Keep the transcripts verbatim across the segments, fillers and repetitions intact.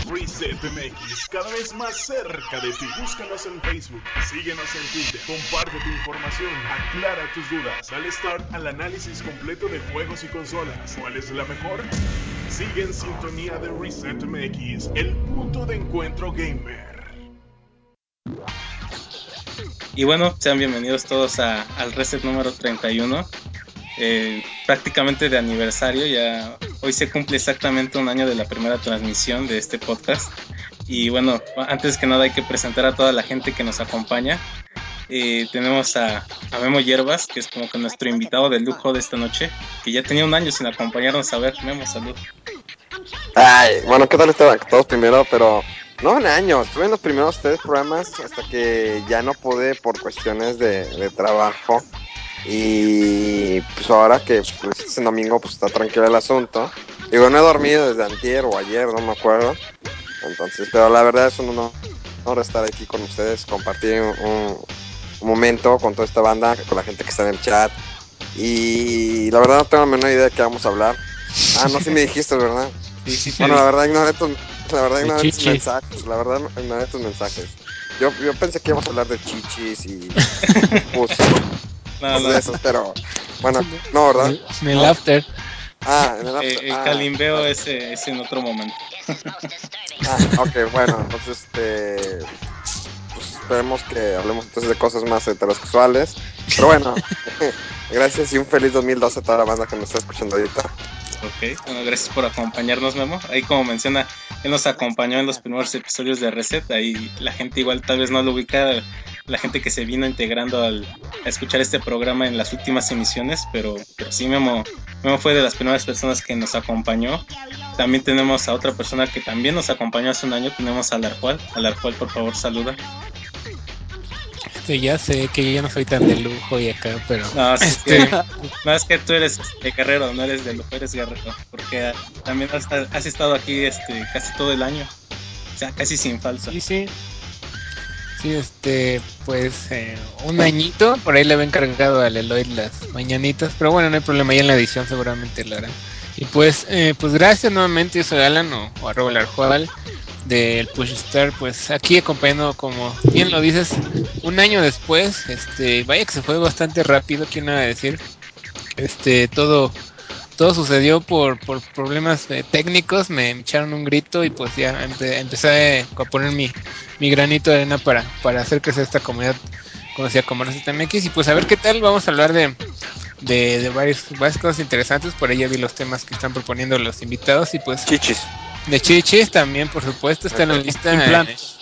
Reset M X, cada vez más cerca de ti. Búscanos en Facebook, síguenos en Twitter, comparte tu información, aclara tus dudas, dale start al análisis completo de juegos y consolas. ¿Cuál es la mejor? Sigue en sintonía de Reset M X, el punto de encuentro gamer. Y bueno, sean bienvenidos todos a, al Reset número treinta y uno, eh, prácticamente de aniversario. Ya hoy se cumple exactamente un año de la primera transmisión de este podcast. Y bueno, antes que nada hay que presentar a toda la gente que nos acompaña. Eh, tenemos a, a Memo Hierbas, que es como que nuestro invitado de lujo de esta noche, que ya tenía un año sin acompañarnos. A ver, Memo, salud. Ay, bueno, ¿qué tal estaban todos primero? Pero no un año, estuve en los primeros tres programas hasta que ya no pude por cuestiones de, de trabajo. Y pues ahora que pues, este domingo pues está tranquilo el asunto. Digo, no he dormido desde antier o ayer, no me acuerdo. Entonces, pero la verdad es un honor estar aquí con ustedes, compartir un, un, un momento con toda esta banda, con la gente que está en el chat. Y la verdad no tengo la menor idea de qué vamos a hablar. Ah, no, sí me dijiste, ¿verdad? Sí, sí, Bueno, la sí. verdad ignoré tus, la verdad De ignoré tus chichis. mensajes, la verdad ignoré tus mensajes. Yo, yo pensé que íbamos a hablar de chichis y pues, No, cosas no. de esas, pero bueno, no, ¿verdad? En el ¿No? after. Ah, en el Eh, after. el Ah, calimbeo vale. ese es en otro momento. Ah, ok, bueno, entonces este pues esperemos que hablemos entonces de cosas más heterosexuales. Pero bueno, gracias y un feliz dos mil doce a toda la banda que nos está escuchando ahorita. Ok, bueno, gracias por acompañarnos, Memo. Ahí, como menciona, él nos acompañó en los primeros episodios de Reset. Ahí la gente igual tal vez no lo ubica, la gente que se vino integrando al, a escuchar este programa en las últimas emisiones, pero, pero sí, Memo, Memo fue de las primeras personas que nos acompañó. También tenemos a otra persona que también nos acompañó hace un año, tenemos a Alarcual. Alarcual, por favor, saluda. Este, ya sé que yo ya no soy tan de lujo y acá, pero No, sí, sí, este, hay- no es que tú eres este, guerrero, no eres de lujo, eres guerrero, porque también has, has estado aquí este, casi todo el año, o sea, casi sin falta. sí, sí, sí, este, pues eh, un añito, por ahí le había encargado al Eloy las mañanitas, pero bueno, no hay problema, ya en la edición seguramente lo hará. Y pues, eh, pues gracias nuevamente, yo soy Alan o, o arroba el Arjual del Push Star, pues aquí acompañando, como bien lo dices, un año después, este, vaya que se fue bastante rápido, quién iba a decir, este, todo todo sucedió por, por problemas eh, técnicos, me echaron un grito y pues ya empe- empecé a poner mi, mi granito de arena para, para hacer crecer esta comunidad conocida como Reset M X. Y pues a ver qué tal, vamos a hablar de, de, de varias, varias cosas interesantes. Por ahí ya vi los temas que están proponiendo los invitados y pues Chichis. de chichis también, por supuesto, está en la Ok. lista. eh, Implantes,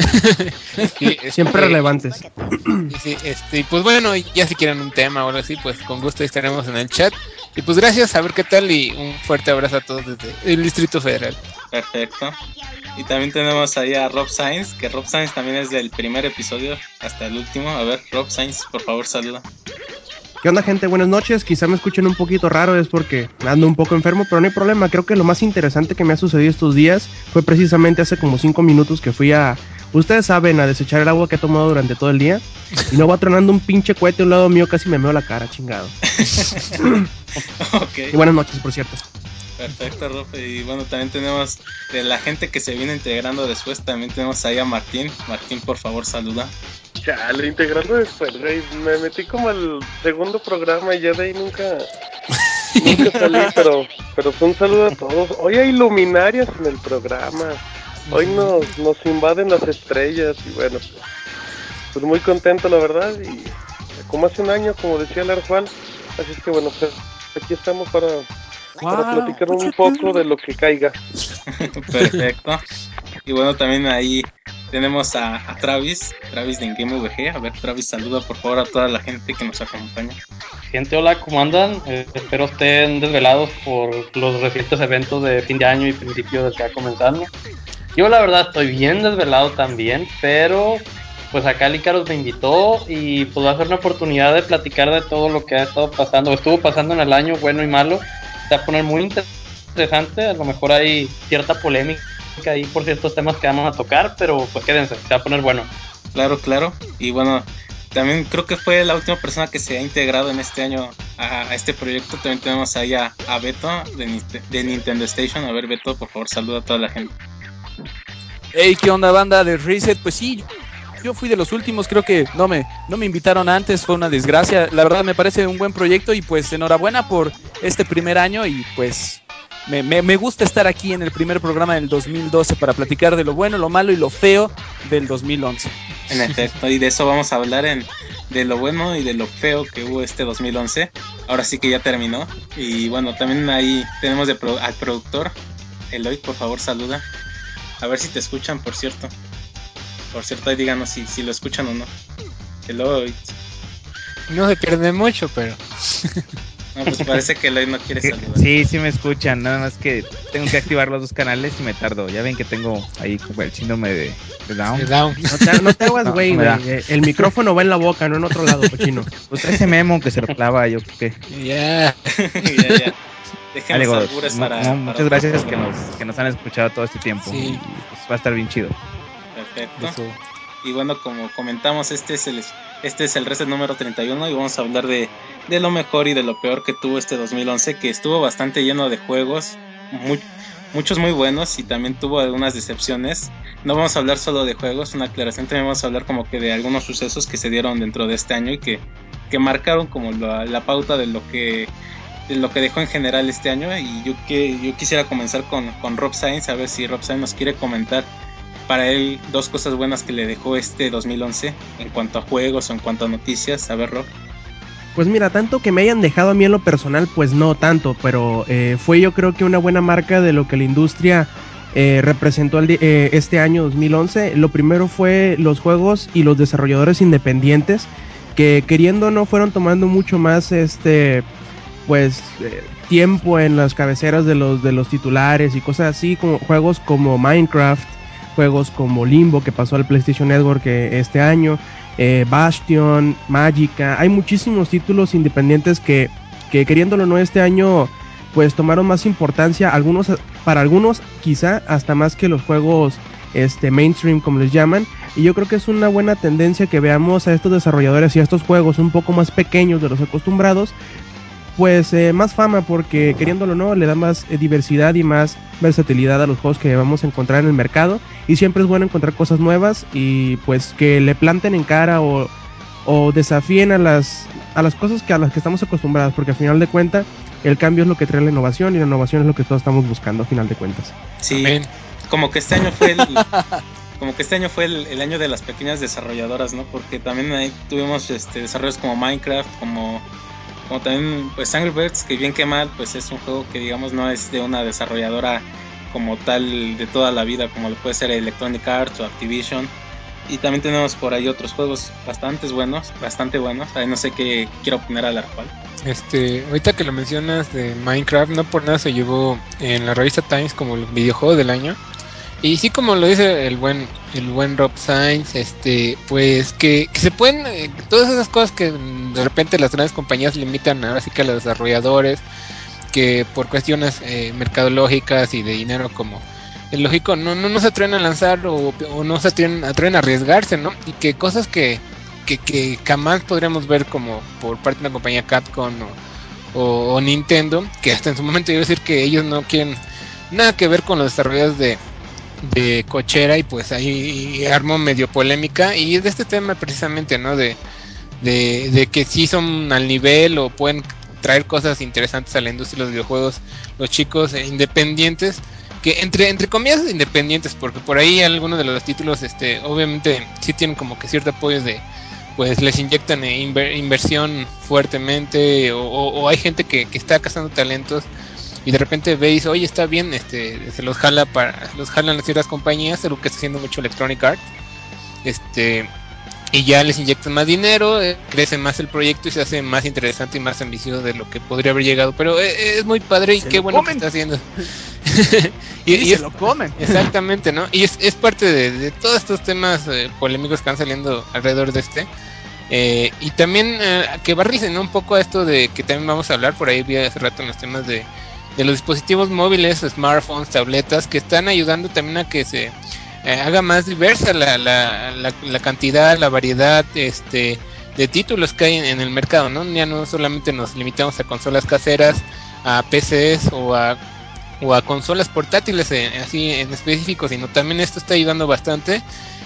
sí, siempre este, relevantes. y sí, este, y pues bueno, ya si quieren un tema o algo así, pues con gusto estaremos en el chat. Y pues gracias, a ver qué tal y un fuerte abrazo a todos desde el Distrito Federal. Perfecto. Y también tenemos ahí a Rob Sainz, que Rob Sainz también es del primer episodio hasta el último. A ver, Rob Sainz, por favor, saluda. ¿Qué onda, gente? Buenas noches. Quizá me escuchen un poquito raro, es porque ando un poco enfermo, pero no hay problema. Creo que lo más interesante que me ha sucedido estos días fue precisamente hace como cinco minutos que fui a, ustedes saben, a desechar el agua que he tomado durante todo el día. Y no va tronando un pinche cohete a un lado mío, casi me meo la cara, chingado. Ok, Y buenas noches, por cierto. perfecto, Rob. Y bueno, también tenemos de la gente que se viene integrando después, también tenemos ahí a Martín. Martín, por favor, saluda. Chale, integrando después, güey. Me metí como al segundo programa y ya de ahí nunca, nunca salí, pero, pero fue un saludo a todos. Hoy hay luminarias en el programa. Hoy nos, nos invaden las estrellas y bueno, pues, pues muy contento la verdad y como hace un año, como decía el Arjual, así es que bueno, pues aquí estamos para, para Wow, platicar what un you poco de do? lo que caiga. Perfecto. Y bueno, también ahí tenemos a, a Travis, Travis de Game V G. A ver, Travis, saluda por favor a toda la gente que nos acompaña. Gente, hola, ¿cómo andan? Eh, espero estén desvelados por los recientes eventos de fin de año y principio del que va comenzando. Yo la verdad estoy bien desvelado también, pero pues acá el Icarus me invitó y pues va a ser una oportunidad de platicar de todo lo que ha estado pasando, o estuvo pasando en el año, bueno y malo. Se va a poner muy interesante, a lo mejor hay cierta polémica ahí por ciertos temas que vamos a tocar, pero pues quédense, se va a poner bueno. Claro, claro. Y bueno, también creo que fue la última persona que se ha integrado en este año a, a este proyecto. También tenemos ahí a, a Beto de, de Nintendo Station. A ver, Beto, por favor, saluda a toda la gente. Hey, ¿qué onda, banda de Reset? Pues sí, yo fui de los últimos, creo que no me, no me invitaron antes, fue una desgracia. La verdad me parece un buen proyecto y pues enhorabuena por este primer año y pues me, me, me gusta estar aquí en el primer programa del dos mil doce para platicar de lo bueno, lo malo y lo feo del dos mil once. En efecto, y de eso vamos a hablar, en de lo bueno y de lo feo que hubo este dos mil once. Ahora sí que ya terminó. Y bueno, también ahí tenemos de pro, al productor. Eloy, por favor, saluda. A ver si te escuchan, por cierto. Por cierto, ahí díganos si, si lo escuchan o no. Eloy. No se pierde mucho, pero... No, pues parece que Eloy no quiere saludar. Sí, sí me escuchan, nada más que tengo que activar los dos canales y me tardo. Ya ven que tengo ahí como el síndrome de, de Down. De Down. No te, no te hagas, No, güey, no me da. güey. El micrófono va en la boca, no en otro lado, cochino. Pues ese memo que se lo clava, yo qué. Ya. ya, ya. Déjenos Algo, albures no, para, no, para muchas otro gracias que programa. nos, que nos han escuchado todo este tiempo. Sí. Y pues va a estar bien chido. Perfecto. Eso. Y bueno, como comentamos, este es el este es el reset número treinta y uno y vamos a hablar de, de lo mejor y de lo peor que tuvo este dos mil once, que estuvo bastante lleno de juegos, muy, muchos muy buenos y también tuvo algunas decepciones. No vamos a hablar solo de juegos, una aclaración, también vamos a hablar como que de algunos sucesos que se dieron dentro de este año y que, que marcaron como la, la pauta de lo que de lo que dejó en general este año. Y yo que yo quisiera comenzar con, con Rob Sainz, a ver si Rob Sainz nos quiere comentar para él dos cosas buenas que le dejó este dos mil once en cuanto a juegos o en cuanto a noticias. A ver, Rob. Pues mira, tanto que me hayan dejado a mí en lo personal, pues no tanto, pero eh, fue yo creo que una buena marca de lo que la industria eh, representó el, eh, este año dos mil once. Lo primero fue los juegos y los desarrolladores independientes, que queriendo o no fueron tomando mucho más este pues eh, tiempo en las cabeceras de los, de los titulares y cosas así, como juegos como Minecraft, juegos como Limbo, que pasó al PlayStation Network eh, este año, eh, Bastion, Magica. Hay muchísimos títulos independientes que, que queriéndolo o no este año pues tomaron más importancia, algunos para algunos quizá hasta más que los juegos este mainstream, como les llaman. Y yo creo que es una buena tendencia que veamos a estos desarrolladores y a estos juegos un poco más pequeños de los acostumbrados, pues eh, más fama, porque queriéndolo o no le da más eh, diversidad y más versatilidad a los juegos que vamos a encontrar en el mercado. Y siempre es bueno encontrar cosas nuevas y pues que le planten en cara o, o desafíen a las a las cosas que a las que estamos acostumbrados, porque al final de cuentas el cambio es lo que trae la innovación y la innovación es lo que todos estamos buscando a final de cuentas. Sí, Amén. Como que este año fue el como que este año fue el, el año de las pequeñas desarrolladoras, ¿no? Porque también ahí tuvimos este desarrollos como Minecraft, como como también pues Angry Birds, que bien que mal pues es un juego que digamos no es de una desarrolladora como tal de toda la vida, como lo puede ser Electronic Arts o Activision. Y también tenemos por ahí otros juegos bastante buenos, bastante buenos. Ahí no sé qué quiero opinar al cual. Este, ahorita que lo mencionas de Minecraft, no por nada se llevó en la revista Times como el videojuego del año. Y sí, como lo dice el buen el buen Rob Sainz, este, pues que, que se pueden, eh, todas esas cosas que de repente las grandes compañías limitan ahora sí que a los desarrolladores, que por cuestiones eh, mercadológicas y de dinero, como es lógico, no, no, no se atreven a lanzar o, o no se atreven, atreven a arriesgarse, ¿no? Y que cosas que, que, que jamás podríamos ver como por parte de una compañía Capcom o, o, o Nintendo, que hasta en su momento yo iba a decir que ellos no quieren nada que ver con los desarrolladores de de cochera, y pues ahí armó medio polémica y de este tema precisamente, ¿no? De, de, de que sí son al nivel o pueden traer cosas interesantes a la industria de los videojuegos los chicos eh, independientes, que entre entre comillas independientes, porque por ahí algunos de los títulos este obviamente sí tienen como que cierto apoyo de pues les inyectan eh, inver, inversión fuertemente o, o, o hay gente que, que está cazando talentos y de repente veis, oye, está bien, este, se los jala para, los jalan a ciertas compañías, algo que está haciendo mucho Electronic Arts, este, y ya les inyectan más dinero, eh, crece más el proyecto y se hace más interesante y más ambicioso de lo que podría haber llegado, pero eh, es muy padre y se qué bueno comen. Que está haciendo. y, y, y se es, lo comen. Exactamente, ¿no? Y es, es parte de, de todos estos temas eh, polémicos que están saliendo alrededor de este. Eh, y también eh, que va relacionado un poco a esto de que también vamos a hablar por ahí vi hace rato en los temas de de los dispositivos móviles, smartphones, tabletas, que están ayudando también a que se eh, haga más diversa la, la, la, la cantidad, la variedad este, de títulos que hay en, en el mercado, ¿no? Ya no solamente nos limitamos a consolas caseras, a P Cs o a o a consolas portátiles en, así en específico, sino también esto está ayudando bastante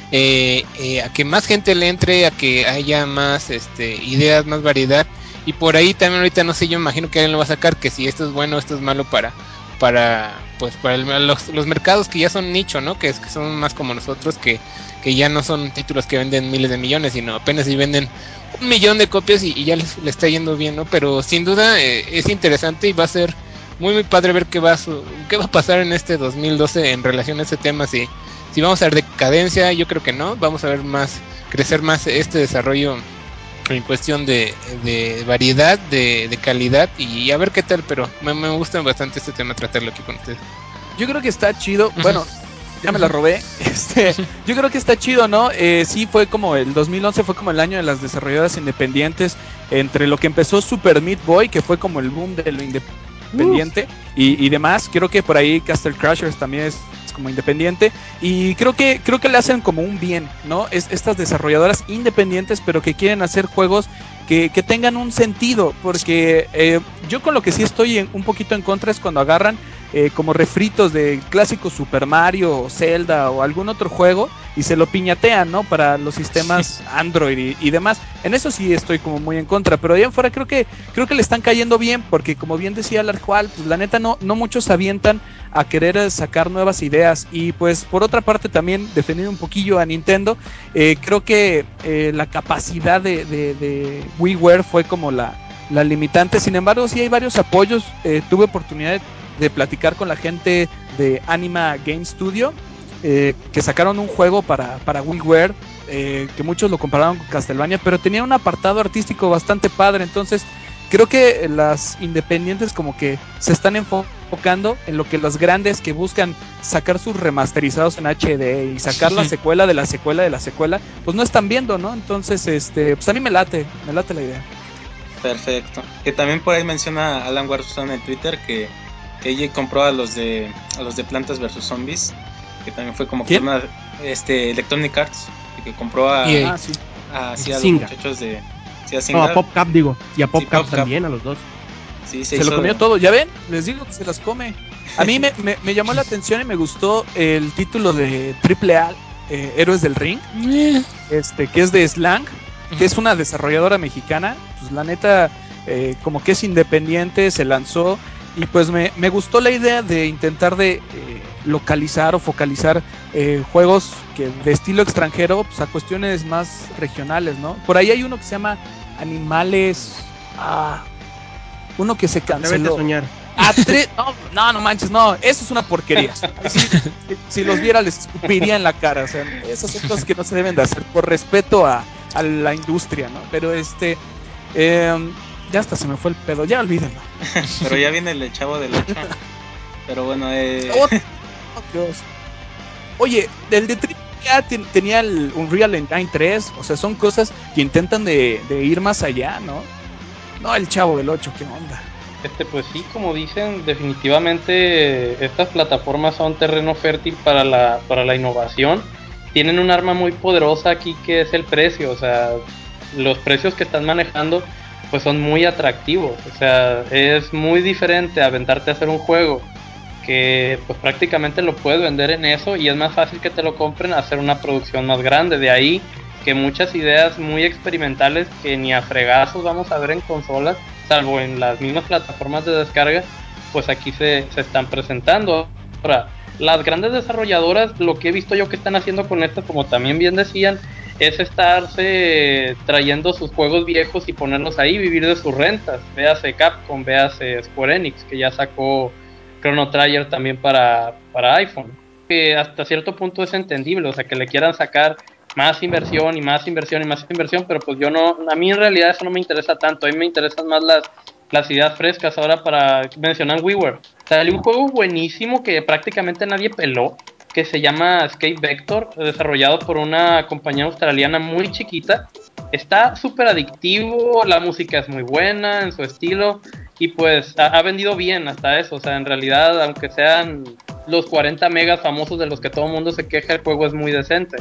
eh, eh, a que más gente le entre, a que haya más este, ideas, más variedad. Y por ahí también ahorita no sé, yo imagino que alguien lo va a sacar, que si esto es bueno, esto es malo para para pues para el, los, los mercados que ya son nicho, ¿no? Que, es, que son más como nosotros, que, que ya no son títulos que venden miles de millones, sino apenas si venden un millón de copias y, y ya les, les está yendo bien, ¿no? Pero sin duda eh, es interesante y va a ser muy muy padre ver qué va a, su, qué va a pasar en este dos mil doce en relación a ese tema. Si, si vamos a ver decadencia, yo creo que no, vamos a ver más, crecer más este desarrollo en cuestión de, de variedad, de, de calidad y a ver qué tal, pero me, me gusta bastante este tema, tratarlo aquí con ustedes. Yo creo que está chido, bueno, ya me la robé, este, yo creo que está chido, ¿no? Eh, sí fue como el dos mil once fue como el año de las desarrolladoras independientes, entre lo que empezó Super Meat Boy, que fue como el boom de lo independiente y, y demás. Creo que por ahí Castle Crashers también es como independiente y creo que creo que le hacen como un bien, ¿no? Es, estas desarrolladoras independientes pero que quieren hacer juegos que, que tengan un sentido, porque eh, yo con lo que sí estoy en, un poquito en contra es cuando agarran eh, como refritos de clásico Super Mario o Zelda o algún otro juego y se lo piñatean, ¿no? Para los sistemas Android y, y demás. En eso sí estoy como muy en contra, pero ahí afuera creo que creo que le están cayendo bien, porque como bien decía Larjual, pues la neta no, no muchos se avientan a querer sacar nuevas ideas. Y pues por otra parte también defendiendo un poquillo a Nintendo, eh, creo que eh, la capacidad de, de, de WiiWare fue como la, la limitante. Sin embargo, sí hay varios apoyos. Eh, tuve oportunidad de, de platicar con la gente de Anima Game Studio, eh, que sacaron un juego para, para WiiWare, eh, que muchos lo compararon con Castlevania, pero tenía un apartado artístico bastante padre. Entonces creo que las independientes como que se están enfocando en lo que los grandes que buscan sacar sus remasterizados en H D y sacar la secuela de la secuela de la secuela, pues no están viendo, ¿no? Entonces, este, pues a mí me late, me late la idea. Perfecto. Que también por ahí menciona Alan Warzone en Twitter que, que ella compró a los de a los de Plantas versus Zombies, que también fue como que una este Electronic Arts, que compró a Y, a, a, a, sí, a los Singa. muchachos de sí, a, No, a PopCap digo, y a PopCap sí, también, a los dos. Sí, se, se hizo lo comió de... todo, ya ven, les digo que se las come. A mí me, me, me llamó la atención y me gustó el título de triple A, eh, Héroes del Ring, este, que es de Slang, que es una desarrolladora mexicana. Pues la neta, eh, como que es independiente, se lanzó y pues me, me gustó la idea de intentar de eh, localizar o focalizar eh, juegos que de estilo extranjero, pues a cuestiones más regionales, ¿no? Por ahí hay uno que se llama Animales... Ah, uno que se canceló. A soñar. Atre... No, no, no manches, no, eso es una porquería. Sí, si, si los viera les escupiría en la cara. O sea, esas son cosas que no se deben de hacer por respeto a, a la industria, ¿no? Pero este, eh, ya hasta se me fue el pedo, ya olvídenlo. Pero ya viene el Chavo del ocho. Pero bueno, eh... oh, oh, Dios. Oye, el de Triple A ten, tenía el Unreal Engine tres, o sea, son cosas que intentan de, de ir más allá, ¿no? No, el Chavo del ocho, ¿qué onda? Este, pues sí, como dicen, definitivamente estas plataformas son terreno fértil para la, para la innovación. Tienen un arma muy poderosa aquí que es el precio, o sea, los precios que están manejando pues son muy atractivos, o sea, es muy diferente aventarte a hacer un juego que pues prácticamente lo puedes vender en eso y es más fácil que te lo compren a hacer una producción más grande. De ahí que muchas ideas muy experimentales que ni a fregazos vamos a ver en consolas, salvo en las mismas plataformas de descarga, pues aquí se, se están presentando. Ahora, las grandes desarrolladoras, lo que he visto yo que están haciendo con esto, como también bien decían, es estarse trayendo sus juegos viejos y ponerlos ahí, vivir de sus rentas. Véase Capcom, véase Square Enix, que ya sacó Chrono Trigger también para, para iPhone. Que hasta cierto punto es entendible, o sea, que le quieran sacar más inversión y más inversión y más inversión, pero pues yo no, a mí en realidad eso no me interesa tanto, a mí me interesan más las, las ideas frescas. Ahora para mencionar WiiWare, salió un juego buenísimo que prácticamente nadie peló, que se llama Escape Vector, desarrollado por una compañía australiana muy chiquita. Está súper adictivo, la música es muy buena en su estilo y pues ha, ha vendido bien hasta eso, o sea, en realidad, aunque sean los cuarenta megas famosos de los que todo el mundo se queja, el juego es muy decente.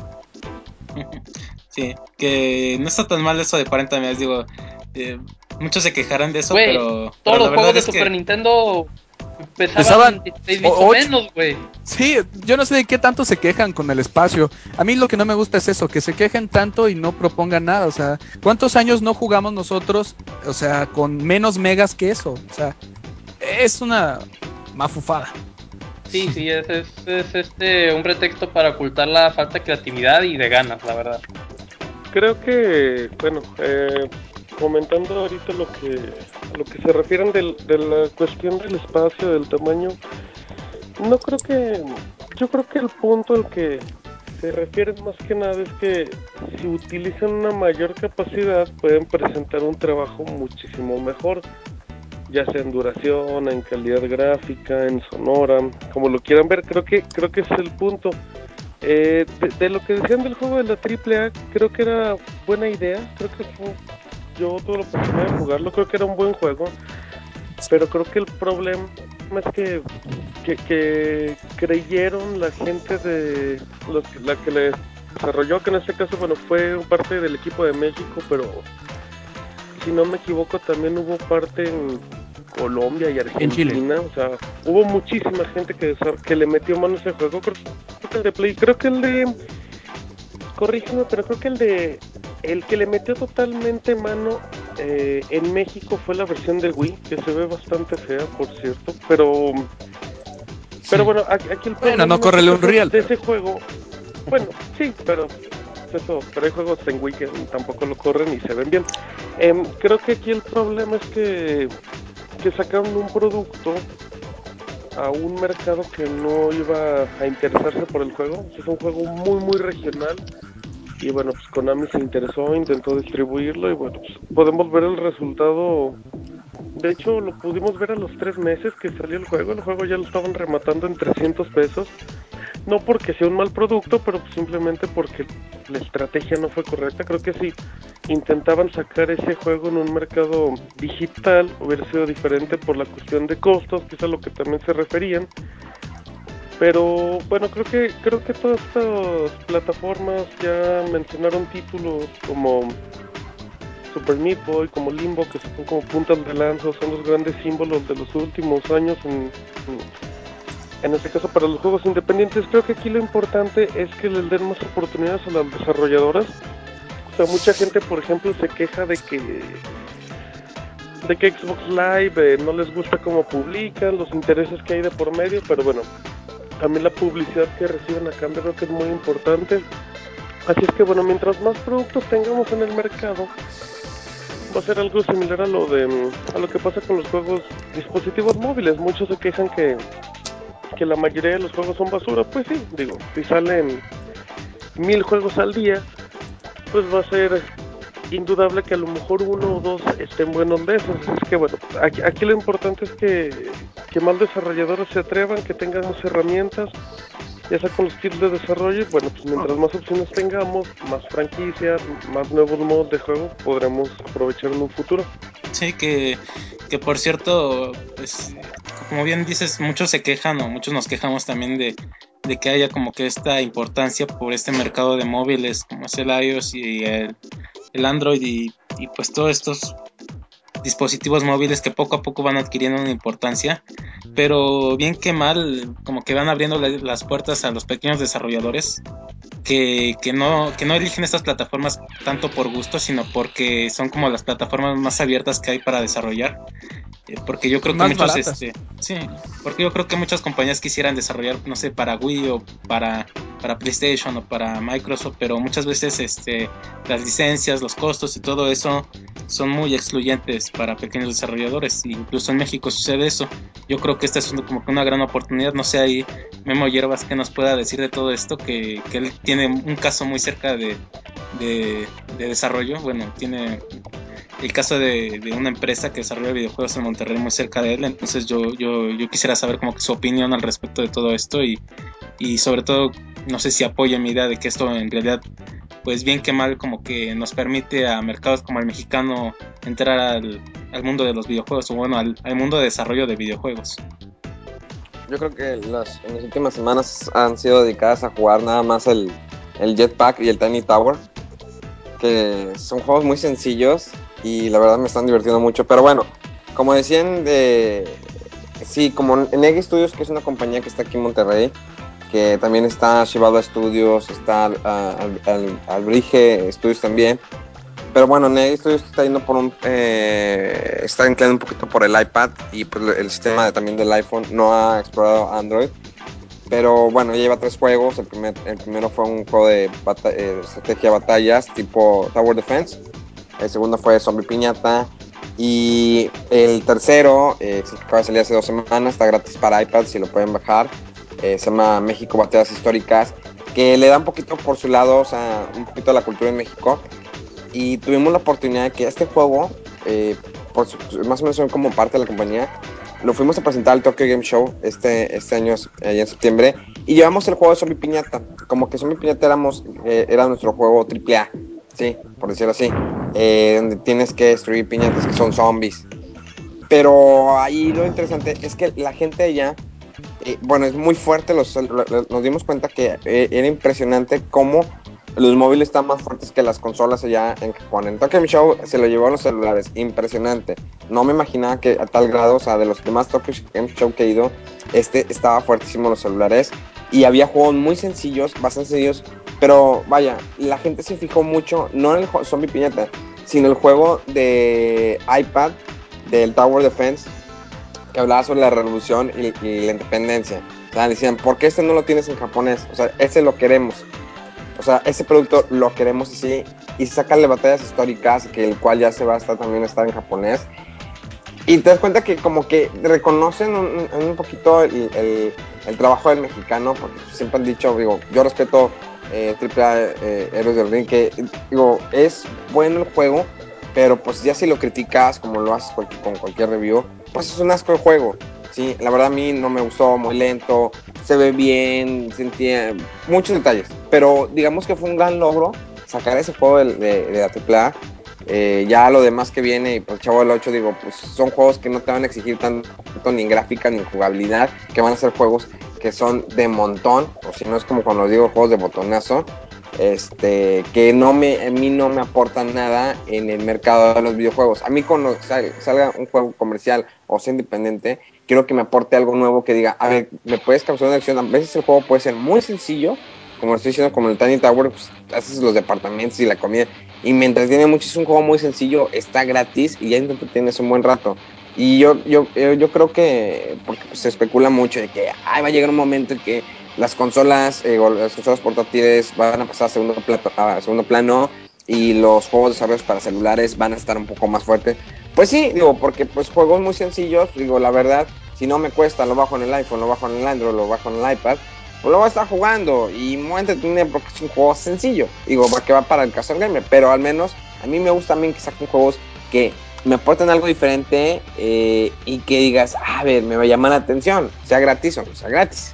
Sí, que no está tan mal eso de cuarenta megas, digo, eh, muchos se quejarán de eso, Wey, pero, todos pero los la juegos verdad de es Super que... Nintendo Pesaban dieciséis bits o menos, güey. Sí, yo no sé de qué tanto se quejan con el espacio. A mí lo que no me gusta es eso, que se quejen tanto y no propongan nada. O sea, ¿cuántos años no jugamos nosotros, o sea, con menos megas que eso? O sea, es una mafufada. Sí, sí, es, es, es este un pretexto para ocultar la falta de creatividad y de ganas, la verdad. Creo que, bueno, eh, comentando ahorita lo que a lo que se refieren del, de la cuestión del espacio, del tamaño, no creo que, yo creo que el punto al que se refieren más que nada es que si utilizan una mayor capacidad pueden presentar un trabajo muchísimo mejor, ya sea en duración, en calidad gráfica, en sonora, como lo quieran ver. Creo que creo que ese es el punto. Eh, de, de lo que decían del juego de la triple A, creo que era buena idea. Creo que fue, yo tuve la oportunidad de jugarlo, creo que era un buen juego, pero creo que el problema es que que, que creyeron la gente de los, la que le desarrolló, que en este caso, bueno, fue parte del equipo de México, pero si no me equivoco también hubo parte en Colombia y Argentina. En Chile. O sea, hubo muchísima gente que, que le metió mano a ese juego. Creo, creo que el de Play, creo que el de, corrígeme, pero creo que el de, el que le metió totalmente mano eh, en México fue la versión de Wii, que se ve bastante fea, por cierto, pero, pero bueno, aquí, aquí el problema Bueno, no corre el Unreal. de ese juego, bueno, sí, pero eso, pero hay juegos en Wii que tampoco lo corren y se ven bien. Eh, creo que aquí el problema es que, que sacaron un producto a un mercado que no iba a interesarse por el juego. Es un juego muy, muy regional. Y bueno, pues Konami se interesó, intentó distribuirlo y bueno, pues podemos ver el resultado. De hecho, lo pudimos ver a los tres meses que salió el juego. El juego ya lo estaban rematando en trescientos pesos. No porque sea un mal producto, pero simplemente porque la estrategia no fue correcta. Creo que si intentaban sacar ese juego en un mercado digital, hubiera sido diferente por la cuestión de costos, que es a lo que también se referían. Pero bueno, creo que creo que todas estas plataformas ya mencionaron títulos como Super Meat Boy, como Limbo, que son como puntas de lanza, son los grandes símbolos de los últimos años en, en este caso para los juegos independientes. Creo que aquí lo importante es que les den más oportunidades a las desarrolladoras. O sea, mucha gente, por ejemplo, se queja de que de que Xbox Live eh, no les gusta cómo publican, los intereses que hay de por medio, pero bueno, también la publicidad que reciben a cambio creo que es muy importante. Así es que bueno, mientras más productos tengamos en el mercado, va a ser algo similar a lo de a lo que pasa con los juegos dispositivos móviles. Muchos se quejan que que la mayoría de los juegos son basura. Pues sí, digo, si salen mil juegos al día, pues va a ser indudable que a lo mejor uno o dos estén buenos de esos. Es que bueno, aquí, aquí lo importante es que, que más desarrolladores se atrevan, que tengan más herramientas, ya sea con los kits de desarrollo, y bueno, pues mientras más opciones tengamos, más franquicias, más nuevos modos de juego, podremos aprovechar en un futuro. Sí, que, que por cierto, pues como bien dices, muchos se quejan o muchos nos quejamos también de, de que haya como que esta importancia por este mercado de móviles como es el iOS y el, el Android y, y pues todos estos dispositivos móviles que poco a poco van adquiriendo una importancia, pero bien que mal, como que van abriendo las puertas a los pequeños desarrolladores que, que, no, que no eligen estas plataformas tanto por gusto, sino porque son como las plataformas más abiertas que hay para desarrollar. Eh, porque yo creo que Más muchos, baratas. este, sí, porque yo creo que muchas compañías quisieran desarrollar, no sé, para Wii o para, para PlayStation o para Microsoft, pero muchas veces, este, las licencias, los costos y todo eso son muy excluyentes para pequeños desarrolladores. Incluso en México sucede eso. Yo creo que esta es una, como que una gran oportunidad. No sé ahí Memo Hierbas que nos pueda decir de todo esto, que, que él tiene un caso muy cerca de, de, de desarrollo. Bueno, tiene el caso de, de una empresa que desarrolla videojuegos en Monterrey muy cerca de él. Entonces yo, yo, yo quisiera saber como que su opinión al respecto de todo esto y, y sobre todo no sé si apoya mi idea de que esto en realidad pues bien que mal como que nos permite a mercados como el mexicano entrar al, al mundo de los videojuegos o bueno al, al mundo de desarrollo de videojuegos. Yo creo que las, en las últimas semanas han sido dedicadas a jugar nada más el, el Jetpack y el Tiny Tower, que son juegos muy sencillos y la verdad me están divirtiendo mucho. Pero bueno, como decían, de, sí, como Neg Studios, que es una compañía que está aquí en Monterrey, que también está Shibata Studios, está uh, Al, Al, Albrige Studios también. Pero bueno, Neg Studios está yendo por un... Eh, está inclinando un poquito por el iPad y por el sistema de, también del iPhone. No ha explorado Android. Pero bueno, ya lleva tres juegos. El, primer, el primero fue un juego de bata, eh, estrategia de batallas tipo Tower Defense. El segundo fue Zombie Piñata. Y el tercero, eh, que acaba de salir hace dos semanas, está gratis para iPad, si lo pueden bajar. Eh, se llama México Batallas Históricas, que le da un poquito por su lado, o sea, un poquito a la cultura en México. Y tuvimos la oportunidad de que este juego, eh, por su, más o menos como parte de la compañía, lo fuimos a presentar al Tokyo Game Show este, este año, allá en septiembre, y llevamos el juego de Zombie Piñata. Como que Zombie Piñata éramos, eh, era nuestro juego triple A, sí, por decirlo así, eh, donde tienes que destruir piñatas que son zombies. Pero ahí lo interesante es que la gente allá, eh, bueno, es muy fuerte, los, nos dimos cuenta que eh, era impresionante cómo los móviles están más fuertes que las consolas allá en Japón. En Tokyo Game Show se lo llevó a los celulares, impresionante. No me imaginaba que a tal grado, o sea, de los demás Tokyo Game Show que he ido, este estaba fuertísimo en los celulares. Y había juegos muy sencillos, bastante sencillos, pero vaya, la gente se fijó mucho, no en el Zombie Piñata, sino el juego de iPad, del Tower Defense, que hablaba sobre la revolución y, y la independencia. O sea, decían, ¿por qué este no lo tienes en japonés? O sea, ese lo queremos. O sea, ese producto lo queremos así. Y sacarle batallas históricas, que el cual ya se va a estar también estar en japonés. Y te das cuenta que como que reconocen un, un poquito el, el, el trabajo del mexicano, porque siempre han dicho, digo, yo respeto eh, triple A eh, Héroes del Ring, que digo, es bueno el juego, pero pues ya si lo criticas como lo haces cualquier, con cualquier review, pues es un asco de juego. Sí, la verdad a mí no me gustó, muy lento, se ve bien, sentía muchos detalles, pero digamos que fue un gran logro sacar ese juego de, de, de la triple A. Eh, ya lo demás que viene, pues Chavo del ocho, digo, pues son juegos que no te van a exigir tanto ni en gráfica ni en jugabilidad, que van a ser juegos que son de montón, o si no es como cuando digo juegos de botonazo, este, que no me, a mí no me aportan nada en el mercado de los videojuegos. A mí cuando sal, salga un juego comercial o sea independiente, quiero que me aporte algo nuevo que diga, a ver, me puedes causar una acción. A veces el juego puede ser muy sencillo, como lo estoy diciendo, como el Tiny Tower, pues haces los departamentos y la comida, y me entretiene mucho. Es un juego muy sencillo, está gratis y ya te entretienes un buen rato. Y yo, yo, yo creo que, porque pues, se especula mucho de que ay, va a llegar un momento en que las consolas, eh, las consolas portátiles van a pasar a segundo, plato, a segundo plano y los juegos desarrollados para celulares van a estar un poco más fuertes. Pues sí, digo, porque pues juegos muy sencillos, digo, la verdad, si no me cuesta, lo bajo en el iPhone, lo bajo en el Android, lo bajo en el iPad, pues lo voy a estar jugando y muy entretenido porque es un juego sencillo, digo, que va para el casual gamer, pero al menos a mí me gusta también que saquen juegos que me aporten algo diferente eh, y que digas, a ver, me va a llamar la atención, sea gratis o no sea gratis.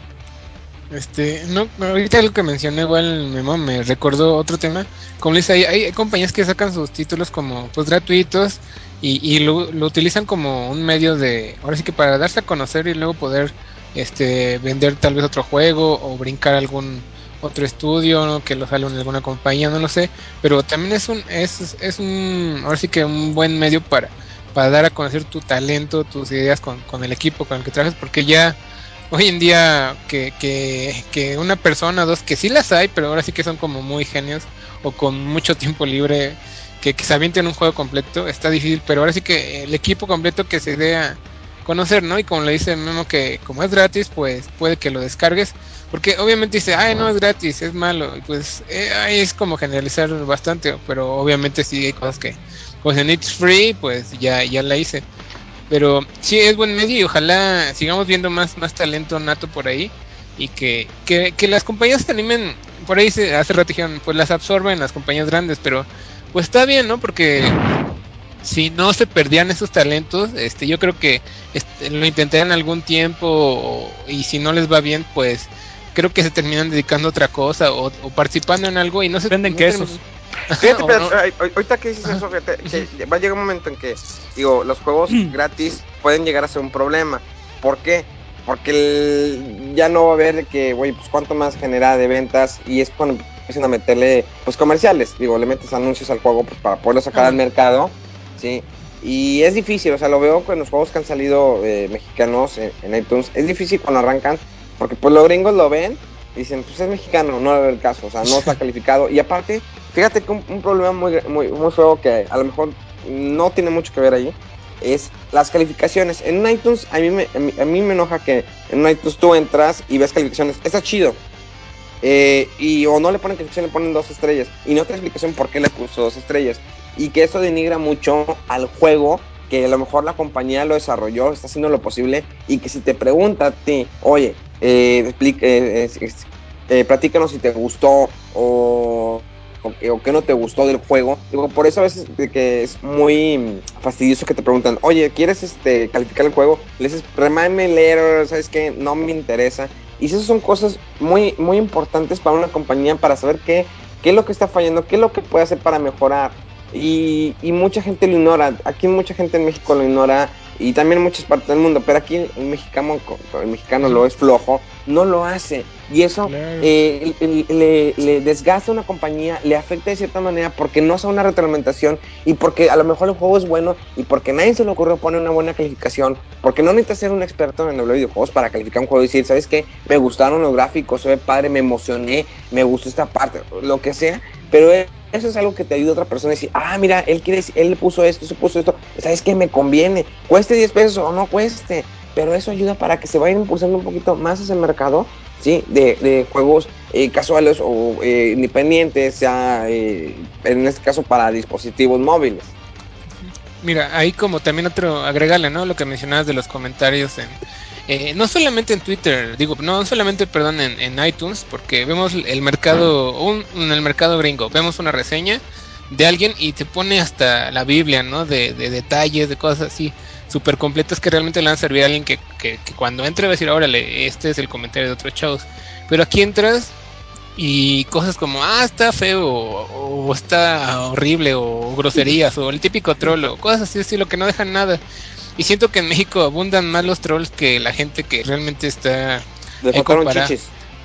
Este, no, ahorita algo que mencioné igual Memo me recordó otro tema. Como les hay, hay compañías que sacan sus títulos como pues gratuitos y, y lo, lo utilizan como un medio de, ahora sí que para darse a conocer y luego poder este vender tal vez otro juego o brincar algún otro estudio, ¿no? Que lo sale en alguna compañía, no lo sé, pero también es un es, es un ahora sí que un buen medio para para dar a conocer tu talento, tus ideas con, con el equipo con el que trabajas, porque ya hoy en día que, que, que una persona, dos, que sí las hay, pero ahora sí que son como muy genios o con mucho tiempo libre, que, que se avienten un juego completo, está difícil, pero ahora sí que el equipo completo que se dé a conocer, ¿no? Y como le dice Memo que como es gratis, pues puede que lo descargues, porque obviamente dice, ay, no es gratis, es malo, y pues eh, ahí es como generalizar bastante, pero obviamente sí hay cosas que, como en It's Free, pues ya, ya la hice. Pero sí es buen medio y ojalá sigamos viendo más, más talento nato por ahí y que, que, que las compañías se animen. Por ahí se, hace rato dijeron, pues las absorben las compañías grandes, pero pues está bien, ¿no? Porque si no se perdían esos talentos, este, yo creo que este, lo intentarían algún tiempo o, y si no les va bien, pues creo que se terminan dedicando a otra cosa o, o participando en algo y no se venden no quesos. terminan. Fíjate, pero, no. ahorita que dices eso, fíjate, que va a llegar un momento en que, digo, los juegos gratis pueden llegar a ser un problema. ¿Por qué? Porque el, ya no va a haber que, güey, pues cuánto más genera de ventas y es cuando empiezan a meterle, pues comerciales. Digo, le metes anuncios al juego pues para poderlo sacar al mercado, ¿sí? Y es difícil, o sea, lo veo con los juegos que han salido eh, mexicanos en, en iTunes. Es difícil cuando arrancan, porque pues los gringos lo ven y dicen, pues es mexicano, no debe el caso, o sea, no está calificado. Y aparte, fíjate que un, un problema muy, muy, muy feo que a lo mejor no tiene mucho que ver ahí, es las calificaciones. En iTunes, a mí me, a mí, a mí me enoja que en iTunes tú entras y ves calificaciones, está chido. Eh, y o no le ponen calificación, le ponen dos estrellas y no te explicación por qué le puso dos estrellas, y que eso denigra mucho al juego, que a lo mejor la compañía lo desarrolló, está haciendo lo posible, y que si te pregunta a ti, oye, eh, explica, eh, eh, eh, platícanos si te gustó o, o, o qué no te gustó del juego. Digo, por eso a veces que es muy fastidioso que te preguntan, oye, ¿quieres este, calificar el juego? Le dices, remind me later, ¿sabes qué? No me interesa. Y esas son cosas muy, muy importantes para una compañía, para saber qué, qué es lo que está fallando, qué es lo que puede hacer para mejorar. Y, y mucha gente lo ignora. Aquí mucha gente en México lo ignora, y también en muchas partes del mundo, pero aquí el mexicano, el mexicano lo es flojo, no lo hace. Y eso claro. eh, le, le, le desgasta a una compañía, le afecta de cierta manera porque no hace una retroalimentación, y porque a lo mejor el juego es bueno y porque nadie se le ocurrió poner una buena calificación, porque no necesitas ser un experto en los videojuegos para calificar un juego y decir, ¿sabes qué? Me gustaron los gráficos, se ve padre, me emocioné, me gustó esta parte, lo que sea, pero es eso es algo que te ayuda a otra persona a decir, ah, mira, él quiere decir, él puso esto, se puso esto, ¿sabes qué? Me conviene, cueste diez pesos o no cueste, pero eso ayuda para que se vayan impulsando un poquito más ese mercado, ¿sí? De, de juegos eh, casuales o eh, independientes, sea eh, en este caso para dispositivos móviles. Mira, ahí como también otro, agregarle, ¿no? Lo que mencionabas de los comentarios en... Eh, no solamente en Twitter, digo, no solamente, perdón, en, en iTunes, porque vemos el mercado, un, en el mercado gringo, vemos una reseña de alguien y te pone hasta la Biblia, ¿no? De, de detalles, de cosas así, súper completas que realmente le van a servir a alguien que, que, que cuando entre va a decir, órale, este es el comentario de otros chavos. Pero aquí entras y cosas como, ah, está feo, o, o está horrible, o groserías, o el típico troll, o cosas así, así, lo que no dejan nada. Y siento que en México abundan más los trolls que la gente que realmente está Le faltaron chichis.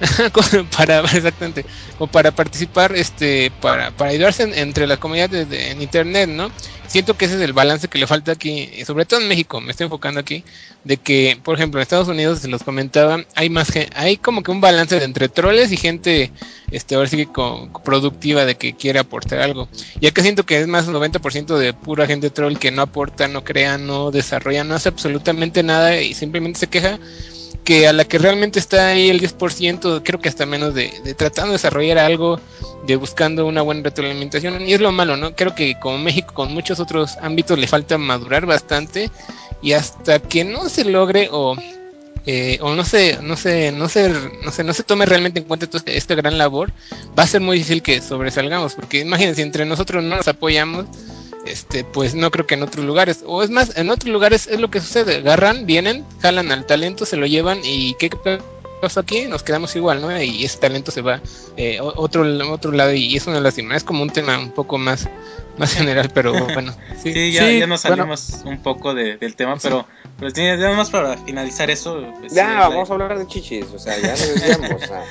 para exactamente o para participar, este para, para ayudarse en, entre las comunidades de, de, en internet, ¿no? Siento que ese es el balance que le falta aquí, y sobre todo en México, me estoy enfocando aquí, de que, por ejemplo, en Estados Unidos, se los comentaba, hay más hay como que un balance entre troles y gente, este ahora sí que con, productiva, de que quiere aportar algo. Y acá siento que es más un noventa por ciento de pura gente troll que no aporta, no crea, no desarrolla, no hace absolutamente nada y simplemente se queja, que a la que realmente está ahí el diez por ciento, creo que hasta menos, de, de tratando de desarrollar algo, de buscando una buena retroalimentación. Y es lo malo, ¿no? Creo que como México, con muchos otros ámbitos, le falta madurar bastante, y hasta que no se logre o eh, o no se no se no se no se no se tome realmente en cuenta esta este gran labor, va a ser muy difícil que sobresalgamos, porque imagínense, entre nosotros no nos apoyamos, este pues no creo que en otros lugares, o es más, en otros lugares es lo que sucede, agarran, vienen, jalan al talento, se lo llevan, y qué pasó aquí, nos quedamos igual, ¿no? Y ese talento se va eh, otro otro lado, y es una lástima. Es como un tema un poco más más general, pero bueno. Sí, sí, ya, sí, ya nos salimos bueno. un poco de, del tema, sí. pero pero ya nada más para finalizar eso. Pues, ya, sí, vamos la... a hablar de chichis, o sea, ya nos desviamos. O sea,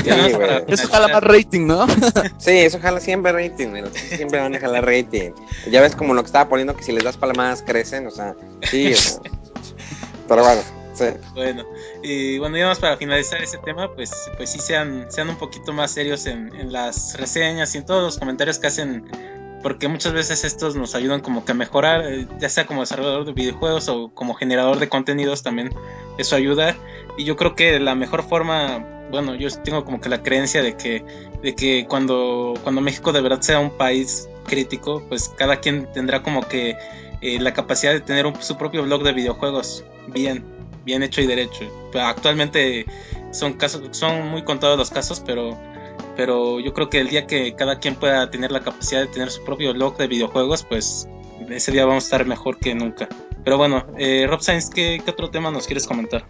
sí, eso jala más rating, ¿no? Sí, eso jala siempre rating, los chichis siempre van a jalar rating. Ya ves como lo que estaba poniendo, que si les das palmadas crecen, o sea, sí, o sea. Pero bueno. Sí. Bueno, y bueno, ya más para finalizar ese tema, pues, pues sí sean, sean un poquito más serios en, en las reseñas y en todos los comentarios que hacen, porque muchas veces estos nos ayudan como que a mejorar, ya sea como desarrollador de videojuegos o como generador de contenidos, también eso ayuda. Y yo creo que la mejor forma, bueno, yo tengo como que la creencia de que, de que cuando, cuando México de verdad sea un país crítico, pues cada quien tendrá como que eh, la capacidad de tener un, su propio blog de videojuegos bien bien hecho y derecho. Actualmente son casos, son muy contados los casos, pero pero yo creo que el día que cada quien pueda tener la capacidad de tener su propio blog de videojuegos, pues ese día vamos a estar mejor que nunca. Pero bueno, eh, Rob Sainz, ¿qué, ¿qué otro tema nos quieres comentar?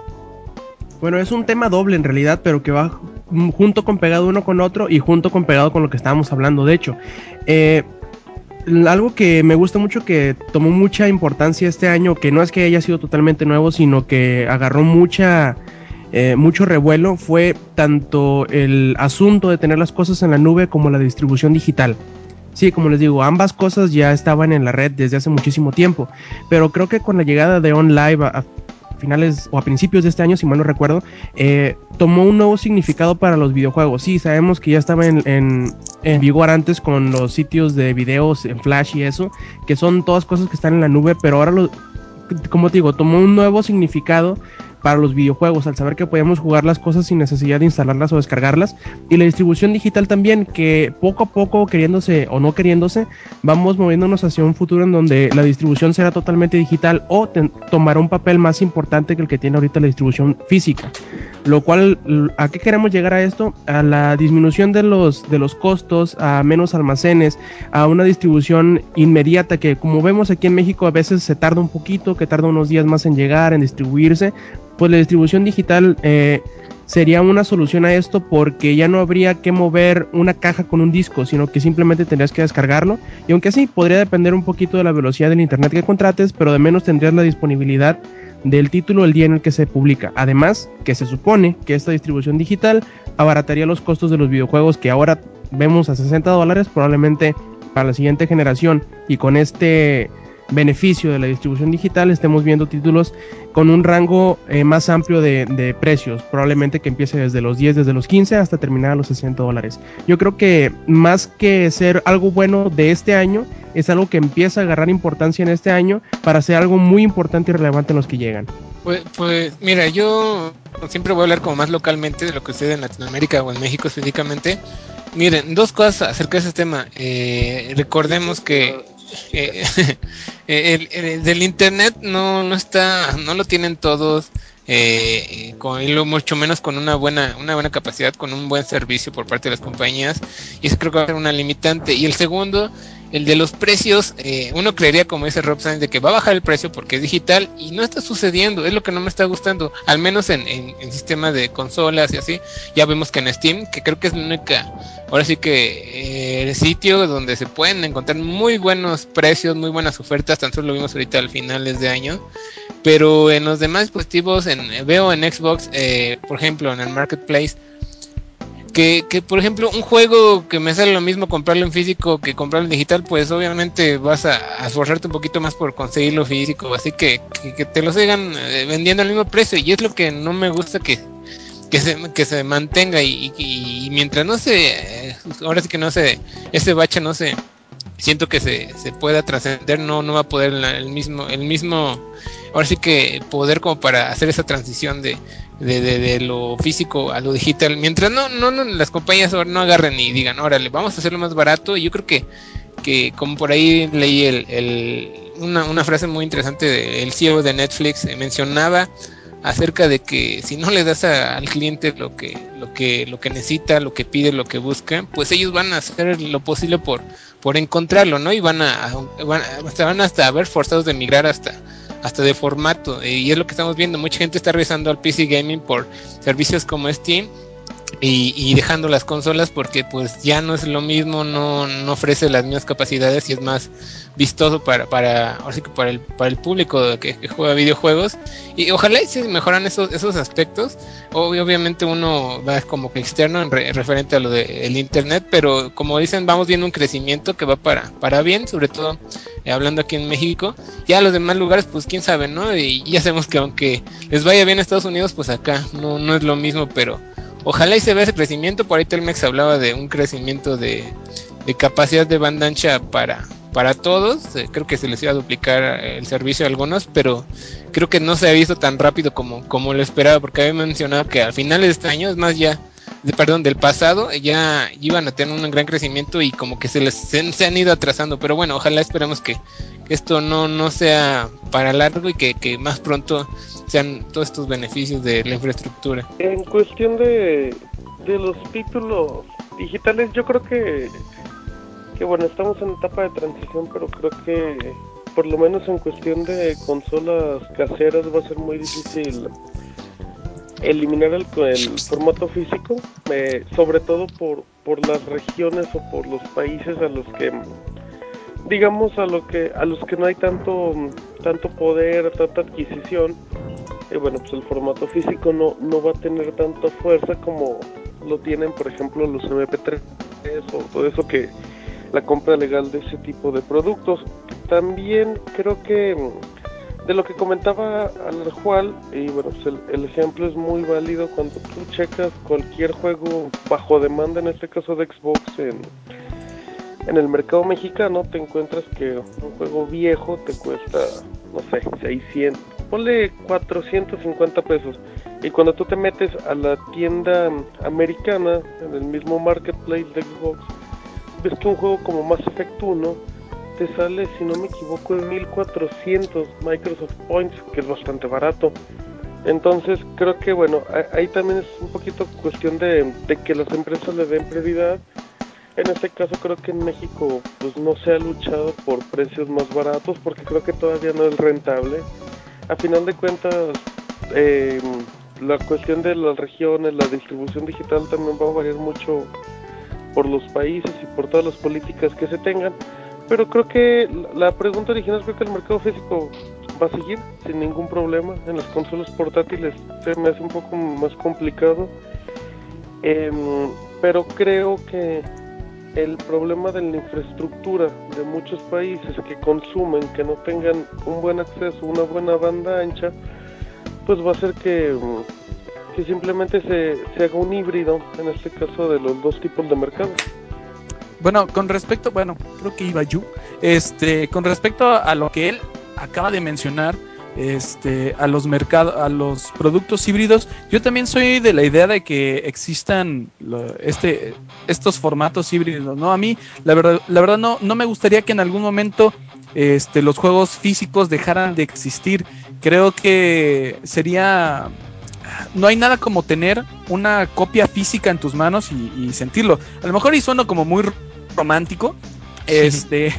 Bueno, es un tema doble en realidad, pero que va junto con pegado uno con otro y junto con pegado con lo que estábamos hablando. De hecho, eh, algo que me gusta mucho, que tomó mucha importancia este año, que no es que haya sido totalmente nuevo, sino que agarró mucha eh, mucho revuelo, fue tanto el asunto de tener las cosas en la nube como la distribución digital. Sí, como les digo, ambas cosas ya estaban en la red desde hace muchísimo tiempo, pero creo que con la llegada de OnLive a, a finales o a principios de este año, si mal no recuerdo, eh, tomó un nuevo significado para los videojuegos. Sí, sabemos que ya estaba en, en, en vigor antes con los sitios de videos en Flash y eso, que son todas cosas que están en la nube, pero ahora, lo, como te digo, tomó un nuevo significado para los videojuegos, al saber que podíamos jugar las cosas sin necesidad de instalarlas o descargarlas, y la distribución digital también, que poco a poco, queriéndose o no queriéndose, vamos moviéndonos hacia un futuro en donde la distribución será totalmente digital o te, tomará un papel más importante que el que tiene ahorita la distribución física, lo cual, ¿a qué queremos llegar a esto? A la disminución de los, de los costos, a menos almacenes, a una distribución inmediata que, como vemos aquí en México, a veces se tarda un poquito, que tarda unos días más en llegar, en distribuirse. Pues la distribución digital eh, sería una solución a esto, porque ya no habría que mover una caja con un disco, sino que simplemente tendrías que descargarlo, y aunque sí, podría depender un poquito de la velocidad del internet que contrates, pero de menos tendrías la disponibilidad del título el día en el que se publica. Además, que se supone que esta distribución digital abarataría los costos de los videojuegos que ahora vemos a sesenta dólares, probablemente para la siguiente generación, y con este beneficio de la distribución digital estemos viendo títulos con un rango eh, más amplio de, de precios, probablemente que empiece desde los diez, desde los quince hasta terminar a los sesenta dólares. Yo creo que más que ser algo bueno de este año, es algo que empieza a agarrar importancia en este año para ser algo muy importante y relevante en los que llegan. Pues, pues mira, yo siempre voy a hablar como más localmente de lo que sucede en Latinoamérica o en México específicamente. Miren, dos cosas acerca de ese tema. Eh, recordemos que eh, el, el, del internet no, no está, no lo tienen todos, eh, con, y lo mucho menos con una buena, una buena capacidad, con un buen servicio por parte de las compañías, y eso creo que va a ser una limitante. Y el segundo, el de los precios, eh, uno creería, como dice Rob Sainz, de que va a bajar el precio porque es digital, y no está sucediendo. Es lo que no me está gustando, al menos en, en, en sistema de consolas y así. Ya vemos que en Steam, que creo que es la única, ahora sí que eh, el sitio donde se pueden encontrar muy buenos precios, muy buenas ofertas, tan solo lo vimos ahorita al finales de año. Pero en los demás dispositivos, en, veo en Xbox, eh, por ejemplo, en el Marketplace, Que, que por ejemplo un juego que me sale lo mismo comprarlo en físico que comprarlo en digital, pues obviamente vas a, a esforzarte un poquito más por conseguirlo físico, así que, que, que te lo sigan eh, vendiendo al mismo precio, y es lo que no me gusta que, que se que se mantenga, y, y, y mientras no se eh, ahora sí que no se ese bache no se siento que se, se pueda trascender, no no va a poder la, el mismo el mismo ahora sí que poder como para hacer esa transición de De, de, de lo físico a lo digital, mientras no, no, no las compañías no agarren y digan, órale, vamos a hacerlo más barato. Y yo creo que, que como por ahí leí el, el, una, una frase muy interesante del C E O de Netflix, eh, mencionaba acerca de que si no le das a, al cliente lo que, lo que, lo que necesita, lo que pide, lo que busca, pues ellos van a hacer lo posible por, por encontrarlo, ¿no? Y van a, van, hasta van hasta a ver forzados de migrar hasta hasta de formato, eh, y es lo que estamos viendo. Mucha gente está regresando al P C Gaming por servicios como Steam, y, y dejando las consolas porque pues ya no es lo mismo, no, no ofrece las mismas capacidades y es más vistoso para para ahora sí que para el para el público que, que juega videojuegos. Y ojalá y se mejoran esos esos aspectos. Obviamente uno va como que externo en re, referente a lo del internet, pero como dicen, vamos viendo un crecimiento que va para para bien, sobre todo eh, hablando aquí en México. Ya los demás lugares pues quién sabe, ¿no? Y ya sabemos que aunque les vaya bien a Estados Unidos, pues acá no no es lo mismo, pero ojalá y se vea ese crecimiento. Por ahí Telmex hablaba de un crecimiento de, de capacidad de banda ancha para, para todos. Eh, creo que se les iba a duplicar el servicio a algunos, pero creo que no se ha visto tan rápido como, como lo esperaba, porque había mencionado que a finales de este año, es más ya, de, perdón, del pasado, ya iban a tener un gran crecimiento y como que se les se, se han ido atrasando. Pero bueno, ojalá esperemos que, que esto no, no sea para largo y que, que más pronto sean todos estos beneficios de la infraestructura. En cuestión de, de los títulos digitales, yo creo que, que bueno, estamos en etapa de transición, pero creo que por lo menos en cuestión de consolas caseras va a ser muy difícil eliminar el, el formato físico, eh, sobre todo por, por las regiones o por los países a los que, digamos, a lo que a los que no hay tanto tanto poder, tanta adquisición. Eh, bueno, pues el formato físico no, no va a tener tanta fuerza como lo tienen, por ejemplo, los eme pe tres o todo eso que la compra legal de ese tipo de productos. También creo que de lo que comentaba al Juan, y bueno, pues el, el ejemplo es muy válido cuando tú checas cualquier juego bajo demanda, en este caso de Xbox, en, en el mercado mexicano, te encuentras que un juego viejo te cuesta, no sé, seiscientos, ponle cuatrocientos cincuenta pesos. Y cuando tú te metes a la tienda americana, en el mismo marketplace de Xbox, ves que un juego como Mass Effect uno te sale, si no me equivoco, en mil cuatrocientos Microsoft Points, que es bastante barato. Entonces creo que bueno, ahí también es un poquito cuestión de, de que las empresas le den prioridad. En este caso creo que en México pues no se ha luchado por precios más baratos, porque creo que todavía no es rentable. A final de cuentas, eh, la cuestión de las regiones, la distribución digital también va a variar mucho por los países y por todas las políticas que se tengan. Pero creo que la pregunta original, creo que el mercado físico va a seguir sin ningún problema. En las consolas portátiles se me hace un poco más complicado. Eh, pero creo que el problema de la infraestructura de muchos países que consumen, que no tengan un buen acceso, una buena banda ancha, pues va a hacer que, que simplemente se, se haga un híbrido, en este caso, de los dos tipos de mercado. Bueno, con respecto, bueno, creo que iba yo, este, con respecto a lo que él acaba de mencionar, este, a los mercados, a los productos híbridos, yo también soy de la idea de que existan lo, este, estos formatos híbridos, ¿no? A mí, la verdad, la verdad no, no me gustaría que en algún momento, este, los juegos físicos dejaran de existir. Creo que sería, no hay nada como tener una copia física en tus manos y, y sentirlo. A lo mejor y sueno como muy romántico, este,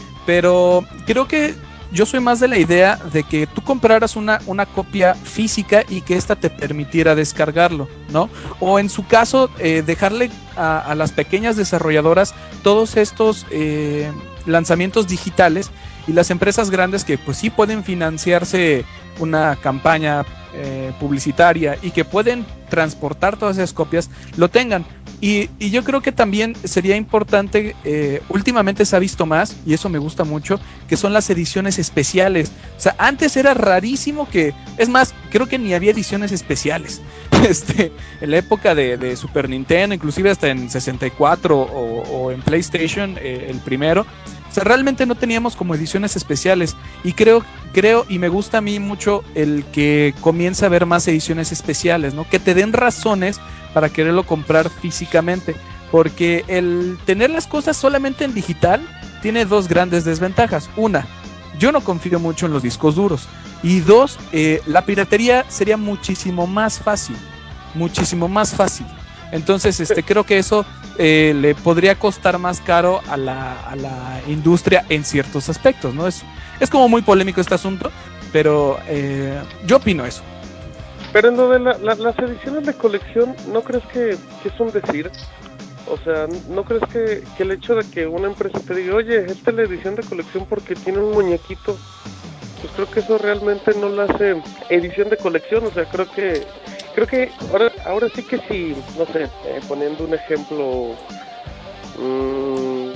pero creo que yo soy más de la idea de que tú compraras una, una copia física y que ésta te permitiera descargarlo, ¿no? O en su caso, eh, dejarle a, a las pequeñas desarrolladoras todos estos eh, lanzamientos digitales, y las empresas grandes que pues sí pueden financiarse una campaña eh, publicitaria y que pueden transportar todas esas copias, lo tengan. Y, y yo creo que también sería importante, eh, últimamente se ha visto más, y eso me gusta mucho, que son las ediciones especiales. O sea, antes era rarísimo que, es más, creo que ni había ediciones especiales. Este, en la época de, de Super Nintendo, inclusive hasta en sesenta y cuatro o, o en PlayStation, eh, el primero, o sea, realmente no teníamos como ediciones especiales, y creo, creo y me gusta a mí mucho el que comience a haber más ediciones especiales, ¿no? Que te den razones para quererlo comprar físicamente, porque el tener las cosas solamente en digital tiene dos grandes desventajas. Una, yo no confío mucho en los discos duros, y dos, eh, la piratería sería muchísimo más fácil, muchísimo más fácil. Entonces, este, creo que eso eh, le podría costar más caro a la, a la industria en ciertos aspectos, ¿no? Es, es como muy polémico este asunto, pero eh, yo opino eso. Pero en lo de la, la, las ediciones de colección, ¿no crees que, que es un decir? O sea, ¿no crees que, que el hecho de que una empresa te diga, oye, esta es la edición de colección porque tiene un muñequito, pues creo que eso realmente no la hace edición de colección? O sea, creo que creo que ahora ahora sí que sí, no sé, eh, poniendo un ejemplo, mmm,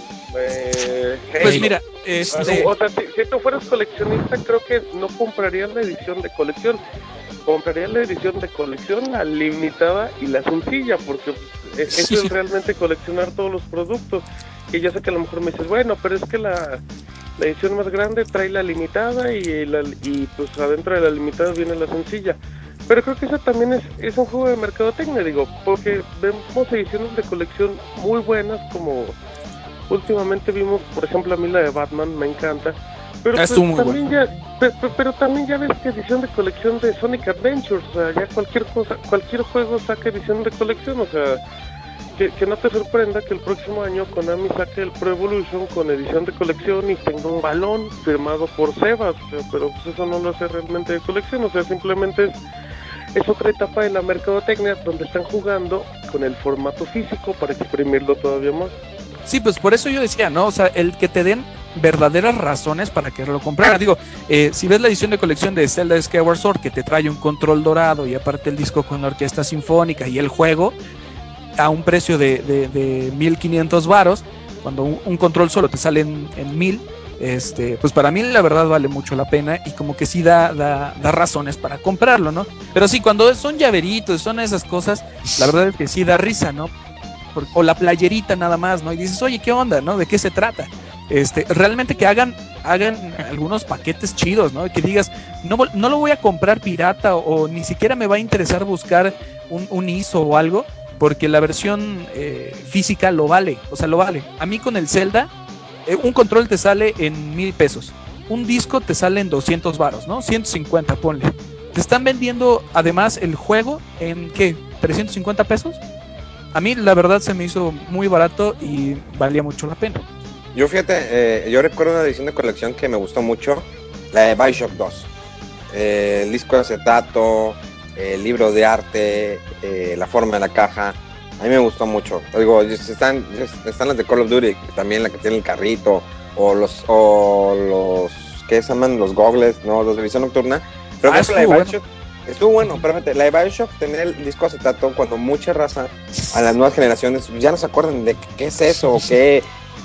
eh, pues hey, mira, este... o, o sea, si, si tú fueras coleccionista, creo que no comprarías la edición de colección, comprarías la edición de colección, la limitada y la sencilla, porque pues, sí. eso es realmente coleccionar todos los productos. Y yo sé que a lo mejor me dices, bueno, pero es que la La edición más grande trae la limitada y, la, y pues adentro de la limitada viene la sencilla. Pero creo que eso también es, es un juego de mercadotecnia, digo, porque vemos ediciones de colección muy buenas, como últimamente vimos, por ejemplo, a mí la de Batman, me encanta. Pero pues, también bueno. ya, pero, pero también ya ves que edición de colección de Sonic Adventures, o sea, ya cualquier cosa, cualquier juego saca edición de colección, o sea, Que, que no te sorprenda que el próximo año Konami saque el Pro Evolution con edición de colección y tenga un balón firmado por Sebas, o sea, pero pues eso no lo hace realmente de colección, o sea, simplemente es, es otra etapa de la mercadotecnia donde están jugando con el formato físico para exprimirlo todavía más. Sí, pues por eso yo decía, ¿no? O sea, el que te den verdaderas razones para quererlo comprar. Digo, eh, si ves la edición de colección de Zelda Skyward Sword, que te trae un control dorado y aparte el disco con la orquesta sinfónica y el juego a un precio de, de, de mil quinientos varos, cuando un, un control solo te sale en, en mil, este, pues para mí la verdad vale mucho la pena y como que sí da, da, da razones para comprarlo, ¿no? Pero sí, cuando son llaveritos, son esas cosas, la verdad es que sí da risa, ¿no? Por, o la playerita nada más, ¿no? Y dices, oye, ¿qué onda, no? ¿De qué se trata? Este, realmente que hagan, hagan algunos paquetes chidos, ¿no? Que digas, no, no lo voy a comprar pirata o, o ni siquiera me va a interesar buscar un, un I S O o algo, porque la versión eh, física lo vale, o sea, lo vale. A mí con el Zelda, eh, un control te sale en mil pesos, un disco te sale en doscientos varos, ¿no? ciento cincuenta, ponle. Te están vendiendo además el juego en, ¿qué? ¿trescientos cincuenta pesos? A mí la verdad se me hizo muy barato y valía mucho la pena. Yo fíjate, eh, yo recuerdo una edición de colección que me gustó mucho, la de Bioshock dos. Eh, el disco de acetato, el libro de arte, eh, la forma de la caja, a mí me gustó mucho. Digo, están, están las de Call of Duty, también la que tiene el carrito, o los, o los, ¿qué se llaman? Los goggles, no, los de visión nocturna. Pero ah, creo que la de Bioshock bueno. estuvo bueno, pero fíjate, la de Bioshock, tener el disco acetato, cuando mucha raza a las nuevas generaciones ya no se acuerdan de qué es eso, o qué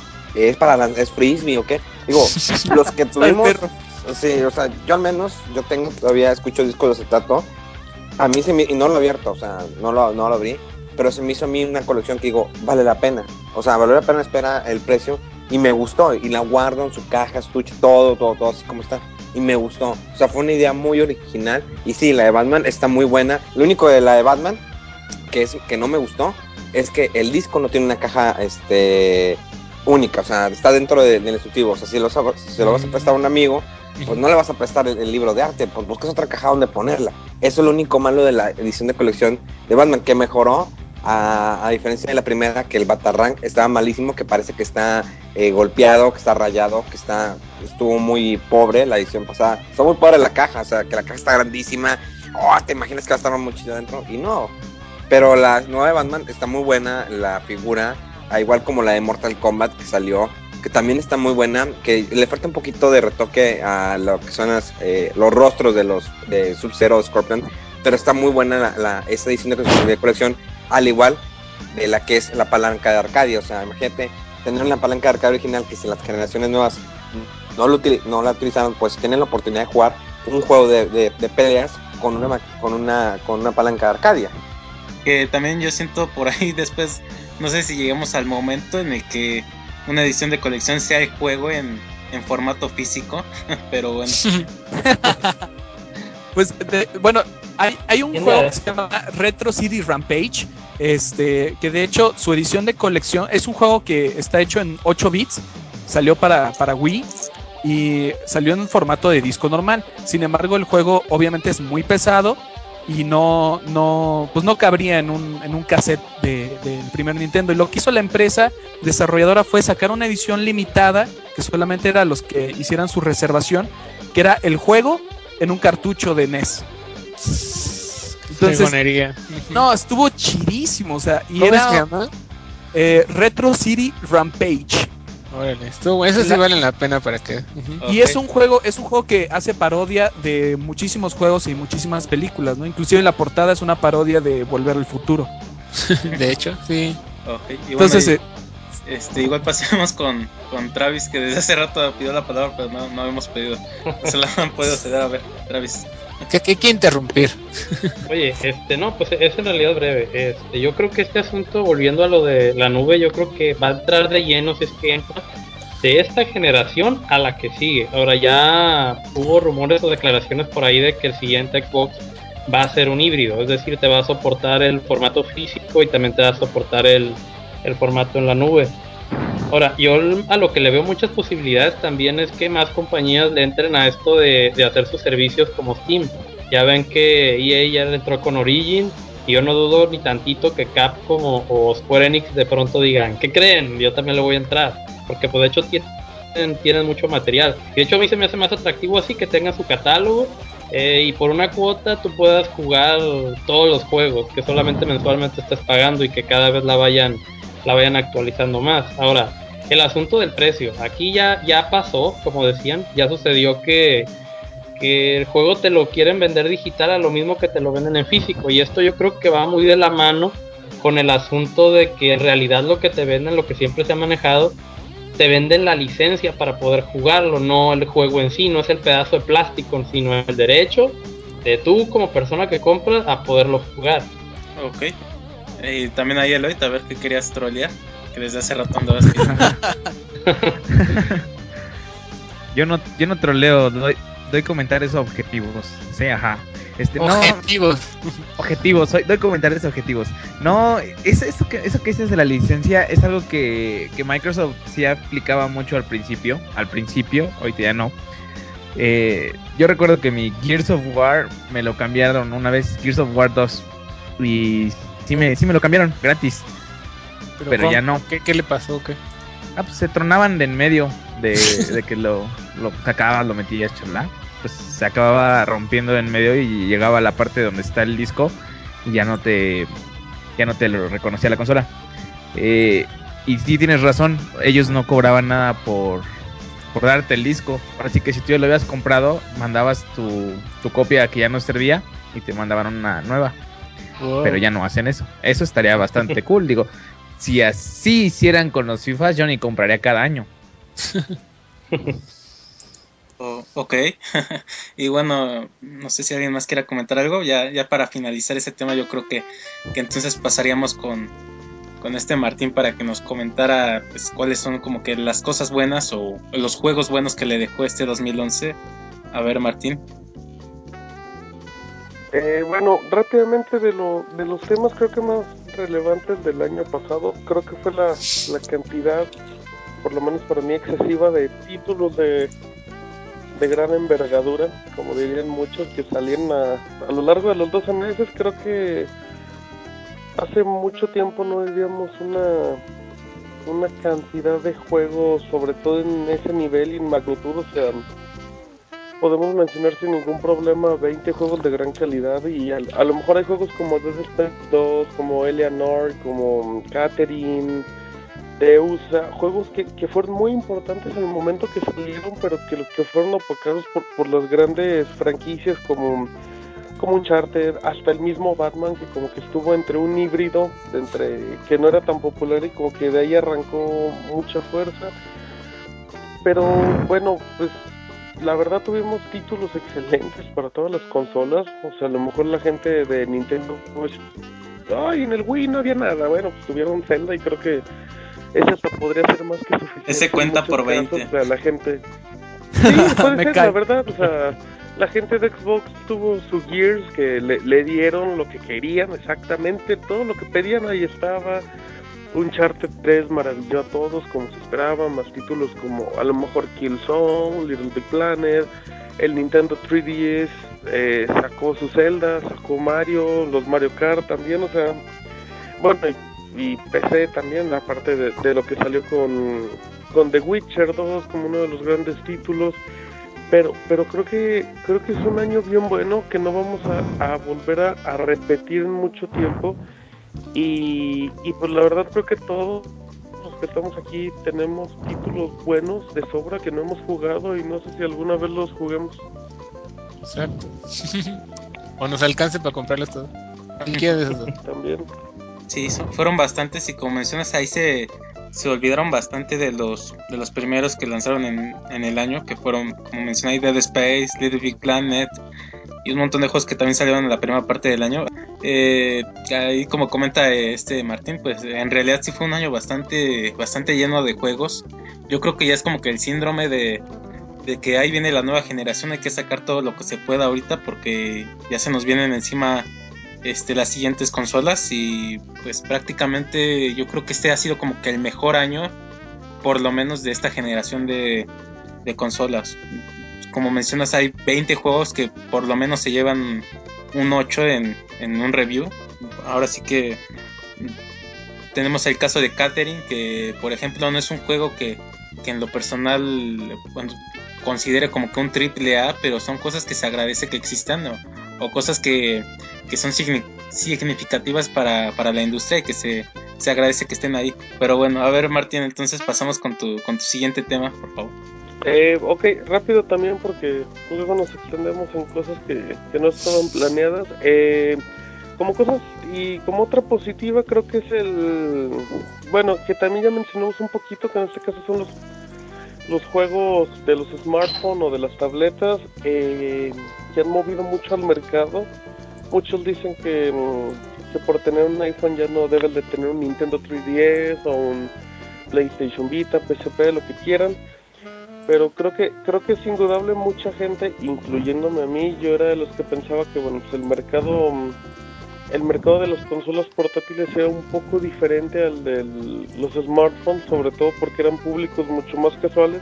es para la, es frisbee o qué. Digo, los que tuvimos, sí, o sea, yo al menos, yo tengo todavía, escucho discos de acetato, a mí se me, y no lo he abierto, o sea, no lo, no lo abrí, pero se me hizo a mí una colección que digo, vale la pena, o sea, vale la pena, espera el precio, y me gustó, y la guardo en su caja, estuche, todo, todo, todo, así como está, y me gustó, o sea, fue una idea muy original, y sí, la de Batman está muy buena, lo único de la de Batman, que es, que no me gustó, es que el disco no tiene una caja, este... única, o sea, está dentro de, del instructivo, o sea, si, lo, si se lo vas a prestar a un amigo, pues no le vas a prestar el, el libro de arte, pues buscas otra caja donde ponerla. Eso es lo único malo de la edición de colección de Batman, que mejoró, a, a diferencia de la primera, que el Batarang estaba malísimo, que parece que está eh, golpeado, que está rayado, que está, estuvo muy pobre la edición pasada, está muy pobre la caja, o sea, que la caja está grandísima, oh, te imaginas que va a estar muy chido adentro, y no, pero la nueva de Batman está muy buena, la figura, igual como la de Mortal Kombat que salió, que también está muy buena, que le falta un poquito de retoque a lo que son las, eh, los rostros de los de Sub-Zero, Scorpion, pero está muy buena la, la, esta edición de, de colección, al igual de la que es la palanca de Arcadia. O sea, imagínate tener una palanca de Arcadia original que si las generaciones nuevas no, lo util, no la utilizaron, pues tienen la oportunidad de jugar un juego de, de, de peleas con una, con, una, con una palanca de Arcadia. Que también yo siento por ahí después, no sé si llegamos al momento en el que una edición de colección sea el juego en, en formato físico, pero bueno. Pues de, bueno, hay, hay un juego que se llama Retro City Rampage, este, que de hecho su edición de colección es un juego que está hecho en ocho bits, salió para, para Wii y salió en formato de disco normal. Sin embargo, el juego obviamente es muy pesado y no, no, pues no cabría en un, en un cassette del de, de primer Nintendo. Y lo que hizo la empresa desarrolladora fue sacar una edición limitada, que solamente era los que hicieran su reservación, que era el juego en un cartucho de N E S. Entonces, no, estuvo chidísimo, o sea, y ¿Cómo era, se llama? Eh, Retro City Rampage. Órale, estuvo, eso sí la... vale la pena para que. Uh-huh. Y okay. es un juego, es un juego que hace parodia de muchísimos juegos y muchísimas películas, ¿no? Inclusive la portada es una parodia de Volver al Futuro. De hecho, sí. Okay. Y Entonces, bueno, y, este, igual pasemos con, con Travis, que desde hace rato pidió la palabra, pero no, no hemos pedido. No se la han podido ceder. A ver, Travis. ¿Qué hay que interrumpir? Oye, este, no, pues es en realidad breve. Este, yo creo que este asunto, volviendo a lo de la nube, yo creo que va a entrar de lleno si es que entra de esta generación a la que sigue. Ahora ya hubo rumores o declaraciones por ahí de que el siguiente Xbox va a ser un híbrido, es decir, te va a soportar el formato físico y también te va a soportar el, el formato en la nube. Ahora, yo a lo que le veo muchas posibilidades también es que más compañías le entren a esto de, de hacer sus servicios como Steam. Ya ven que E A ya le entró con Origin y yo no dudo ni tantito que Capcom o, o Square Enix de pronto digan, ¿qué creen? Yo también le voy a entrar. Porque pues de hecho tienen, tienen mucho material. De hecho a mí se me hace más atractivo así que tengan su catálogo eh, y por una cuota tú puedas jugar todos los juegos que solamente mensualmente estás pagando y que cada vez la vayan, la vayan actualizando más. Ahora, el asunto del precio, aquí ya, ya pasó, como decían, ya sucedió que, que el juego te lo quieren vender digital a lo mismo que te lo venden en físico, y esto yo creo que va muy de la mano con el asunto de que en realidad lo que te venden, lo que siempre se ha manejado, te venden la licencia para poder jugarlo, no el juego en sí, no es el pedazo de plástico, sino el derecho de tú como persona que compras a poderlo jugar. Ok. Y también ahí Eloy, a ver qué querías trolear, que desde hace rato andabas pidiendo. Yo no, yo no troleo, doy, doy comentarios objetivos. Sí, ajá. Este, objetivos. No, objetivos, soy, doy comentarios objetivos. No, eso, eso, que, eso que dices de la licencia es algo que, que Microsoft sí aplicaba mucho al principio. Al principio, ahorita ya no. Eh, yo recuerdo que mi Gears of War me lo cambiaron una vez, Gears of War dos. Y sí me, sí me lo cambiaron gratis. Pero, pero ya no. ¿Qué, ¿Qué le pasó? ¿Qué? Ah, pues se tronaban de en medio de, de que lo, lo sacabas, lo metías, chalá. Pues se acababa rompiendo en medio y llegaba a la parte donde está el disco y ya no te ya no te lo reconocía la consola. Eh, y sí tienes razón, ellos no cobraban nada por, por darte el disco. Ahora sí que si tú ya lo habías comprado, mandabas tu, tu copia que ya no servía y te mandaban una nueva. Wow. Pero ya no hacen eso. Eso estaría bastante cool, digo. Si así hicieran con los FIFAs, yo ni compraría cada año. Oh, ok. Y bueno, no sé si alguien más quiera comentar algo. Ya, ya para finalizar ese tema, yo creo que, que entonces pasaríamos con, con este Martín para que nos comentara pues, cuáles son como que las cosas buenas o los juegos buenos que le dejó este dos mil once. A ver, Martín. Eh, bueno, rápidamente de, lo, de los temas creo que más relevantes del año pasado, creo que fue la, la cantidad, por lo menos para mí, excesiva de títulos de, de gran envergadura, como dirían muchos, que salían a, a lo largo de los doce meses. Creo que hace mucho tiempo no vivíamos una, una cantidad de juegos, sobre todo en ese nivel y en magnitud, o sea... Podemos mencionar sin ningún problema veinte juegos de gran calidad y a, a lo mejor hay juegos como Dead Space dos, como Eleanor, como Catherine, Deus, juegos que, que fueron muy importantes en el momento que salieron, pero que, que fueron opacados por, por las grandes franquicias como, como Uncharted, hasta el mismo Batman, que como que estuvo entre un híbrido, entre que no era tan popular y como que de ahí arrancó mucha fuerza. Pero bueno, pues la verdad tuvimos títulos excelentes para todas las consolas. O sea, a lo mejor la gente de Nintendo pues, ay, en el Wii no había nada. Bueno, pues tuvieron Zelda y creo que ese hasta podría ser más que suficiente. Ese cuenta por veinte. Casos. O sea, la gente... Sí, puede ser, cae. La verdad. O sea, la gente de Xbox tuvo su Gears que le, le dieron lo que querían exactamente. Todo lo que pedían ahí estaba. Uncharted tres maravilló a todos como se esperaba, más títulos como a lo mejor Killzone, Little Big Planet, el Nintendo tres D S eh, sacó su Zelda, sacó Mario, los Mario Kart también, o sea, bueno, y, y P C también, aparte de, de lo que salió con, con The Witcher dos como uno de los grandes títulos, pero pero creo que creo que es un año bien bueno que no vamos a, a volver a, a repetir en mucho tiempo. Y, y pues la verdad creo que todos los que estamos aquí tenemos títulos buenos de sobra que no hemos jugado y no sé si alguna vez los juguemos. Exacto. O nos alcance para comprarlos todos. Cualquiera de esos dos. También. Sí, son, fueron bastantes y como mencionas ahí se, se olvidaron bastante de los de los primeros que lanzaron en, en el año, que fueron, como mencioné, Dead Space, Little Big Planet y un montón de juegos que también salieron en la primera parte del año. Eh, ahí como comenta este Martín, pues en realidad sí fue un año bastante bastante lleno de juegos. Yo creo que ya es como que el síndrome de, de que ahí viene la nueva generación, hay que sacar todo lo que se pueda ahorita porque ya se nos vienen encima este las siguientes consolas y pues prácticamente yo creo que este ha sido como que el mejor año por lo menos de esta generación de, de consolas. Como mencionas, hay veinte juegos que por lo menos se llevan un ocho en, en un review. Ahora sí que tenemos el caso de Catherine, que por ejemplo no es un juego que, que en lo personal bueno, considere como que un triple A, pero son cosas que se agradece que existan, ¿no? O cosas que, que son significativas para, para la industria y que se, se agradece que estén ahí. Pero bueno, a ver Martín, entonces pasamos con tu, con tu siguiente tema, por favor. Eh, ok, rápido también porque luego nos extendemos en cosas que, que no estaban planeadas. Eh, como cosas, y como otra positiva creo que es el, bueno, que también ya mencionamos un poquito, que en este caso son los los juegos de los smartphones o de las tabletas, eh, que han movido mucho al mercado. Muchos dicen que, que por tener un iPhone ya no deben de tener un Nintendo tres D S o un PlayStation Vita, P S P, lo que quieran, pero creo que creo que es indudable, mucha gente, incluyéndome a mí, yo era de los que pensaba que bueno, pues el mercado el mercado de las consolas portátiles era un poco diferente al de los smartphones, sobre todo porque eran públicos mucho más casuales.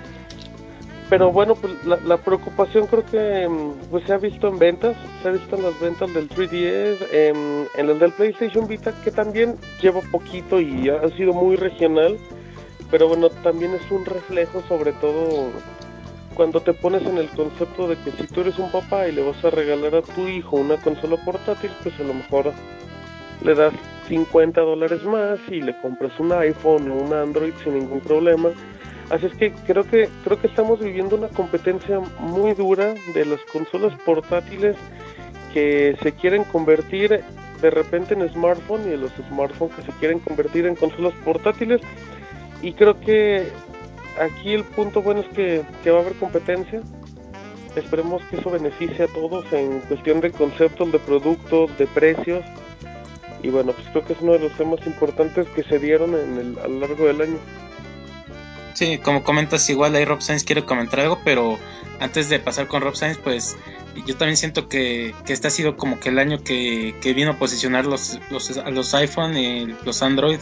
Pero bueno, pues la, la preocupación creo que pues se ha visto en ventas, se ha visto en las ventas del tres D S, en, en el del PlayStation Vita, que también lleva poquito y ha sido muy regional, pero bueno, también es un reflejo, sobre todo cuando te pones en el concepto de que si tú eres un papá y le vas a regalar a tu hijo una consola portátil, pues a lo mejor le das cincuenta dólares más y le compras un iPhone o un Android sin ningún problema. Así es que creo que creo que estamos viviendo una competencia muy dura de las consolas portátiles que se quieren convertir de repente en smartphone, y de los smartphones que se quieren convertir en consolas portátiles. Y creo que aquí el punto bueno es que, que va a haber competencia. Esperemos que eso beneficie a todos en cuestión de conceptos, de productos, de precios. Y bueno, pues creo que es uno de los temas importantes que se dieron en el, a lo largo del año. Sí, como comentas, igual ahí Rob Sainz quiere comentar algo, pero antes de pasar con Rob Sainz, pues yo también siento que, que este ha sido como que el año que, que vino a posicionar los, los, a los iPhone y los Android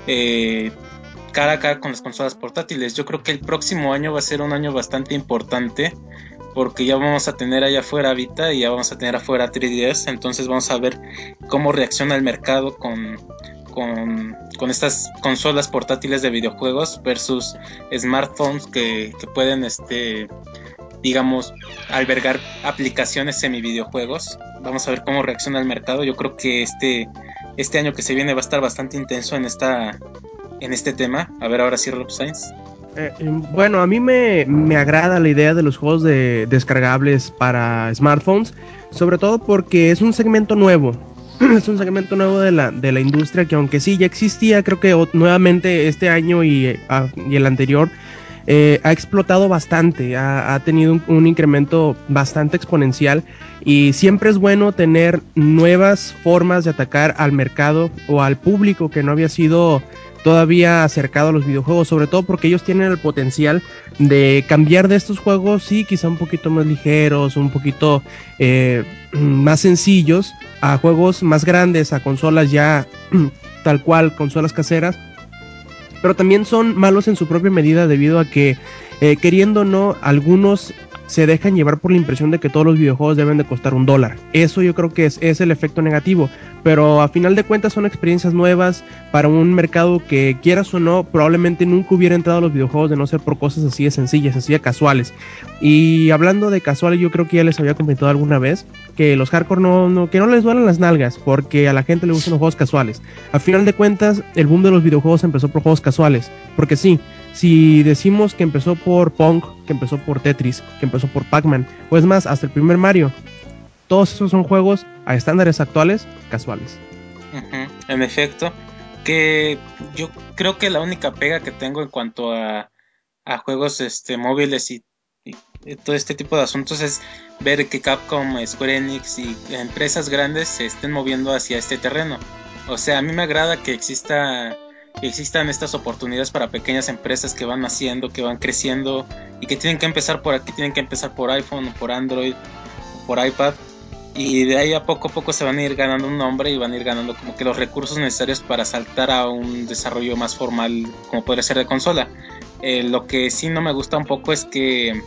eh, cara a cara con las consolas portátiles. Yo creo que el próximo año va a ser un año bastante importante, porque ya vamos a tener allá afuera Vita y ya vamos a tener afuera tres D S, entonces vamos a ver cómo reacciona el mercado con, con, con estas consolas portátiles de videojuegos versus smartphones que, que pueden, este, digamos, albergar aplicaciones semi videojuegos. Vamos a ver cómo reacciona el mercado. Yo creo que este, este año que se viene va a estar bastante intenso en esta en este tema. A ver, ahora sí, Rob Sainz. Eh, bueno, a mí me, me agrada la idea de los juegos de descargables para smartphones, sobre todo porque es un segmento nuevo. Es un segmento nuevo de la, de la industria que, aunque sí ya existía, creo que o, nuevamente este año y, a, y el anterior eh, ha explotado bastante, ha, ha tenido un, un incremento bastante exponencial, y siempre es bueno tener nuevas formas de atacar al mercado o al público que no había sido todavía acercado a los videojuegos, sobre todo porque ellos tienen el potencial de cambiar de estos juegos, sí, quizá un poquito más ligeros, un poquito eh, más sencillos, a juegos más grandes, a consolas ya tal cual, consolas caseras, pero también son malos en su propia medida debido a que, eh, queriendo o no, algunos se dejan llevar por la impresión de que todos los videojuegos deben de costar un dólar. Eso yo creo que es, es el efecto negativo, pero a final de cuentas son experiencias nuevas para un mercado que, quieras o no, probablemente nunca hubiera entrado a los videojuegos de no ser por cosas así de sencillas, así de casuales. Y hablando de casuales, yo creo que ya les había comentado alguna vez que los hardcore no, no, que no les duelen las nalgas, porque a la gente le gustan los juegos casuales. A final de cuentas, el boom de los videojuegos empezó por juegos casuales, porque sí, si decimos que empezó por Pong, que empezó por Tetris, que empezó por Pac-Man, o es más, hasta el primer Mario, todos esos son juegos a estándares actuales casuales. Uh-huh. En efecto, que yo creo que la única pega que tengo en cuanto a, a juegos este móviles y, y, y todo este tipo de asuntos es ver que Capcom, Square Enix y empresas grandes se estén moviendo hacia este terreno. O sea, a mí me agrada que exista que existan estas oportunidades para pequeñas empresas que van naciendo, que van creciendo y que tienen que empezar por aquí, tienen que empezar por iPhone o por Android o por iPad, y de ahí a poco a poco se van a ir ganando un nombre y van a ir ganando como que los recursos necesarios para saltar a un desarrollo más formal como podría ser de consola. Eh, lo que sí no me gusta un poco es que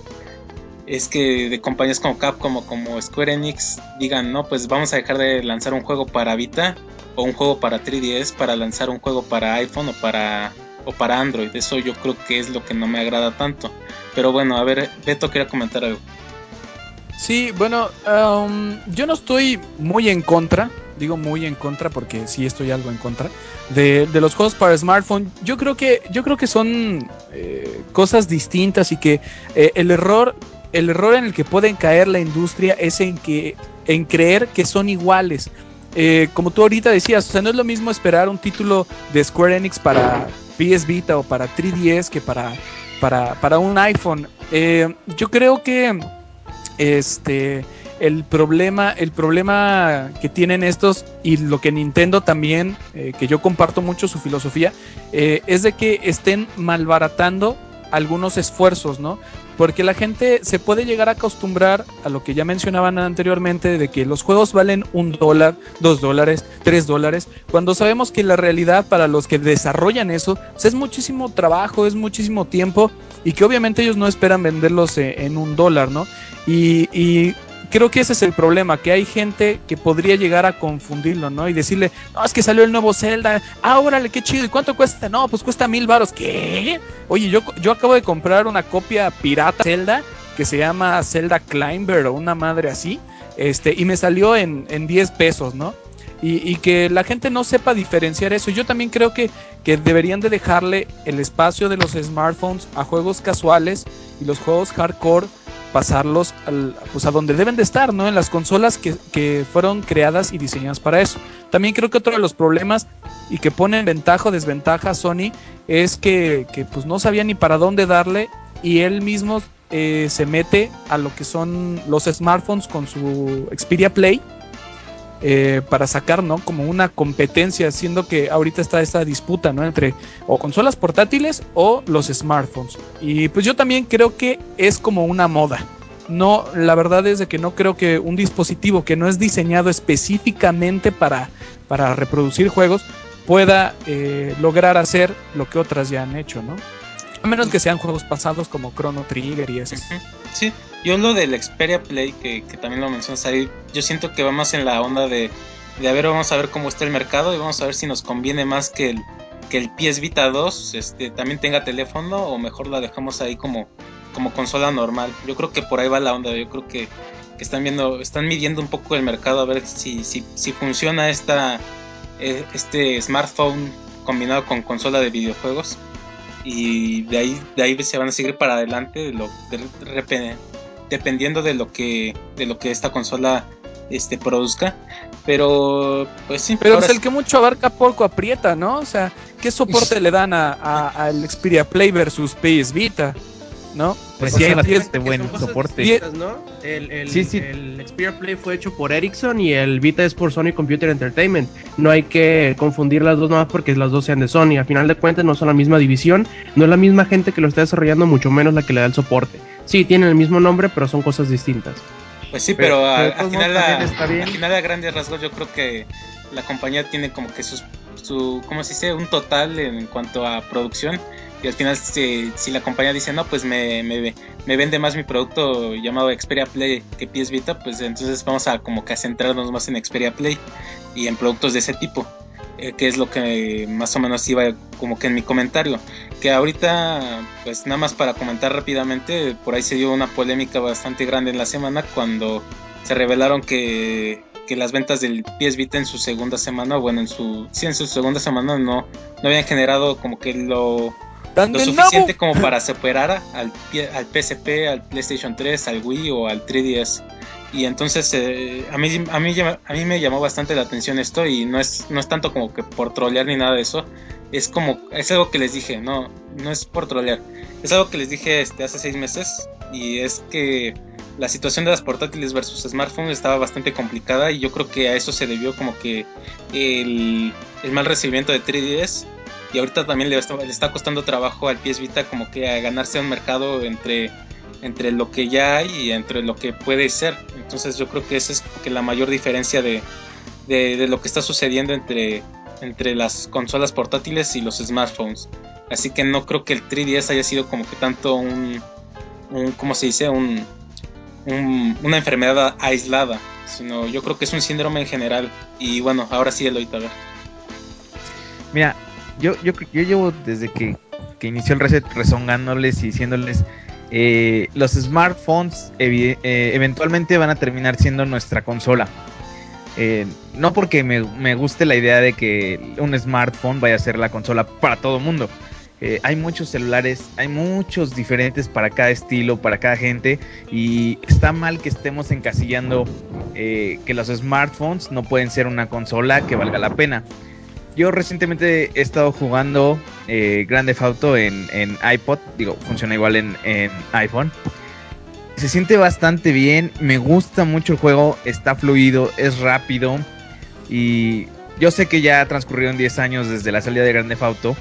es que de compañías como Capcom o como Square Enix digan, no, pues vamos a dejar de lanzar un juego para Vita o un juego para tres D S para lanzar un juego para iPhone o para o para Android. Eso yo creo que es lo que no me agrada tanto. Pero bueno, a ver, Beto quería comentar algo. Sí, bueno, um, yo no estoy muy en contra, digo muy en contra porque sí estoy algo en contra de, de los juegos para smartphone. Yo creo que yo creo que son eh, cosas distintas y que eh, el error el error en el que pueden caer la industria es en que en creer que son iguales. eh, como tú ahorita decías, o sea, no es lo mismo esperar un título de Square Enix para P S Vita o para tres D S que para, para, para un iPhone. Eh, yo creo que este el problema, el problema que tienen estos y lo que Nintendo también, eh, que yo comparto mucho su filosofía, eh, es de que estén malbaratando algunos esfuerzos, ¿no? Porque la gente se puede llegar a acostumbrar a lo que ya mencionaban anteriormente, de que los juegos valen un dólar, dos dólares, tres dólares, cuando sabemos que la realidad para los que desarrollan eso, pues es muchísimo trabajo, es muchísimo tiempo, y que obviamente ellos no esperan venderlos en un dólar, ¿no? Y, y creo que ese es el problema, que hay gente que podría llegar a confundirlo, ¿no? Y decirle, no, es que salió el nuevo Zelda, ah, órale, qué chido, ¿y cuánto cuesta? No, pues cuesta mil varos. ¿Qué? Oye, yo, yo acabo de comprar una copia pirata de Zelda, que se llama Zelda Climber o una madre así, este, y me salió en, en diez pesos, ¿no? Y, y que la gente no sepa diferenciar eso. Yo también creo que, que deberían de dejarle el espacio de los smartphones a juegos casuales y los juegos hardcore pasarlos al, pues a donde deben de estar, ¿no? En las consolas que, que fueron creadas y diseñadas para eso. También creo que otro de los problemas y que pone en ventaja o desventaja a Sony es que, que pues no sabía ni para dónde darle, y él mismo eh, se mete a lo que son los smartphones con su Xperia Play, eh, para sacar, ¿no? Como una competencia, siendo que ahorita está esta disputa, ¿no? Entre o consolas portátiles o los smartphones. Y pues yo también creo que es como una moda. No, la verdad es de que no creo que un dispositivo que no es diseñado específicamente para, para reproducir juegos pueda eh, lograr hacer lo que otras ya han hecho, ¿no? A menos que sean juegos pasados como Chrono Trigger y eso. Sí, yo lo del Xperia Play, que, que también lo mencionas ahí, yo siento que va más en la onda de, de a ver, vamos a ver cómo está el mercado y vamos a ver si nos conviene más que el, que el P S Vita dos este, también tenga teléfono, o mejor la dejamos ahí como, como consola normal. Yo creo que por ahí va la onda, yo creo que, que están viendo, están midiendo un poco el mercado a ver si, si, si funciona esta, este smartphone combinado con consola de videojuegos. Y de ahí de ahí se van a seguir para adelante de lo, de, de, dependiendo de lo que de lo que esta consola este produzca, pero pues sí, pero es el que mucho abarca poco aprieta, ¿no? O sea, ¿qué soporte le dan a, a, al Xperia Play versus P S Vita? ¿No? Pues o sí, sea, hay bastante que buen soporte. Distintas, ¿no? El, el, sí, sí. el Xperia Play fue hecho por Ericsson y el Vita es por Sony Computer Entertainment. No hay que confundir las dos nomás porque las dos sean de Sony. A final de cuentas no son la misma división, no es la misma gente que lo está desarrollando, mucho menos la que le da el soporte. Sí, tienen el mismo nombre, pero son cosas distintas. Pues sí, pero, pero, pero al, final a, está bien. al final a grandes rasgos yo creo que la compañía tiene como que sus, su, ¿cómo se dice? Un total en cuanto a producción. Y al final si, si la compañía dice, no, pues me, me, me vende más mi producto llamado Xperia Play que P S Vita, pues entonces vamos a como que a centrarnos más en Xperia Play y en productos de ese tipo, eh, que es lo que más o menos iba como que en mi comentario. Que ahorita, pues nada más para comentar rápidamente, por ahí se dio una polémica bastante grande en la semana cuando se revelaron que, que las ventas del P S Vita en su segunda semana, bueno, en su sí, en su segunda semana no, no habían generado como que lo... lo suficiente como para superar al, al P S P, al PlayStation tres, al Wii o al tres D S. Y entonces eh, a, mí, a, mí, a mí me llamó bastante la atención esto, y no es, no es tanto como que por trolear ni nada de eso. Es como, es algo que les dije, no, no es por trolear. Es algo que les dije este, hace seis meses, y es que la situación de las portátiles versus smartphones estaba bastante complicada, y yo creo que a eso se debió como que el, el mal recibimiento de tres D S. Y ahorita también le está, le está costando trabajo al P S Vita como que a ganarse un mercado entre, entre lo que ya hay y entre lo que puede ser. Entonces yo creo que esa es como que la mayor diferencia de, de, de lo que está sucediendo entre, entre las consolas portátiles y los smartphones. Así que no creo que el tres D S haya sido como que tanto un, un ¿cómo se dice? Un, un, una enfermedad aislada, sino yo creo que es un síndrome en general. Y bueno, ahora sí, Eloy, a ver. Mira, Yo, yo, yo llevo desde que, que inició el reset rezongándoles y diciéndoles eh, los smartphones evi- eh, eventualmente van a terminar siendo nuestra consola. Eh, no porque me, me guste la idea de que un smartphone vaya a ser la consola para todo el mundo. Eh, hay muchos celulares, hay muchos diferentes para cada estilo, para cada gente, y está mal que estemos encasillando eh, que los smartphones no pueden ser una consola que valga la pena. Yo recientemente he estado jugando eh, Grand Theft Auto en, en iPod, digo, funciona igual en, en iPhone. Se siente bastante bien, me gusta mucho el juego, está fluido, es rápido, y yo sé que ya transcurrieron diez años desde la salida de Grand Theft Auto,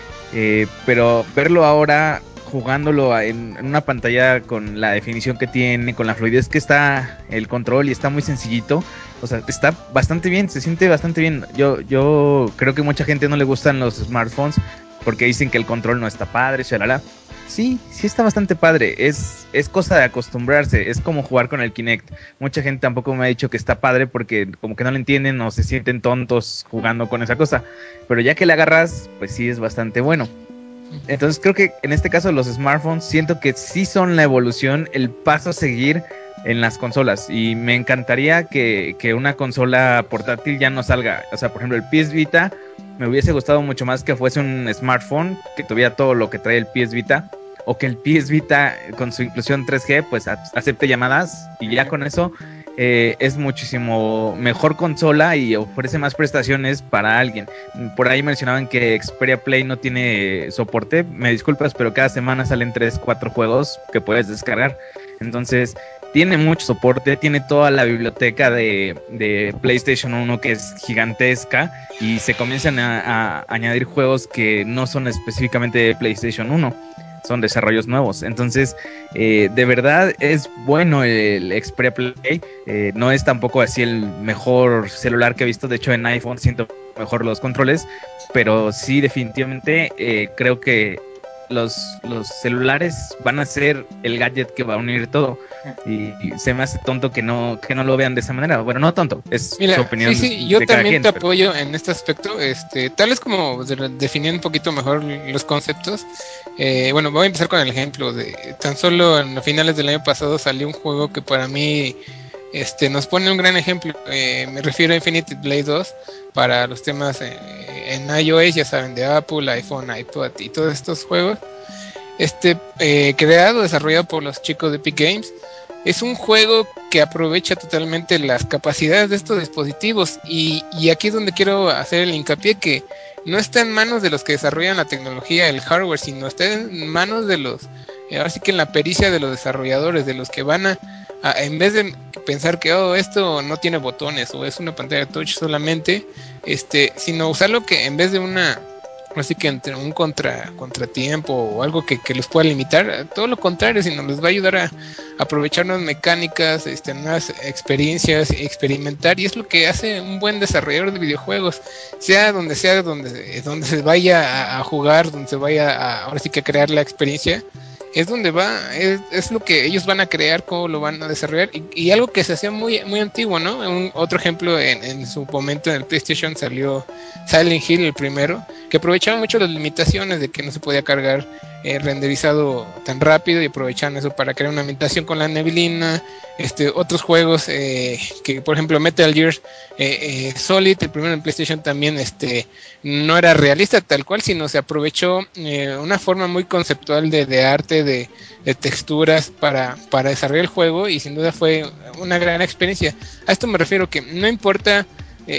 eh, pero verlo ahora jugándolo en, en una pantalla con la definición que tiene, con la fluidez que está el control y está muy sencillito, o sea, está bastante bien, se siente bastante bien. Yo, yo creo que mucha gente no le gustan los smartphones porque dicen que el control no está padre, shalala. Sí, sí está bastante padre, es, es cosa de acostumbrarse, es como jugar con el Kinect. Mucha gente tampoco me ha dicho que está padre porque como que no lo entienden o se sienten tontos jugando con esa cosa, pero ya que le agarras, pues sí es bastante bueno. Entonces creo que en este caso los smartphones siento que sí son la evolución, el paso a seguir en las consolas, y me encantaría que, que una consola portátil ya no salga. O sea, por ejemplo, el P S Vita me hubiese gustado mucho más que fuese un smartphone que tuviera todo lo que trae el P S Vita, o que el P S Vita con su inclusión tres G pues a- acepte llamadas, y ya con eso eh, es muchísimo mejor consola y ofrece más prestaciones para alguien. Por ahí mencionaban que Xperia Play no tiene soporte, me disculpas, pero cada semana salen tres cuatro juegos que puedes descargar. Entonces tiene mucho soporte, tiene toda la biblioteca de, de PlayStation uno que es gigantesca, y se comienzan a, a añadir juegos que no son específicamente de PlayStation uno, son desarrollos nuevos. Entonces, eh, de verdad es bueno el Xperia Play. Eh, no es tampoco así el mejor celular que he visto. De hecho, en iPhone siento mejor los controles, pero sí, definitivamente eh, creo que los, los celulares van a ser el gadget que va a unir todo. Y, y se me hace tonto que no, que no lo vean de esa manera. Bueno, no tonto, es Mira, su opinión sí, sí, de, yo de cada también quien. te Pero... apoyo en este aspecto, este, tal vez como de- definir un poquito mejor los conceptos. Eh, bueno, voy a empezar con el ejemplo de tan solo en los finales del año pasado salió un juego que para mí este, nos pone un gran ejemplo. Eh, me refiero a Infinity Blade dos para los temas eh, en iOS, ya saben, de Apple, iPhone, iPod y todos estos juegos. Este, eh, creado, desarrollado por los chicos de Epic Games, es un juego que aprovecha totalmente las capacidades de estos dispositivos, y, y aquí es donde quiero hacer el hincapié que no está en manos de los que desarrollan la tecnología, el hardware, sino está en manos de los, eh, ahora sí que en la pericia de los desarrolladores, de los que van a, a en vez de pensar que oh, esto no tiene botones o es una pantalla de touch solamente, este, sino usarlo que en vez de una así que entre un contra, contratiempo o algo que, que los pueda limitar, todo lo contrario, sino les va a ayudar a, a aprovechar nuevas mecánicas, este, nuevas experiencias, experimentar, y es lo que hace un buen desarrollador de videojuegos, sea donde sea, donde, donde se vaya a, a jugar, donde se vaya a, ahora sí que a crear la experiencia, es donde va, es, es lo que ellos van a crear, cómo lo van a desarrollar, y, y algo que se hacía muy, muy antiguo, ¿no? Un, otro ejemplo, en, en su momento en el PlayStation salió Silent Hill, el primero, que aprovechaba mucho las limitaciones de que no se podía cargar eh, renderizado tan rápido, y aprovechaban eso para crear una ambientación con la neblina. Este, otros juegos eh, que por ejemplo Metal Gear eh, eh, Solid, el primero en PlayStation también, este, no era realista tal cual, sino se aprovechó eh, una forma muy conceptual de, de arte, de, de texturas para, para desarrollar el juego, y sin duda fue una gran experiencia. A esto me refiero que no importa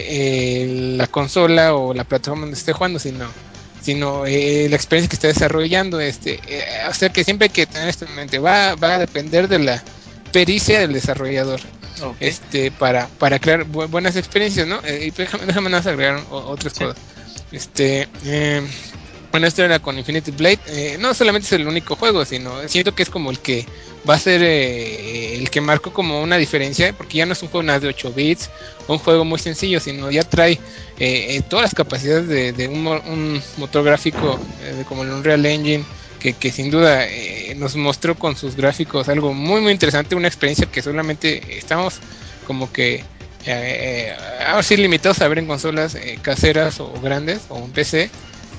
eh, eh, la consola o la plataforma donde esté jugando, sino sino eh, la experiencia que está desarrollando, este, eh, o sea que siempre hay que tener esto en mente, va, va a depender de la pericia del desarrollador, okay, este, para, para crear bu buenas experiencias, ¿no? Eh, y déjame, déjame nada más agregar o, otras sí. cosas. Este, eh, bueno, esto era con Infinity Blade. Eh, no solamente es el único juego, sino siento que es como el que va a ser eh, el que marcó como una diferencia, porque ya no es un juego nada de ocho bits, un juego muy sencillo, sino ya trae eh, eh, todas las capacidades de, de un, un motor gráfico eh, como el Unreal Engine, que, que sin duda eh, nos mostró con sus gráficos algo muy muy interesante, una experiencia que solamente estamos como que eh, eh, ahora sí limitados a ver en consolas eh, caseras o grandes o en P C.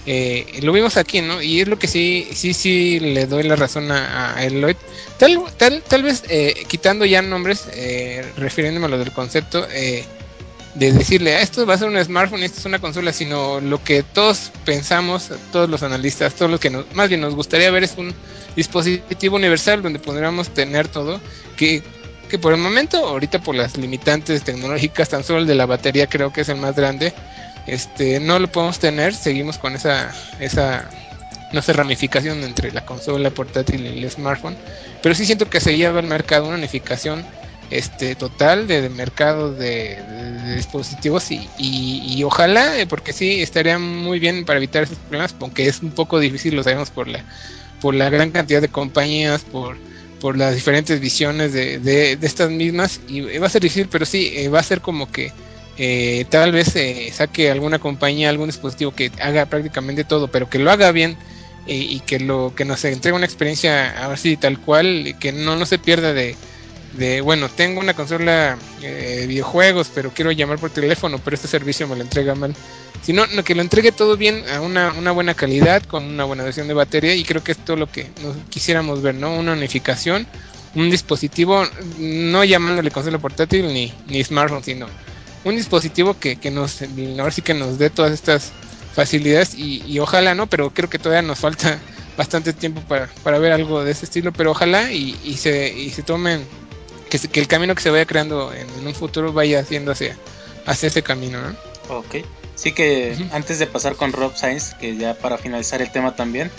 Eh, lo vimos aquí, ¿no? Y es lo que sí, sí, sí le doy la razón a, a Eloy. Tal, tal, tal vez eh, quitando ya nombres, eh, refiriéndome a lo del concepto, eh, de decirle, ah, esto va a ser un smartphone, esto es una consola, sino lo que todos pensamos, todos los analistas, todos los que nos, más bien nos gustaría ver es un dispositivo universal donde podríamos tener todo, que, que por el momento, ahorita por las limitantes tecnológicas, tan solo el de la batería creo que es el más grande, este, no lo podemos tener, seguimos con esa, esa, no sé, ramificación entre la consola portátil y el smartphone, pero sí siento que se lleva al mercado una unificación este total de, de mercado de, de, de dispositivos y, y, y ojalá, eh, porque sí estaría muy bien para evitar esos problemas, aunque es un poco difícil, lo sabemos por la por la gran cantidad de compañías, por por las diferentes visiones de, de, de estas mismas, y va a ser difícil, pero sí, eh, va a ser como que eh, tal vez eh, saque alguna compañía algún dispositivo que haga prácticamente todo, pero que lo haga bien, eh, y que lo que nos entregue una experiencia ahora sí tal cual, que no, no se pierda de de bueno, tengo una consola de eh, videojuegos, pero quiero llamar por teléfono, pero este servicio me lo entrega mal. Sino no, que lo entregue todo bien a una, una buena calidad, con una buena versión de batería, y creo que es todo lo que nos quisiéramos ver, ¿no? Una unificación, un dispositivo, no llamándole consola portátil ni, ni smartphone, sino un dispositivo que, que nos, ahora sí que nos dé todas estas facilidades y, y ojalá, ¿no? Pero creo que todavía nos falta bastante tiempo para, para ver algo de ese estilo, pero ojalá y, y se, y se tomen Que, se, que el camino que se vaya creando en, en un futuro vaya haciendo hacia, hacia ese camino, ¿no? Ok, sí que uh-huh. Antes de pasar con Rob Sainz, que ya para finalizar el tema también,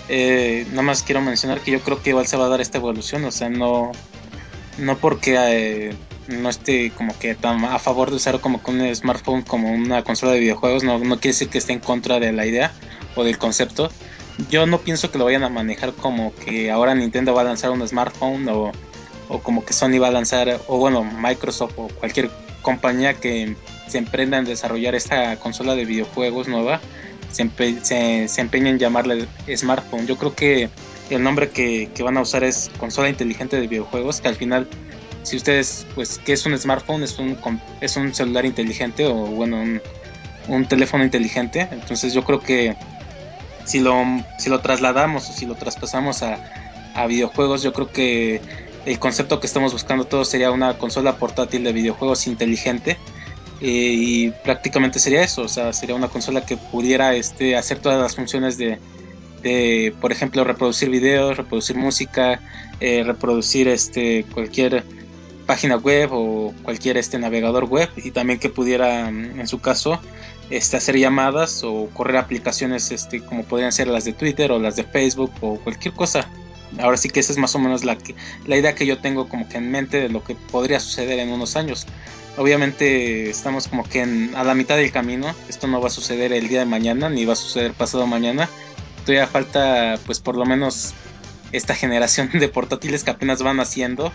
eh, nada más quiero mencionar que yo creo que igual se va a dar esta evolución, o sea, no, no porque eh, no esté como que tan a favor de usar como que un smartphone como una consola de videojuegos, no, no quiere decir que esté en contra de la idea o del concepto. Yo no pienso que lo vayan a manejar como que ahora Nintendo va a lanzar un smartphone o o como que Sony va a lanzar, o bueno, Microsoft o cualquier compañía que se emprenda en desarrollar esta consola de videojuegos nueva, se, empe- se, se empeña en llamarle smartphone. Yo creo que el nombre que, que van a usar es consola inteligente de videojuegos, que al final, si ustedes, pues, ¿qué es un smartphone? Es un, es un celular inteligente o bueno, un, un teléfono inteligente. Entonces yo creo que si lo, si lo trasladamos o si lo traspasamos a, a videojuegos, yo creo que el concepto que estamos buscando todos sería una consola portátil de videojuegos inteligente, eh, y prácticamente sería eso, o sea, sería una consola que pudiera este, hacer todas las funciones de, de, por ejemplo, reproducir videos, reproducir música, eh, reproducir este, cualquier página web o cualquier este, navegador web, y también que pudiera, en su caso, este, hacer llamadas o correr aplicaciones este, como podrían ser las de Twitter o las de Facebook o cualquier cosa. Ahora sí que esa es más o menos la, que, la idea que yo tengo como que en mente de lo que podría suceder en unos años. Obviamente estamos como que en, a la mitad del camino. Esto no va a suceder el día de mañana ni va a suceder pasado mañana. Todavía falta pues por lo menos esta generación de portátiles que apenas van haciendo,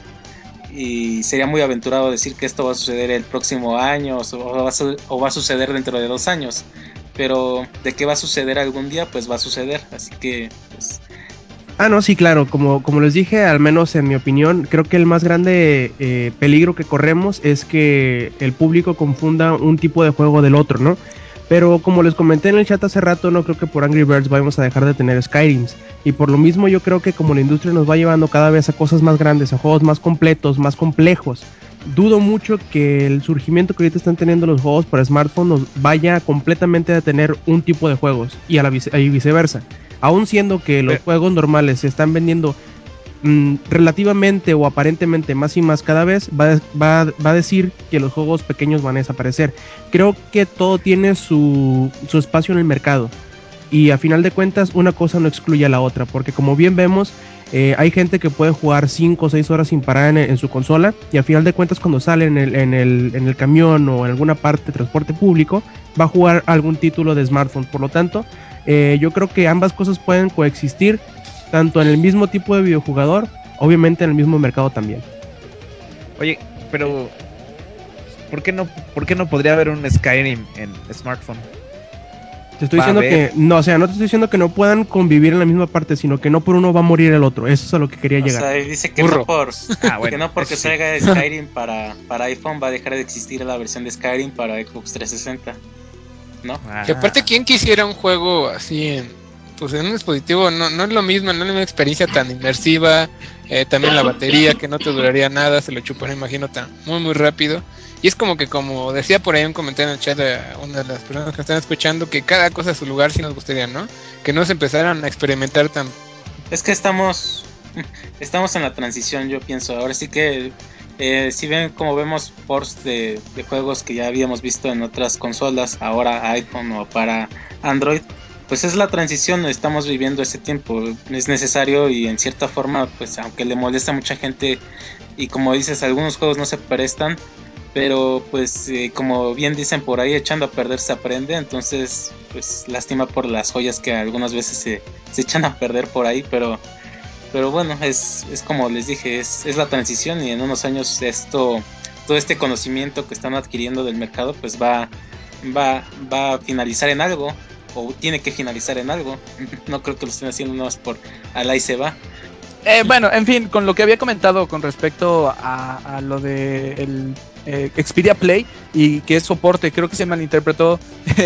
y sería muy aventurado decir que esto va a suceder el próximo año o va a, su- o va a suceder dentro de dos años. Pero de que va a suceder algún día, pues va a suceder. Así que pues, Ah, no, sí, claro, como, como les dije, al menos en mi opinión, creo que el más grande eh, peligro que corremos es que el público confunda un tipo de juego del otro, ¿no? Pero como les comenté en el chat hace rato, no creo que por Angry Birds vayamos a dejar de tener Skyrims. Y por lo mismo yo creo que como la industria nos va llevando cada vez a cosas más grandes, a juegos más completos, más complejos, dudo mucho que el surgimiento que ahorita están teniendo los juegos para smartphone nos vaya completamente a tener un tipo de juegos y, a la vice- y viceversa. Aún siendo que los juegos normales se están vendiendo mmm, relativamente o aparentemente más y más cada vez, va, va, va a decir que los juegos pequeños van a desaparecer. Creo que todo tiene su, su espacio en el mercado. Y a final de cuentas, una cosa no excluye a la otra. Porque como bien vemos, eh, hay gente que puede jugar cinco o seis horas sin parar en, en su consola. Y a final de cuentas, cuando sale en el, en, el, en el camión o en alguna parte de transporte público, va a jugar algún título de smartphone. Por lo tanto, eh, yo creo que ambas cosas pueden coexistir, tanto en el mismo tipo de videojugador, obviamente en el mismo mercado también. Oye, pero ¿por qué no, por qué no podría haber un Skyrim en smartphone? Te estoy diciendo que no, o sea, no te estoy diciendo que no puedan convivir en la misma parte, sino que no por uno va a morir el otro. Eso es a lo que quería o llegar. sea, dice que Burro. no por Ah, bueno, que no porque sí. salga Skyrim para, para iPhone va a dejar de existir la versión de Skyrim para Xbox trescientos sesenta, ¿no? Y aparte, ¿quién quisiera un juego así en, pues en un dispositivo no, no es lo mismo, no es una experiencia tan inmersiva, eh, también la batería que no te duraría nada, se lo chupan, imagino, tan muy muy rápido. Y es como que, como decía por ahí un comentario en el chat de una de las personas que están escuchando, que cada cosa a su lugar sí nos gustaría, ¿no? Que no se empezaran a experimentar tan... Es que estamos estamos en la transición, yo pienso. Ahora sí que eh, si ven como vemos ports de, de juegos que ya habíamos visto en otras consolas, ahora iPhone o para Android, pues es la transición, estamos viviendo ese tiempo, es necesario y en cierta forma, pues aunque le molesta a mucha gente y como dices, algunos juegos no se prestan, pero pues eh, como bien dicen por ahí, echando a perder se aprende, entonces pues lástima por las joyas que algunas veces se, se echan a perder por ahí, pero pero bueno, es, es como les dije, es, es la transición y en unos años esto, todo este conocimiento que están adquiriendo del mercado pues va, va, va a finalizar en algo o tiene que finalizar en algo. No creo que lo estén haciendo nada más por al ahí se va. Eh, bueno, en fin, con lo que había comentado con respecto a, a lo de el eh, Xperia Play y que es soporte, creo que se malinterpretó.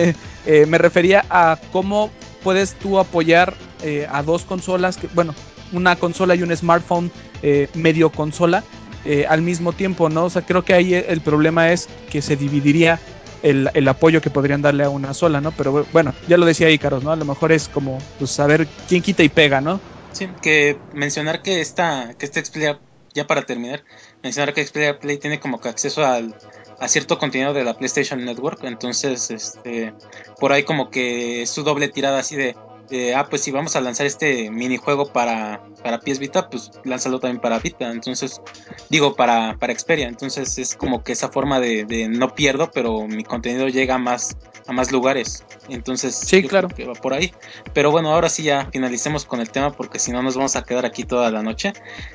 eh, me refería a cómo puedes tú apoyar eh, a dos consolas, que, bueno, una consola y un smartphone eh, medio consola eh, al mismo tiempo, ¿no? O sea, creo que ahí el problema es que se dividiría el, el apoyo que podrían darle a una sola, ¿no? Pero bueno, ya lo decía Ícaros, ¿no? A lo mejor es como pues saber quién quita y pega, ¿no? Sí, que mencionar que esta, que este Xperia, ya para terminar, mencionar que Xperia Play tiene como que acceso al, a cierto contenido de la PlayStation Network, entonces este por ahí como que es su doble tirada así de, de ah pues si vamos a lanzar este minijuego para, para P S Vita, pues lánzalo también para Vita, entonces digo para, para Xperia, entonces es como que esa forma de, de no pierdo, pero mi contenido llega a más, a más lugares, entonces sí, yo claro. creo que va por ahí. Pero bueno, ahora sí ya finalicemos con el tema porque si no nos vamos a quedar aquí toda la noche.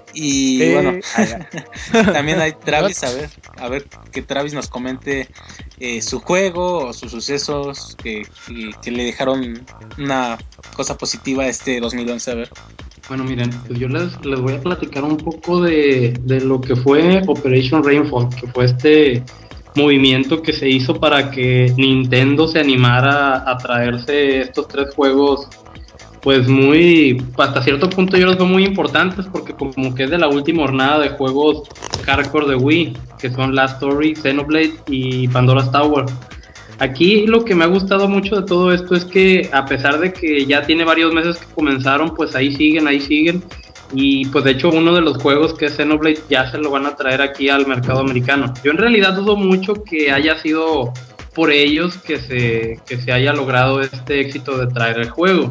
Y Eh, bueno, ay, también hay Travis, a ver, a ver que Travis nos comente eh, su juego o sus sucesos que, que, que le dejaron una cosa positiva este dos mil once, a ver. Bueno, miren, pues yo les, les voy a platicar un poco de, de lo que fue Operation Rainfall, que fue este movimiento que se hizo para que Nintendo se animara a traerse estos tres juegos, pues muy, hasta cierto punto yo los veo muy importantes porque como que es de la última jornada de juegos hardcore de Wii, que son Last Story, Xenoblade y Pandora's Tower. Aquí lo que me ha gustado mucho de todo esto es que a pesar de que ya tiene varios meses que comenzaron, pues ahí siguen, ahí siguen. Y pues de hecho uno de los juegos que es Xenoblade ya se lo van a traer aquí al mercado americano. Yo en realidad dudo mucho que haya sido por ellos que se, que se haya logrado este éxito de traer el juego.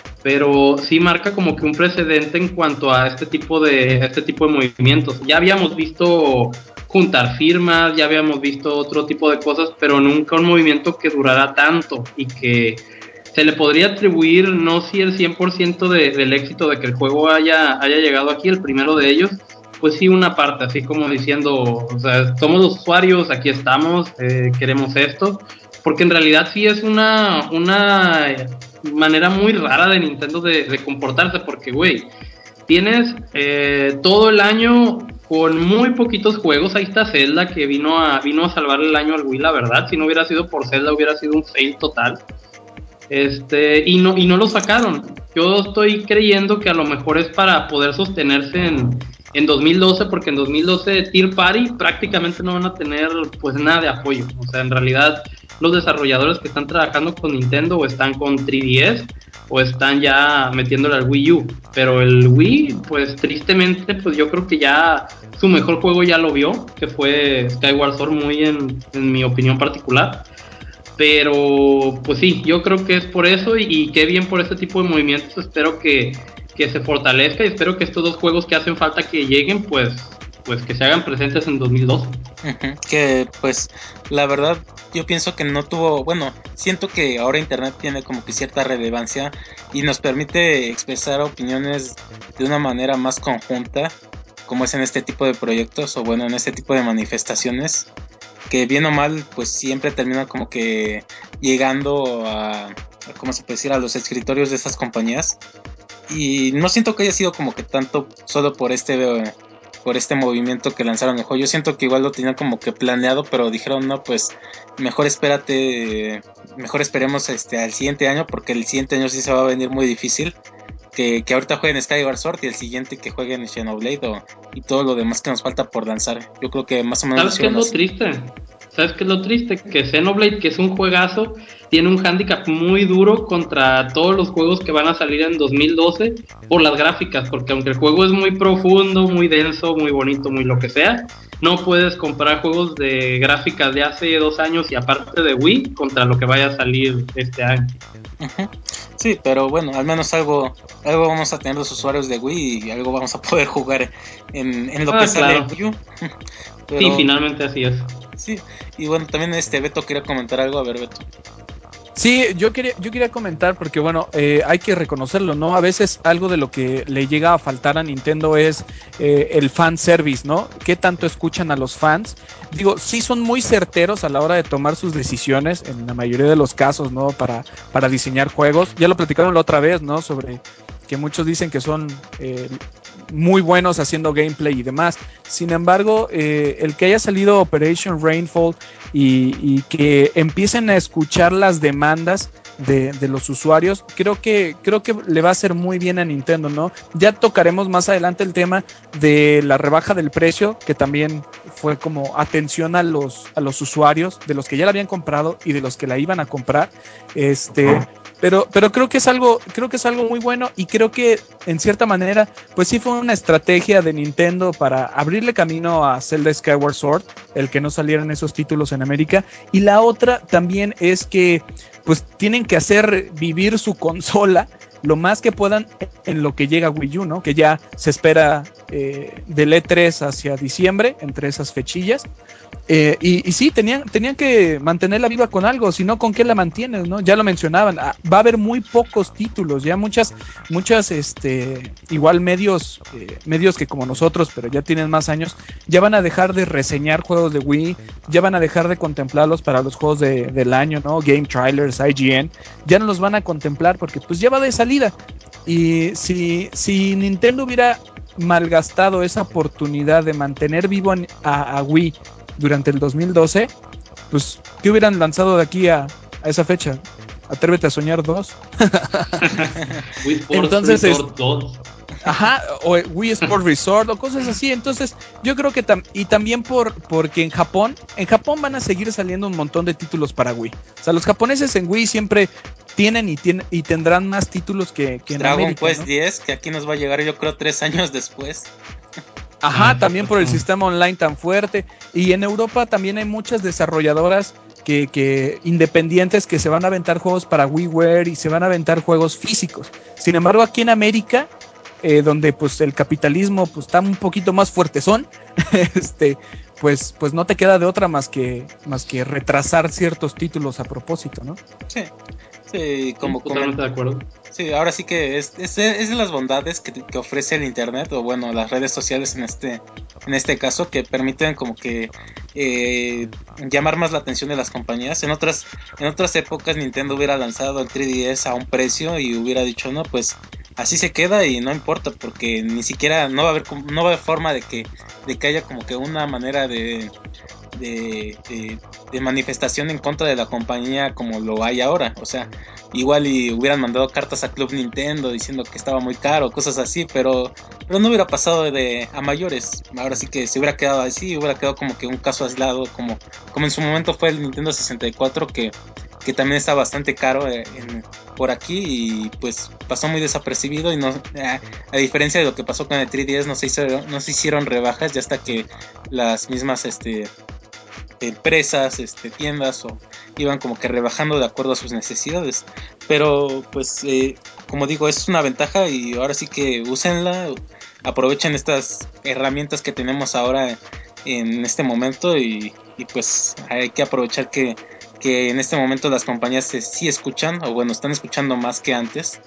Pero sí marca como que un precedente en cuanto a este tipo de, este tipo de movimientos. Ya habíamos visto juntar firmas, ya habíamos visto otro tipo de cosas, pero nunca un movimiento que durara tanto y que se le podría atribuir, no si el cien por ciento de, del éxito de que el juego haya, haya llegado aquí, el primero de ellos, pues sí una parte, así como diciendo, o sea, somos los usuarios, aquí estamos, eh, queremos esto, porque en realidad sí es una, una manera muy rara de Nintendo de, de comportarse, porque, güey, tienes eh, todo el año con muy poquitos juegos. Ahí está Zelda que vino a vino a salvar el año al Wii, la verdad. Si no hubiera sido por Zelda hubiera sido un fail total. Este, y no y no lo sacaron. Yo estoy creyendo que a lo mejor es para poder sostenerse en en dos mil doce, porque en dos mil doce Tier Party prácticamente no van a tener pues nada de apoyo. O sea, en realidad los desarrolladores que están trabajando con Nintendo o están con tres D S o están ya metiéndole al Wii U, pero el Wii, pues tristemente, pues yo creo que ya su mejor juego ya lo vio, que fue Skyward Sword, muy en, en mi opinión particular. Pero pues sí, yo creo que es por eso y, y qué bien por este tipo de movimientos. Espero que, que se fortalezca y espero que estos dos juegos que hacen falta que lleguen, pues pues que se hagan presentes en dos mil doce. Uh-huh. Que pues la verdad yo pienso que no tuvo, bueno, siento que ahora internet tiene como que cierta relevancia y nos permite expresar opiniones de una manera más conjunta, como es en este tipo de proyectos o bueno, en este tipo de manifestaciones, que bien o mal pues siempre terminan como que llegando a, a ¿cómo se puede decir?, a los escritorios de estas compañías. Y no siento que haya sido como que tanto solo por este por este movimiento que lanzaron el juego. Yo siento que igual lo tenían como que planeado, pero dijeron no, pues mejor espérate, mejor esperemos este al siguiente año, porque el siguiente año sí se va a venir muy difícil. Que, que ahorita jueguen Skyward Sword y el siguiente que jueguen Xenoblade o, y todo lo demás que nos falta por lanzar. Yo creo que más o menos ¿Sabes qué es lo triste? ¿Sabes qué es lo triste? Que Xenoblade, que es un juegazo, tiene un handicap muy duro contra todos los juegos que van a salir en dos mil doce por las gráficas, porque aunque el juego es muy profundo, muy denso, muy bonito, muy lo que sea, no puedes comparar juegos de gráficas de hace dos años y aparte de Wii contra lo que vaya a salir este año. Uh-huh. Sí, pero bueno, al menos algo algo vamos a tener los usuarios de Wii y algo vamos a poder jugar en, en lo ah, que sale claro. en Wii U. Pero, sí, finalmente así es. Sí, y bueno, también este Beto quería comentar algo, a ver Beto. Sí, yo quería, yo quería comentar porque bueno, eh, hay que reconocerlo, ¿no? A veces algo de lo que le llega a faltar a Nintendo es eh, el fan service, ¿no? ¿Qué tanto escuchan a los fans? Digo, sí son muy certeros a la hora de tomar sus decisiones, en la mayoría de los casos, ¿no? Para, para diseñar juegos. Ya lo platicaron la otra vez, ¿no? Sobre que muchos dicen que son eh, muy buenos haciendo gameplay y demás. Sin embargo, eh, el que haya salido Operation Rainfall y, y que empiecen a escuchar las demandas de, de los usuarios, creo que, creo que le va a hacer muy bien a Nintendo, ¿no? Ya tocaremos más adelante el tema de la rebaja del precio, que también fue como atención a los, a los usuarios, de los que ya la habían comprado y de los que la iban a comprar. Este... Pero, pero creo que es algo, creo que es algo muy bueno y creo que en cierta manera, pues sí fue una estrategia de Nintendo para abrirle camino a Zelda Skyward Sword, el que no salieran esos títulos en América. Y la otra también es que pues tienen que hacer vivir su consola lo más que puedan en lo que llega Wii U, ¿no? Que ya se espera eh, del E tres hacia diciembre, entre esas fechillas. Eh, y, y sí, tenían, tenían que mantenerla viva con algo, si no, ¿con qué la mantienes, no? Ya lo mencionaban, ah, va a haber muy pocos títulos, ya muchas, muchas, este, igual medios, eh, medios que como nosotros, pero ya tienen más años, ya van a dejar de reseñar juegos de Wii, ya van a dejar de contemplarlos para los juegos de, del año, ¿no? Game Trailers, I G N, ya no los van a contemplar porque pues ya va de salida. Y si, si Nintendo hubiera malgastado esa oportunidad de mantener vivo a, a Wii durante el dos mil doce, pues, ¿qué hubieran lanzado de aquí a, a esa fecha? Atrévete a soñar dos. Wii Sports Entonces, Resort es, dos. Ajá, o Wii Sport Resort o cosas así. Entonces, yo creo que tam- y también por porque en Japón, en Japón van a seguir saliendo un montón de títulos para Wii. O sea, los japoneses en Wii siempre tienen y, tienen, y tendrán más títulos que, que en Dragon América, Quest ¿no? diez, que aquí nos va a llegar yo creo tres años después. Ajá, Ah, también por el perfecto. sistema online tan fuerte. Y en Europa también hay muchas desarrolladoras que, que independientes que se van a aventar juegos para WiiWare y se van a aventar juegos físicos. Sin embargo, aquí en América, eh, donde pues el capitalismo pues está un poquito más fuertezón, este, pues, pues no te queda de otra más que, más que retrasar ciertos títulos a propósito, ¿no? Sí, sí, Sí, como totalmente de comento. acuerdo. Sí, ahora sí que es, es, es de las bondades que, que ofrece el internet, o bueno, las redes sociales en este, en este caso, que permiten como que eh, llamar más la atención de las compañías. En otras, en otras épocas Nintendo hubiera lanzado el tres D S a un precio y hubiera dicho, no, pues así se queda y no importa, porque ni siquiera no va a haber, com- no va a haber forma de que, de que haya como que una manera de, de, de, de manifestación en contra de la compañía como lo hay ahora. O sea, igual y hubieran mandado cartas a Club Nintendo diciendo que estaba muy caro, cosas así, pero, pero no hubiera pasado de a mayores. Ahora sí que se hubiera quedado así, hubiera quedado como que un caso aislado, como, como en su momento fue el Nintendo sesenta y cuatro, que, que también está bastante caro eh, en, por aquí y pues pasó muy desapercibido y no, a, a diferencia de lo que pasó con el tres D S, no se hicieron, no se hicieron rebajas ya hasta que las mismas este empresas, este, tiendas o iban como que rebajando de acuerdo a sus necesidades. Pero pues eh, como digo, es una ventaja y ahora sí que úsenla, aprovechen estas herramientas que tenemos ahora en este momento y, y pues hay que aprovechar que, que en este momento las compañías se, sí escuchan o bueno, están escuchando más que antes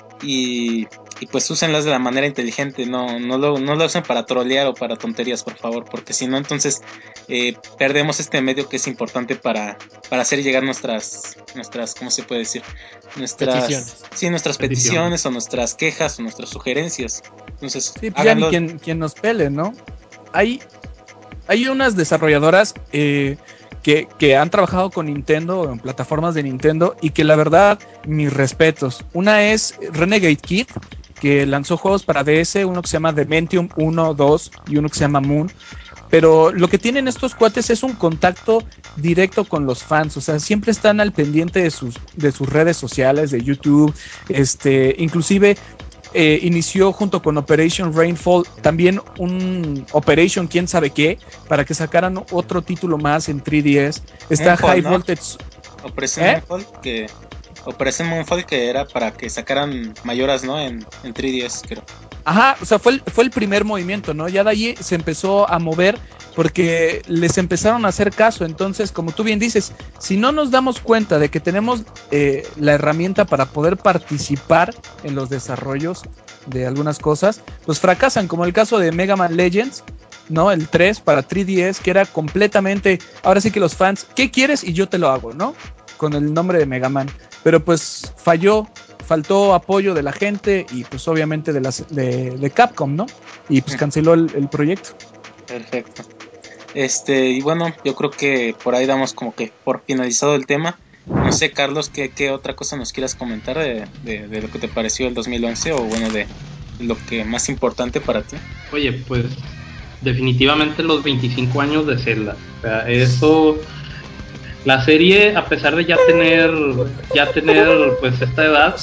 y, y pues úsenlas de la manera inteligente, no, no, lo, no lo usen para trolear o para tonterías, por favor, porque si no, entonces eh, perdemos este medio que es importante para, para hacer llegar nuestras, nuestras, ¿cómo se puede decir? Nuestras, Peticiones. sí, nuestras Petición. peticiones o nuestras quejas o nuestras sugerencias. Entonces, Sí, pues ya ni háganlo. quien, quien nos pele, ¿no? hay, hay unas desarrolladoras eh, que, que han trabajado con Nintendo, en plataformas de Nintendo, y que la verdad, mis respetos. Una es Renegade Kid, que lanzó juegos para D S, uno que se llama Dementium uno, dos y uno que se llama Moon. Pero lo que tienen estos cuates es un contacto directo con los fans, o sea, siempre están al pendiente de sus, de sus redes sociales, de YouTube, este, inclusive eh, inició junto con Operation Rainfall también un Operation quién sabe qué, para que sacaran otro título más en tres D S. Está Moonfall, High ¿no? Voltage. Operation ¿Eh? Moonfall, que Operation Moonfall que era para que sacaran mayoras, ¿no? En, en tres D S, creo. Ajá, o sea, fue el, fue el primer movimiento, ¿no? Ya de ahí se empezó a mover porque les empezaron a hacer caso. Entonces, como tú bien dices, si no nos damos cuenta de que tenemos eh, la herramienta para poder participar en los desarrollos de algunas cosas, pues fracasan, como el caso de Mega Man Legends, ¿no? El tres para tres D S, que era completamente, ahora sí que los fans, ¿qué quieres? Y yo te lo hago, ¿no? Con el nombre de Mega Man. Pero pues falló, faltó apoyo de la gente y pues obviamente de, las, de, de Capcom, ¿no? Y pues canceló el, el proyecto. Perfecto. Este, y bueno, yo creo que por ahí damos como que por finalizado el tema. No sé, Carlos, ¿qué, qué otra cosa nos quieras comentar de, de, de lo que te pareció el dos mil once o bueno, de lo que más importante para ti? Oye, pues definitivamente los veinticinco años de Zelda. O sea, eso... La serie, a pesar de ya tener ya tener pues esta edad,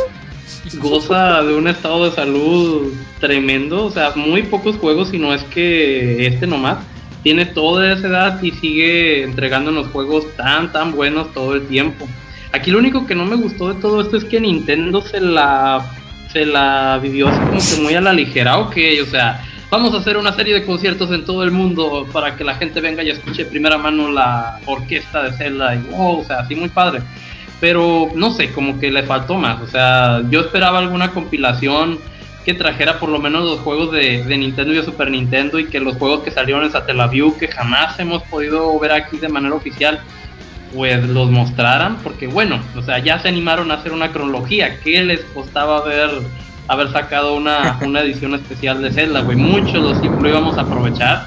goza de un estado de salud tremendo. O sea, muy pocos juegos, si no es que este nomás, tiene toda esa edad y sigue entregándonos juegos tan, tan buenos todo el tiempo. Aquí lo único que no me gustó de todo esto es que Nintendo se la, se la vivió así como que muy a la ligera, ok, o sea... Vamos a hacer una serie de conciertos en todo el mundo para que la gente venga y escuche de primera mano la orquesta de Zelda. Y wow, o sea, así muy padre. Pero no sé, como que le faltó más. O sea, yo esperaba alguna compilación que trajera por lo menos los juegos de, de Nintendo y de Super Nintendo, y que los juegos que salieron en Satellaview, que jamás hemos podido ver aquí de manera oficial, pues los mostraran. Porque bueno, o sea, ya se animaron a hacer una cronología. ¿Qué les costaba ver... haber sacado una, una edición especial de Zelda, güey? Muchos los, lo íbamos a aprovechar.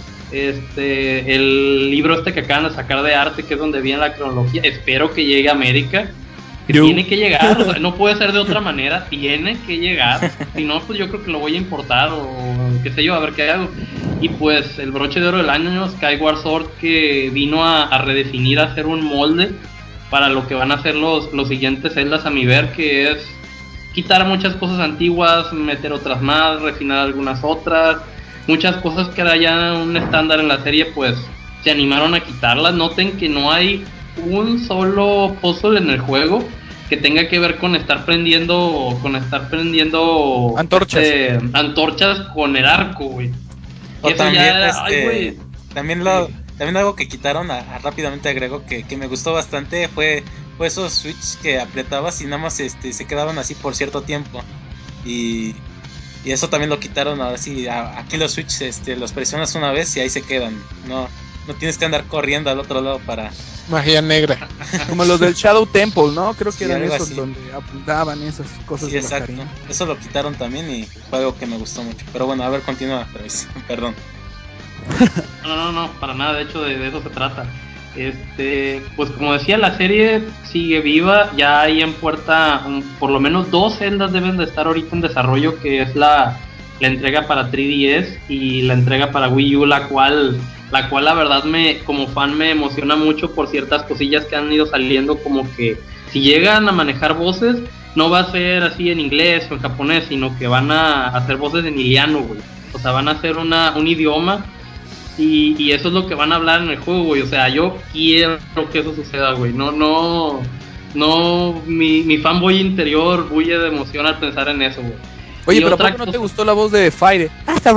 Este, el libro este que acaban de sacar de arte, que es donde viene la cronología, espero que llegue a América. Que Yo. tiene que llegar, o sea, no puede ser de otra manera, tiene que llegar. Si no, pues yo creo que lo voy a importar o qué sé yo, a ver qué hago. Y pues el broche de oro del año, Skyward Sword, que vino a, a redefinir, a hacer un molde para lo que van a ser los, los siguientes Zeldas, a mi ver, que es quitar muchas cosas antiguas, meter otras más, refinar algunas otras. Muchas cosas que era ya un estándar en la serie, pues se animaron a quitarlas. Noten que no hay un solo puzzle en el juego que tenga que ver con estar prendiendo con estar prendiendo antorchas este, antorchas con el arco, güey. O Eso también, ya, este, ay, güey. también lo, también algo que quitaron, a, a rápidamente agrego, que, que me gustó bastante, fue, fue esos switches que apretabas y nada más este, se quedaban así por cierto tiempo. Y, y eso también lo quitaron. Ahora sí, a, aquí los switches este, los presionas una vez y ahí se quedan. No, no tienes que andar corriendo al otro lado para... Magia negra. como los del Shadow Temple, ¿no? Creo que Sí, eran algo esos así. donde apuntaban esas cosas Sí, de la exacto. Karina. Eso lo quitaron también y fue algo que me gustó mucho. Pero bueno, a ver, continúa, Travis. Perdón. No, no, no, para nada, de hecho de, de eso se trata. Este, pues como decía, la serie sigue viva, ya hay en puerta un, por lo menos dos celdas deben de estar ahorita en desarrollo, que es la, la entrega para tres D S y la entrega para Wii U, la cual, la cual la verdad me, como fan me emociona mucho por ciertas cosillas que han ido saliendo, como que si llegan a manejar voces, no va a ser así en inglés o en japonés, sino que van a hacer voces en iliano, güey. O sea, van a hacer una, un idioma. Y, y eso es lo que van a hablar en el juego, güey. O sea, yo quiero que eso suceda, güey. No, no, no, mi, mi fanboy interior bulle de emoción al pensar en eso, güey. Oye, Y pero ¿a otra poco no te cosa- gustó la voz de Fire?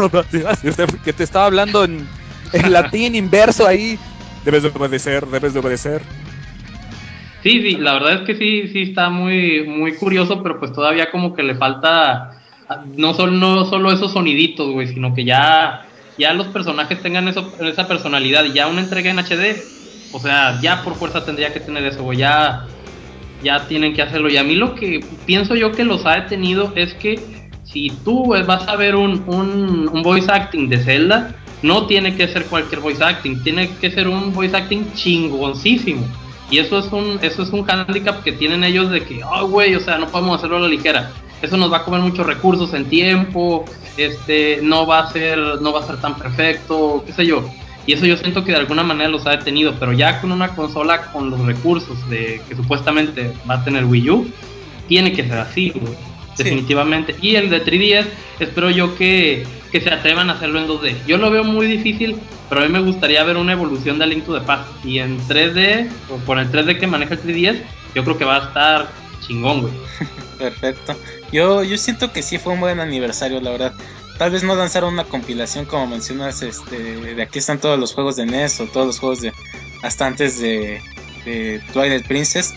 Que te estaba hablando en, en latín inverso ahí. Debes de obedecer, debes de obedecer. Sí, sí, la verdad es que sí, sí está muy, muy curioso, pero pues todavía como que le falta no solo, no solo esos soniditos, güey, sino que ya, ya los personajes tengan eso, esa personalidad, y ya una entrega en H D, o sea, ya por fuerza tendría que tener eso, güey, ya, ya tienen que hacerlo. Y a mí lo que pienso yo que los ha detenido es que si tú, güey, vas a ver un, un, un voice acting de Zelda, no tiene que ser cualquier voice acting, tiene que ser un voice acting chingoncísimo. Y eso es un eso es un handicap que tienen ellos de que, oh, güey, o sea, no podemos hacerlo a la ligera. Eso nos va a comer muchos recursos en tiempo, este, no va a ser no va a ser tan perfecto, qué sé yo. Y eso yo siento que de alguna manera los ha detenido, pero ya con una consola con los recursos de que supuestamente va a tener Wii U, tiene que ser así, güey. Sí. Definitivamente. Y el de tres D S, espero yo que, que se atrevan a hacerlo en dos D. Yo lo veo muy difícil, pero a mí me gustaría ver una evolución de A Link to the Past. Y en tres D, o por el tres D que maneja el tres D S, yo creo que va a estar chingón, güey. Perfecto. Yo, yo siento que sí fue un buen aniversario, la verdad. Tal vez no lanzaron una compilación como mencionas, este, de aquí están todos los juegos de N E S o todos los juegos de hasta antes de, de Twilight Princess,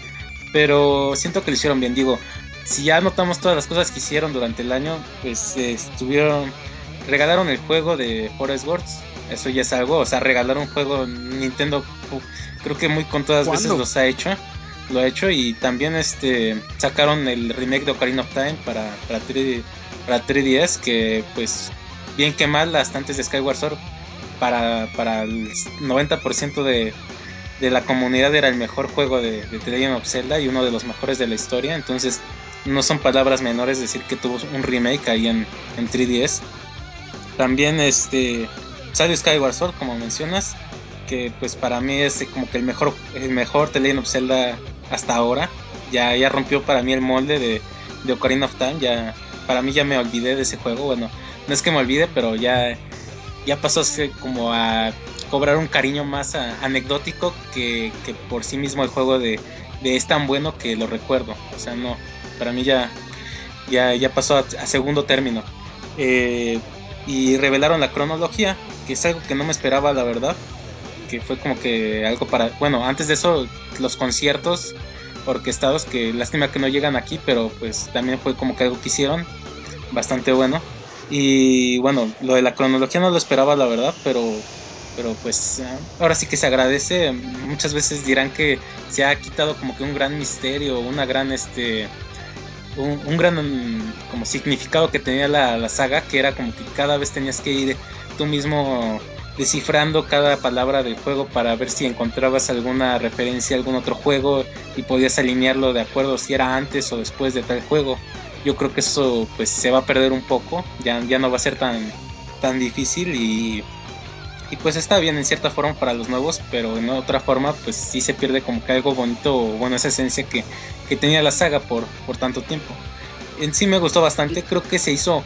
pero siento que lo hicieron bien. Digo, si ya notamos todas las cosas que hicieron durante el año, pues eh, estuvieron, regalaron el juego de Forest Wars, eso ya es algo, o sea, regalar un juego Nintendo, uh, creo que muy contadas veces los ha hecho. Lo ha hecho, y también este sacaron el remake de Ocarina of Time para, para, tres D, para tres D S, que pues bien que mal hasta antes de Skyward Sword para, para el noventa por ciento de, de la comunidad era el mejor juego de, de The Legend of Zelda y uno de los mejores de la historia. Entonces no son palabras menores decir que tuvo un remake ahí en, en tres D S. También este salió Skyward Sword, como mencionas, que pues para mí es como que el mejor el mejor The Legend of Zelda hasta ahora. Ya, ya rompió para mí el molde de, de Ocarina of Time. Ya, para mí ya me olvidé de ese juego. Bueno, no es que me olvide, pero ya, ya pasó como a cobrar un cariño más a, anecdótico que, que por sí mismo el juego de, de es tan bueno que lo recuerdo. O sea, no, para mí ya, ya, ya pasó a, a segundo término. Eh, y revelaron la cronología, que es algo que no me esperaba, la verdad. Que fue como que algo para... Bueno, antes de eso, los conciertos orquestados, que lástima que no llegan aquí, pero pues también fue como que algo que hicieron bastante bueno. Y bueno, lo de la cronología no lo esperaba, la verdad, pero pero pues ahora sí que se agradece. Muchas veces dirán que se ha quitado como que un gran misterio, una gran este un, un gran como significado que tenía la, la saga, que era como que cada vez tenías que ir tú mismo descifrando cada palabra del juego para ver si encontrabas alguna referencia a algún otro juego y podías alinearlo de acuerdo si era antes o después de tal juego. Yo creo que eso pues se va a perder un poco, ya, ya no va a ser tan, tan difícil, y, y pues está bien en cierta forma para los nuevos, pero en otra forma pues sí se pierde como que algo bonito, o bueno, esa esencia que, que tenía la saga por, por tanto tiempo. En sí me gustó bastante, creo que se hizo...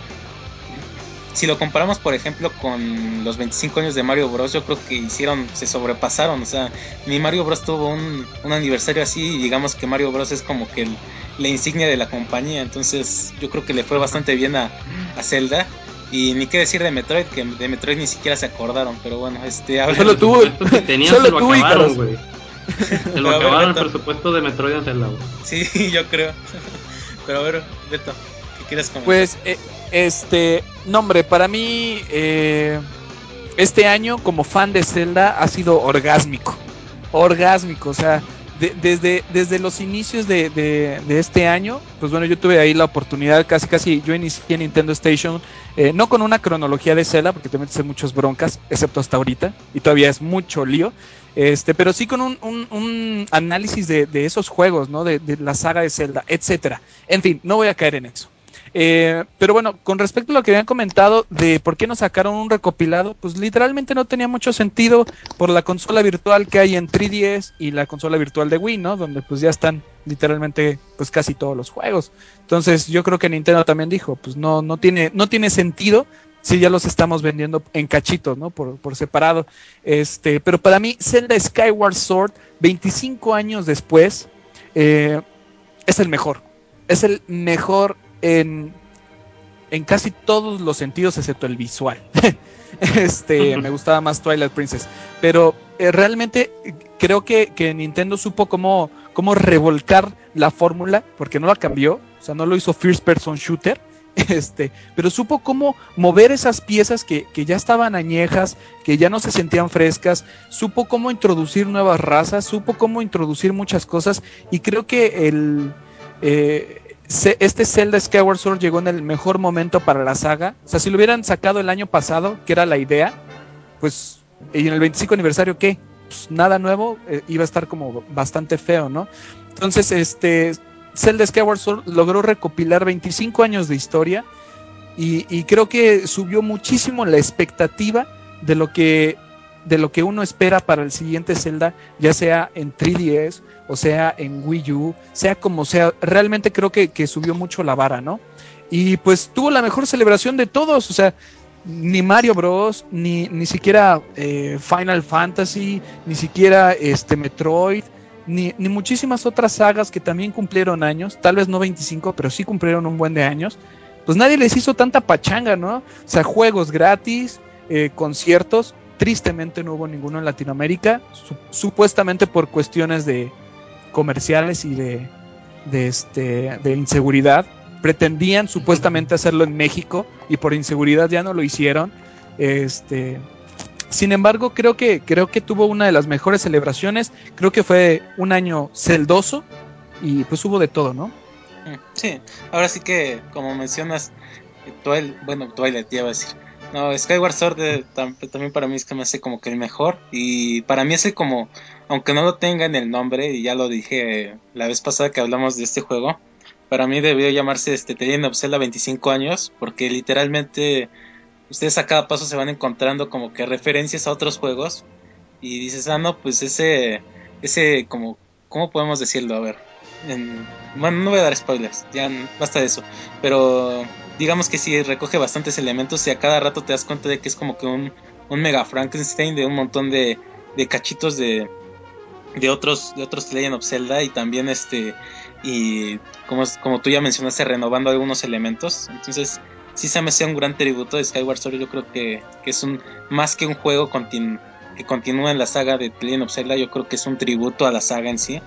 Si lo comparamos, por ejemplo, con los veinticinco años de Mario Bros, yo creo que hicieron, se sobrepasaron. O sea, ni Mario Bros tuvo un, un aniversario así, y digamos que Mario Bros es como que el, la insignia de la compañía. Entonces, yo creo que le fue bastante bien a, a Zelda. Y ni qué decir de Metroid, que de Metroid ni siquiera se acordaron. Pero bueno, este, a Solo ver, tuvo, que tenían, solo se lo tú, acabaron, güey. Se lo Pero a ver, acabaron el Beto. presupuesto de Metroid en Zelda, güey. Sí, yo creo. Pero a ver, Beto, ¿qué quieres comentar? Pues, eh, este, no, hombre, para mí, eh, este año como fan de Zelda ha sido orgásmico. Orgásmico, o sea, de, desde, desde los inicios de, de, de este año, pues bueno, yo tuve ahí la oportunidad, casi casi, yo inicié Nintendo Station, eh, no con una cronología de Zelda, porque te metes en muchas broncas, excepto hasta ahorita, y todavía es mucho lío, este, pero sí con un, un, un análisis de, de esos juegos, ¿no? De, de la saga de Zelda, etcétera. En fin, no voy a caer en eso. Eh, pero bueno, con respecto a lo que habían comentado de por qué no sacaron un recopilado, pues literalmente no tenía mucho sentido por la consola virtual que hay en tres D S y la consola virtual de Wii, ¿no? Donde pues ya están literalmente pues casi todos los juegos. Entonces yo creo que Nintendo también dijo, pues no, no tiene, no tiene sentido si ya los estamos vendiendo en cachitos, ¿no? Por, por separado. Este, pero para mí, Zelda Skyward Sword, veinticinco años después, eh, es el mejor. Es el mejor en, en casi todos los sentidos, excepto el visual. este, me gustaba más Twilight Princess. Pero eh, realmente creo que, que Nintendo supo cómo, cómo revolcar la fórmula, porque no la cambió, o sea, no lo hizo First Person Shooter, este, pero supo cómo mover esas piezas que, que ya estaban añejas, que ya no se sentían frescas, supo cómo introducir nuevas razas, supo cómo introducir muchas cosas, y creo que el... Eh, este Zelda Skyward Sword llegó en el mejor momento para la saga. O sea, si lo hubieran sacado el año pasado, que era la idea, pues, y en el veinticinco aniversario, ¿qué? Pues nada nuevo, eh, iba a estar como bastante feo, ¿no? Entonces, este, Zelda Skyward Sword logró recopilar veinticinco años de historia y, y creo que subió muchísimo la expectativa de lo que de lo que uno espera para el siguiente Zelda, ya sea en tres D S o sea en Wii U, sea como sea, realmente creo que, que subió mucho la vara, ¿no? Y pues tuvo la mejor celebración de todos, o sea, ni Mario Bros, ni, ni siquiera eh, Final Fantasy, ni siquiera este Metroid, ni, ni muchísimas otras sagas que también cumplieron años, tal vez no veinticinco, pero sí cumplieron un buen de años, pues nadie les hizo tanta pachanga, ¿no? O sea, juegos gratis, eh, conciertos, tristemente no hubo ninguno en Latinoamérica, su, supuestamente por cuestiones de comerciales y de, de, este, de inseguridad. Pretendían supuestamente hacerlo en México y por inseguridad ya no lo hicieron. Este, sin embargo, creo que, creo que tuvo una de las mejores celebraciones. Creo que fue un año celdoso y pues hubo de todo, ¿no? Sí, ahora sí que, como mencionas, Twilight, bueno, Twilight, ya iba a decir. No, Skyward Sword eh, tam, también para mí es que me hace como que el mejor. Y para mí ese como, aunque no lo tenga en el nombre, y ya lo dije la vez pasada que hablamos de este juego, para mí debió llamarse este The Legend of Zelda veinticinco años, porque literalmente ustedes a cada paso se van encontrando como que referencias a otros juegos. Y dices, ah, no, pues ese, ese como, ¿cómo podemos decirlo? A ver, en, bueno, no voy a dar spoilers, ya basta de eso, pero digamos que sí recoge bastantes elementos y a cada rato te das cuenta de que es como que un, un mega Frankenstein de un montón de, de cachitos de, de otros de otros Legend of Zelda y también este y como, como tú ya mencionaste renovando algunos elementos, entonces sí se me hace un gran tributo de Skyward Sword. Yo creo que, que es un más que un juego continu, que continúa en la saga de Legend of Zelda, yo creo que es un tributo a la saga en sí.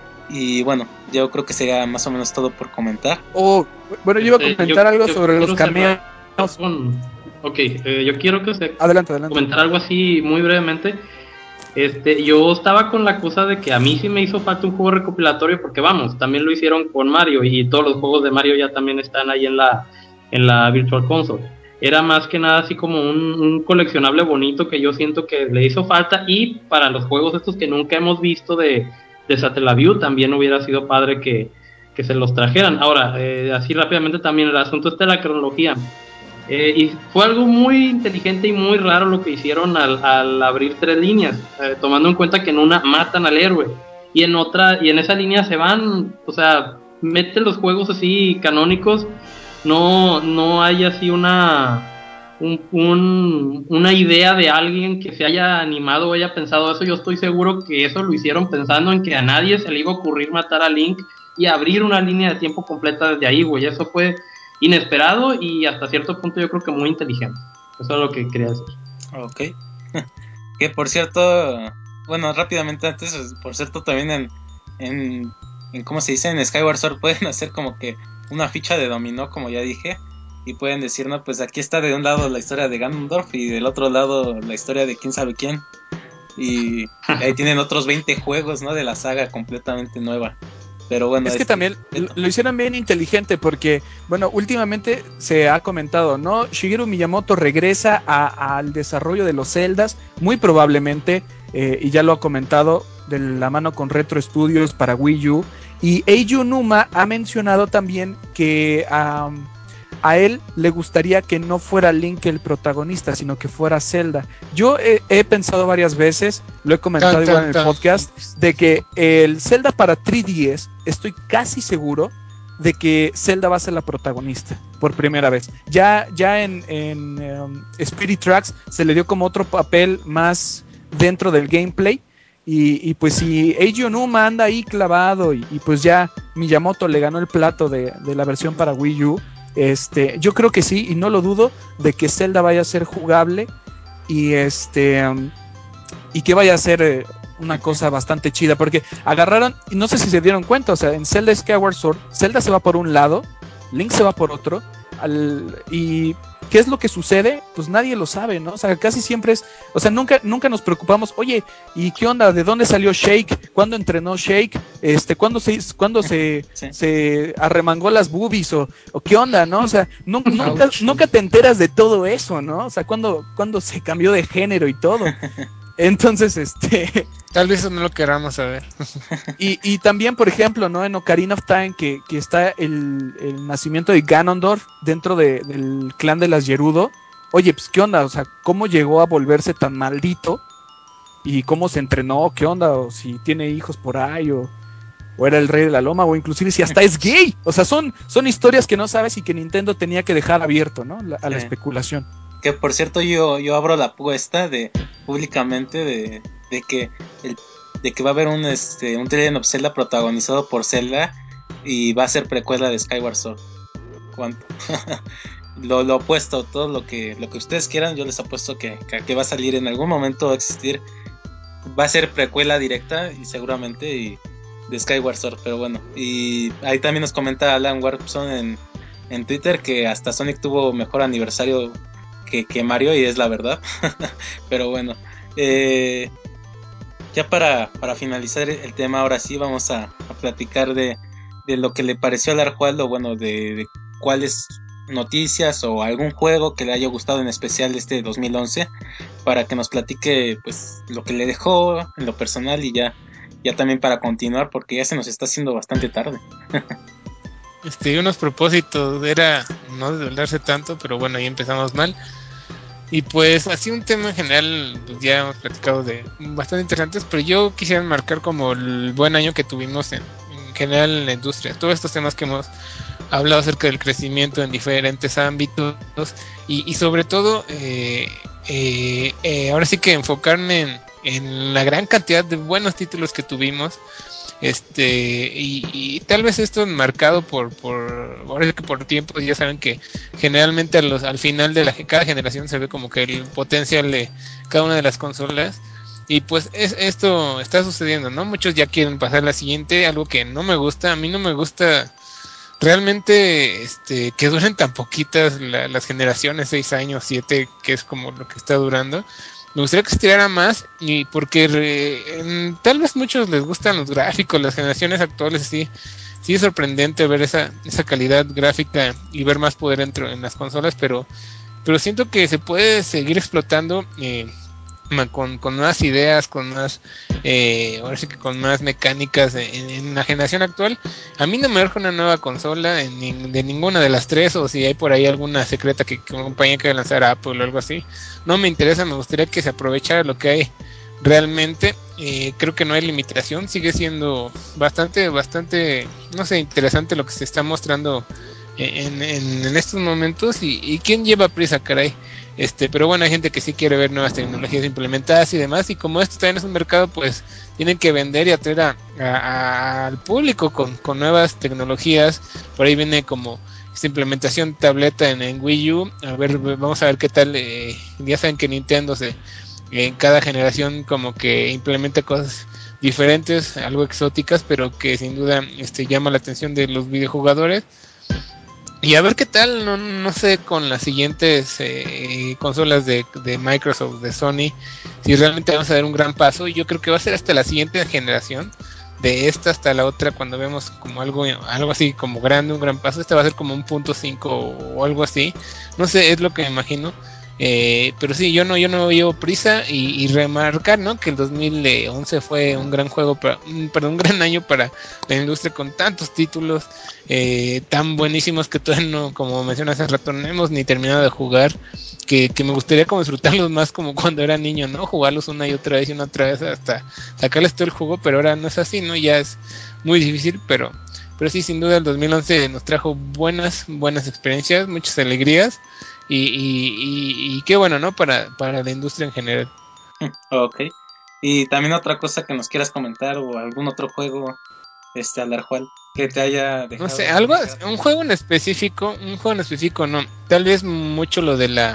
Y bueno, yo creo que sería más o menos todo por comentar. Oh, bueno, yo iba a comentar este, yo, algo yo sobre los cameos. Con... Ok, eh, yo quiero que se adelante, adelante. comentar algo así muy brevemente. Este, yo estaba con la cosa de que a mí sí me hizo falta un juego recopilatorio porque vamos, también lo hicieron con Mario y todos los juegos de Mario ya también están ahí en la, en la Virtual Console. Era más que nada así como un, un coleccionable bonito que yo siento que le hizo falta, y para los juegos estos que nunca hemos visto de, de Satellaview también hubiera sido padre que, que se los trajeran. Ahora, eh, así rápidamente también el asunto está de la cronología. Eh, y fue algo muy inteligente y muy raro lo que hicieron al, al abrir tres líneas, eh, tomando en cuenta que en una matan al héroe y en otra, y en esa línea se van, o sea, meten los juegos así canónicos, no, no hay así una un, un, una idea de alguien que se haya animado o haya pensado eso. Yo estoy seguro que eso lo hicieron pensando en que a nadie se le iba a ocurrir matar a Link y abrir una línea de tiempo completa desde ahí, güey. Eso fue inesperado y hasta cierto punto yo creo que muy inteligente. Eso es lo que quería decir. Ok. Que por cierto, bueno, rápidamente antes, por cierto, también en, en, en ¿cómo se dice? En Skyward Sword pueden hacer como que una ficha de dominó, como ya dije, y pueden decir, no, pues aquí está de un lado la historia de Ganondorf y del otro lado la historia de quién sabe quién. Y ahí tienen otros veinte juegos, ¿no? De la saga completamente nueva. Pero bueno, es que este, también lo, lo hicieron bien inteligente porque, bueno, últimamente se ha comentado, ¿no? Shigeru Miyamoto regresa a, al desarrollo de los Zeldas, muy probablemente, eh, y ya lo ha comentado, de la mano con Retro Studios para Wii U. Y Eiji Numa ha mencionado también que um, a él le gustaría que no fuera Link el protagonista, sino que fuera Zelda. Yo he, he pensado varias veces, lo he comentado tan, igual tan, en el tan. podcast, de que el Zelda para tres D S, estoy casi seguro de que Zelda va a ser la protagonista por primera vez. Ya, ya en, en um, Spirit Tracks se le dio como otro papel más dentro del gameplay. Y, y pues si Eiji Onuma anda ahí clavado y, y pues ya Miyamoto le ganó el plato de, de la versión para Wii U, Este, yo creo que sí, y no lo dudo, de que Zelda vaya a ser jugable y este um, y que vaya a ser eh, una cosa bastante chida, porque agarraron, y no sé si se dieron cuenta, o sea, en Zelda Skyward Sword, Zelda se va por un lado, Link se va por otro, al, y ¿qué es lo que sucede? Pues nadie lo sabe, ¿no? O sea, casi siempre es, o sea, nunca, nunca nos preocupamos, oye, ¿y qué onda? ¿De dónde salió Shake? ¿Cuándo entrenó Shake? Este, ¿cuándo se, cuándo se, sí. se arremangó las boobies? O, o qué onda, ¿no? O sea, no, nunca, nunca te enteras de todo eso, ¿no? O sea, ¿cuándo, cuándo se cambió de género y todo? Entonces, este... Tal vez eso no lo queramos saber. y, y también, por ejemplo, ¿no? En Ocarina of Time, que, que está el, el nacimiento de Ganondorf dentro de, del clan de las Gerudo. Oye, pues, ¿qué onda? O sea, ¿cómo llegó a volverse tan maldito? ¿Y cómo se entrenó? ¿Qué onda? O si tiene hijos por ahí, o, o era el rey de la loma, o inclusive si hasta es gay. O sea, son, son historias que no sabes y que Nintendo tenía que dejar abierto, ¿no? La, a la sí. especulación. Que por cierto, yo, yo abro la apuesta de públicamente de, de que el, de que va a haber un este un The Legend of Zelda protagonizado por Zelda y va a ser precuela de Skyward Sword. ¿Cuánto? lo, lo opuesto, todo lo que lo que ustedes quieran, yo les apuesto que, que, que va a salir en algún momento, va a existir, va a ser precuela directa y seguramente y de Skyward Sword, pero bueno. Y ahí también nos comenta Alan Warpson en, en Twitter que hasta Sonic tuvo mejor aniversario Que, que Mario, y es la verdad. Pero bueno, eh, ya para, para finalizar el tema, ahora sí vamos a, a platicar de, de lo que le pareció al Arjualdo, bueno, de, de cuáles noticias o algún juego que le haya gustado en especial este dos mil once, para que nos platique pues lo que le dejó en lo personal, y ya, ya también para continuar, porque ya se nos está haciendo bastante tarde. Este, unos propósitos era no desvelarse tanto, pero bueno, ahí empezamos mal. Y pues así un tema en general, pues ya hemos platicado de bastante interesantes, pero yo quisiera marcar como el buen año que tuvimos en, en general en la industria. Todos estos temas que hemos hablado acerca del crecimiento en diferentes ámbitos y, y sobre todo, eh, eh, eh, ahora sí que enfocarme en, en la gran cantidad de buenos títulos que tuvimos. Este y, y tal vez esto marcado por por ahora sí que por tiempos. Ya saben que generalmente a los, al final de la, cada generación se ve como que el potencial de cada una de las consolas, y pues es, esto está sucediendo, ¿no? Muchos ya quieren pasar a la siguiente, algo que no me gusta. A mí no me gusta realmente este que duren tan poquitas la, las generaciones, seis años, siete, que es como lo que está durando. Me gustaría que se tirara más, y porque re, en, tal vez muchos les gustan los gráficos, las generaciones actuales, sí, sí es sorprendente ver esa, esa calidad gráfica y ver más poder dentro en las consolas, pero, pero siento que se puede seguir explotando eh, con, con más ideas, con más, eh, ahora sí que con más mecánicas en, en la generación actual. A mí no me urge una nueva consola en, de ninguna de las tres, o si hay por ahí alguna secreta que, que una compañía quiera lanzar a Apple o algo así, no me interesa. Me gustaría que se aprovechara lo que hay realmente. Eh, creo que no hay limitación, sigue siendo bastante, bastante, no sé, interesante lo que se está mostrando en, en, en estos momentos, y, y quién lleva prisa, caray. Este, pero bueno, hay gente que sí quiere ver nuevas tecnologías implementadas y demás, y como esto también es un mercado, pues tienen que vender y atraer a, a, a, al público con, con nuevas tecnologías. Por ahí viene como esta implementación tableta en, en Wii U. A ver, vamos a ver qué tal. Eh, ya saben que Nintendo se, en cada generación como que implementa cosas diferentes, algo exóticas, pero que sin duda este, llama la atención de los videojugadores. Y a ver qué tal, no, no sé, con las siguientes eh, consolas de, de Microsoft, de Sony, si realmente vamos a dar un gran paso. Y yo creo que va a ser hasta la siguiente generación, de esta hasta la otra, cuando vemos como algo, algo así como grande, un gran paso. Este va a ser como un punto cinco o algo así, no sé, es lo que me imagino. Eh, pero sí, yo no, yo no llevo prisa, y, y remarcar, ¿no?, que el dos mil once fue un gran juego, para, perdón, un gran año para la industria, con tantos títulos eh, tan buenísimos que todavía no, como mencioné hace rato, no hemos ni terminado de jugar, que, que me gustaría como disfrutarlos más como cuando era niño, ¿no? Jugarlos una y otra vez y una otra vez hasta sacarles todo el jugo, pero ahora no es así, ¿no? Ya es muy difícil, pero, pero sí, sin duda el dos mil once nos trajo buenas, buenas experiencias, muchas alegrías. Y, y, y, y qué bueno, ¿no? Para, para la industria en general. Ok. Y también otra cosa que nos quieras comentar, o algún otro juego, este, Alarjual, que te haya dejado. No sé, algo, un juego en específico, un juego en específico, no. Tal vez mucho lo de la,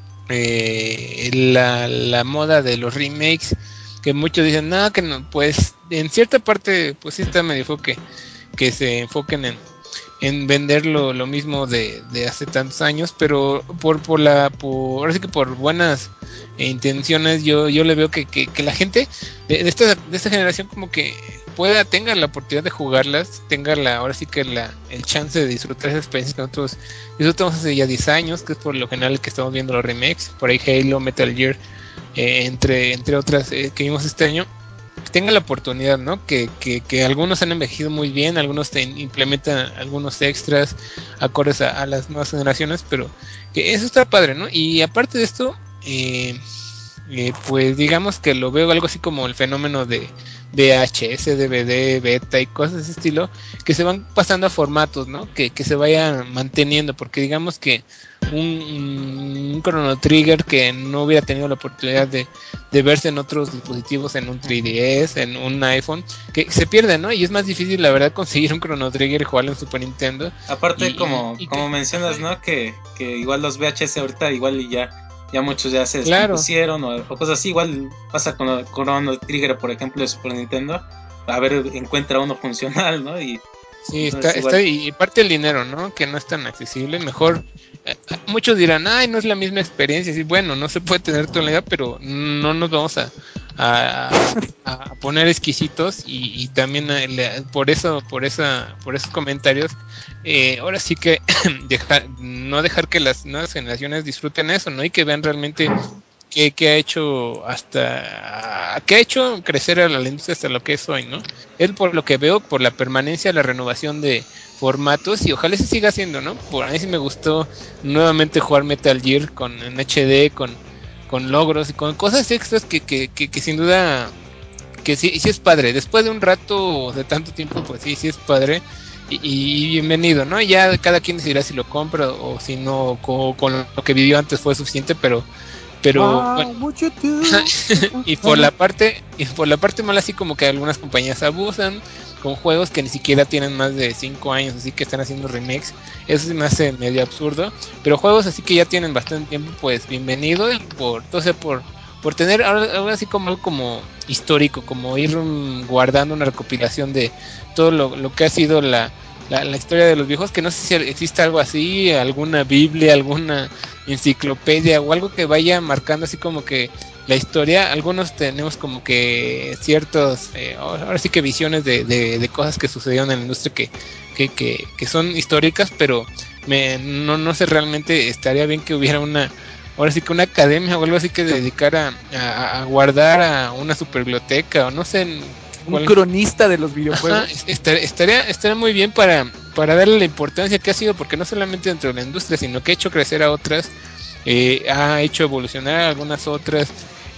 eh, la, la moda de los remakes, que muchos dicen, no, que no, pues en cierta parte, pues sí está medio enfoque, que se enfoquen en en vender lo, lo mismo de, de hace tantos años, pero por, por la, por, ahora sí que por buenas intenciones, yo, yo le veo que, que, que la gente de, de esta, de esta generación como que pueda, tenga la oportunidad de jugarlas, tenga la, ahora sí que la, el chance de disfrutar esa experiencia que nosotros disfrutamos hace ya diez años, que es por lo general que estamos viendo los remakes, por ahí Halo, Metal Gear, eh, entre, entre otras eh, que vimos este año. Tenga la oportunidad, ¿no? Que, que, que algunos han envejecido muy bien, algunos te implementan algunos extras acordes a, a las nuevas generaciones, pero que eso está padre, ¿no? Y aparte de esto, eh, eh, pues digamos que lo veo algo así como el fenómeno de V H S, D V D, beta y cosas de ese estilo, que se van pasando a formatos, ¿no? Que, que se vayan manteniendo, porque digamos que un, un Chrono Trigger que no hubiera tenido la oportunidad de, de verse en otros dispositivos, en un tres D S, en un iPhone, que se pierde, ¿no? Y es más difícil, la verdad, conseguir un Chrono Trigger y jugarlo en Super Nintendo. Aparte, y, como, y, y como que, mencionas, ¿no? Que, que igual los V H S ahorita igual y ya, ya muchos ya se claro, descompusieron o, o cosas así. Igual pasa con el Chrono Trigger, por ejemplo, de Super Nintendo. A ver, encuentra uno funcional, ¿no? Y sí, está, entonces igual. está, y parte el dinero, ¿no? Que no es tan accesible, mejor. Eh, muchos dirán, ay, no es la misma experiencia. Sí, bueno, no se puede tener toda la idea, pero no nos vamos a, a, a poner exquisitos y, y también eh, le- por eso, por esa, por esos comentarios, eh, ahora sí que dejar, no dejar que las nuevas generaciones disfruten eso, ¿no? Y que vean realmente que, que ha hecho hasta que ha hecho crecer a la industria hasta lo que es hoy, ¿no? Es por lo que veo, por la permanencia, la renovación de formatos y ojalá se siga haciendo, ¿no? Por a mí sí me gustó nuevamente jugar Metal Gear con en H D, con, con logros y con cosas extras que, que, que, que sin duda que sí, sí es padre. Después de un rato de tanto tiempo, pues sí, sí es padre. Y, y bienvenido, ¿no? Ya cada quien decidirá si lo compra o si no, con, con lo que vivió antes fue suficiente, pero pero bueno, y por la parte y por la parte mala así como que algunas compañías abusan con juegos que ni siquiera tienen más de cinco años, así que están haciendo remakes. Eso se me hace medio absurdo, pero juegos así que ya tienen bastante tiempo, pues bienvenido y por entonces por por tener ahora, ahora así como algo como histórico, como ir um, guardando una recopilación de todo lo, lo que ha sido la la, la historia de los viejos, que no sé si existe algo así, alguna Biblia, alguna enciclopedia o algo que vaya marcando así como que la historia. Algunos tenemos como que ciertos, eh, ahora sí que visiones de, de, de cosas que sucedieron en la industria que, que, que, que son históricas, pero me, no, no sé, realmente estaría bien que hubiera una, ahora sí que una academia o algo así que dedicara a, a guardar a una superbiblioteca o no sé. Un cronista de los videojuegos. Ajá, estaría, estaría, estaría muy bien para, para darle la importancia que ha sido, porque no solamente dentro de la industria, sino que ha hecho crecer a otras, eh, ha hecho evolucionar a algunas otras.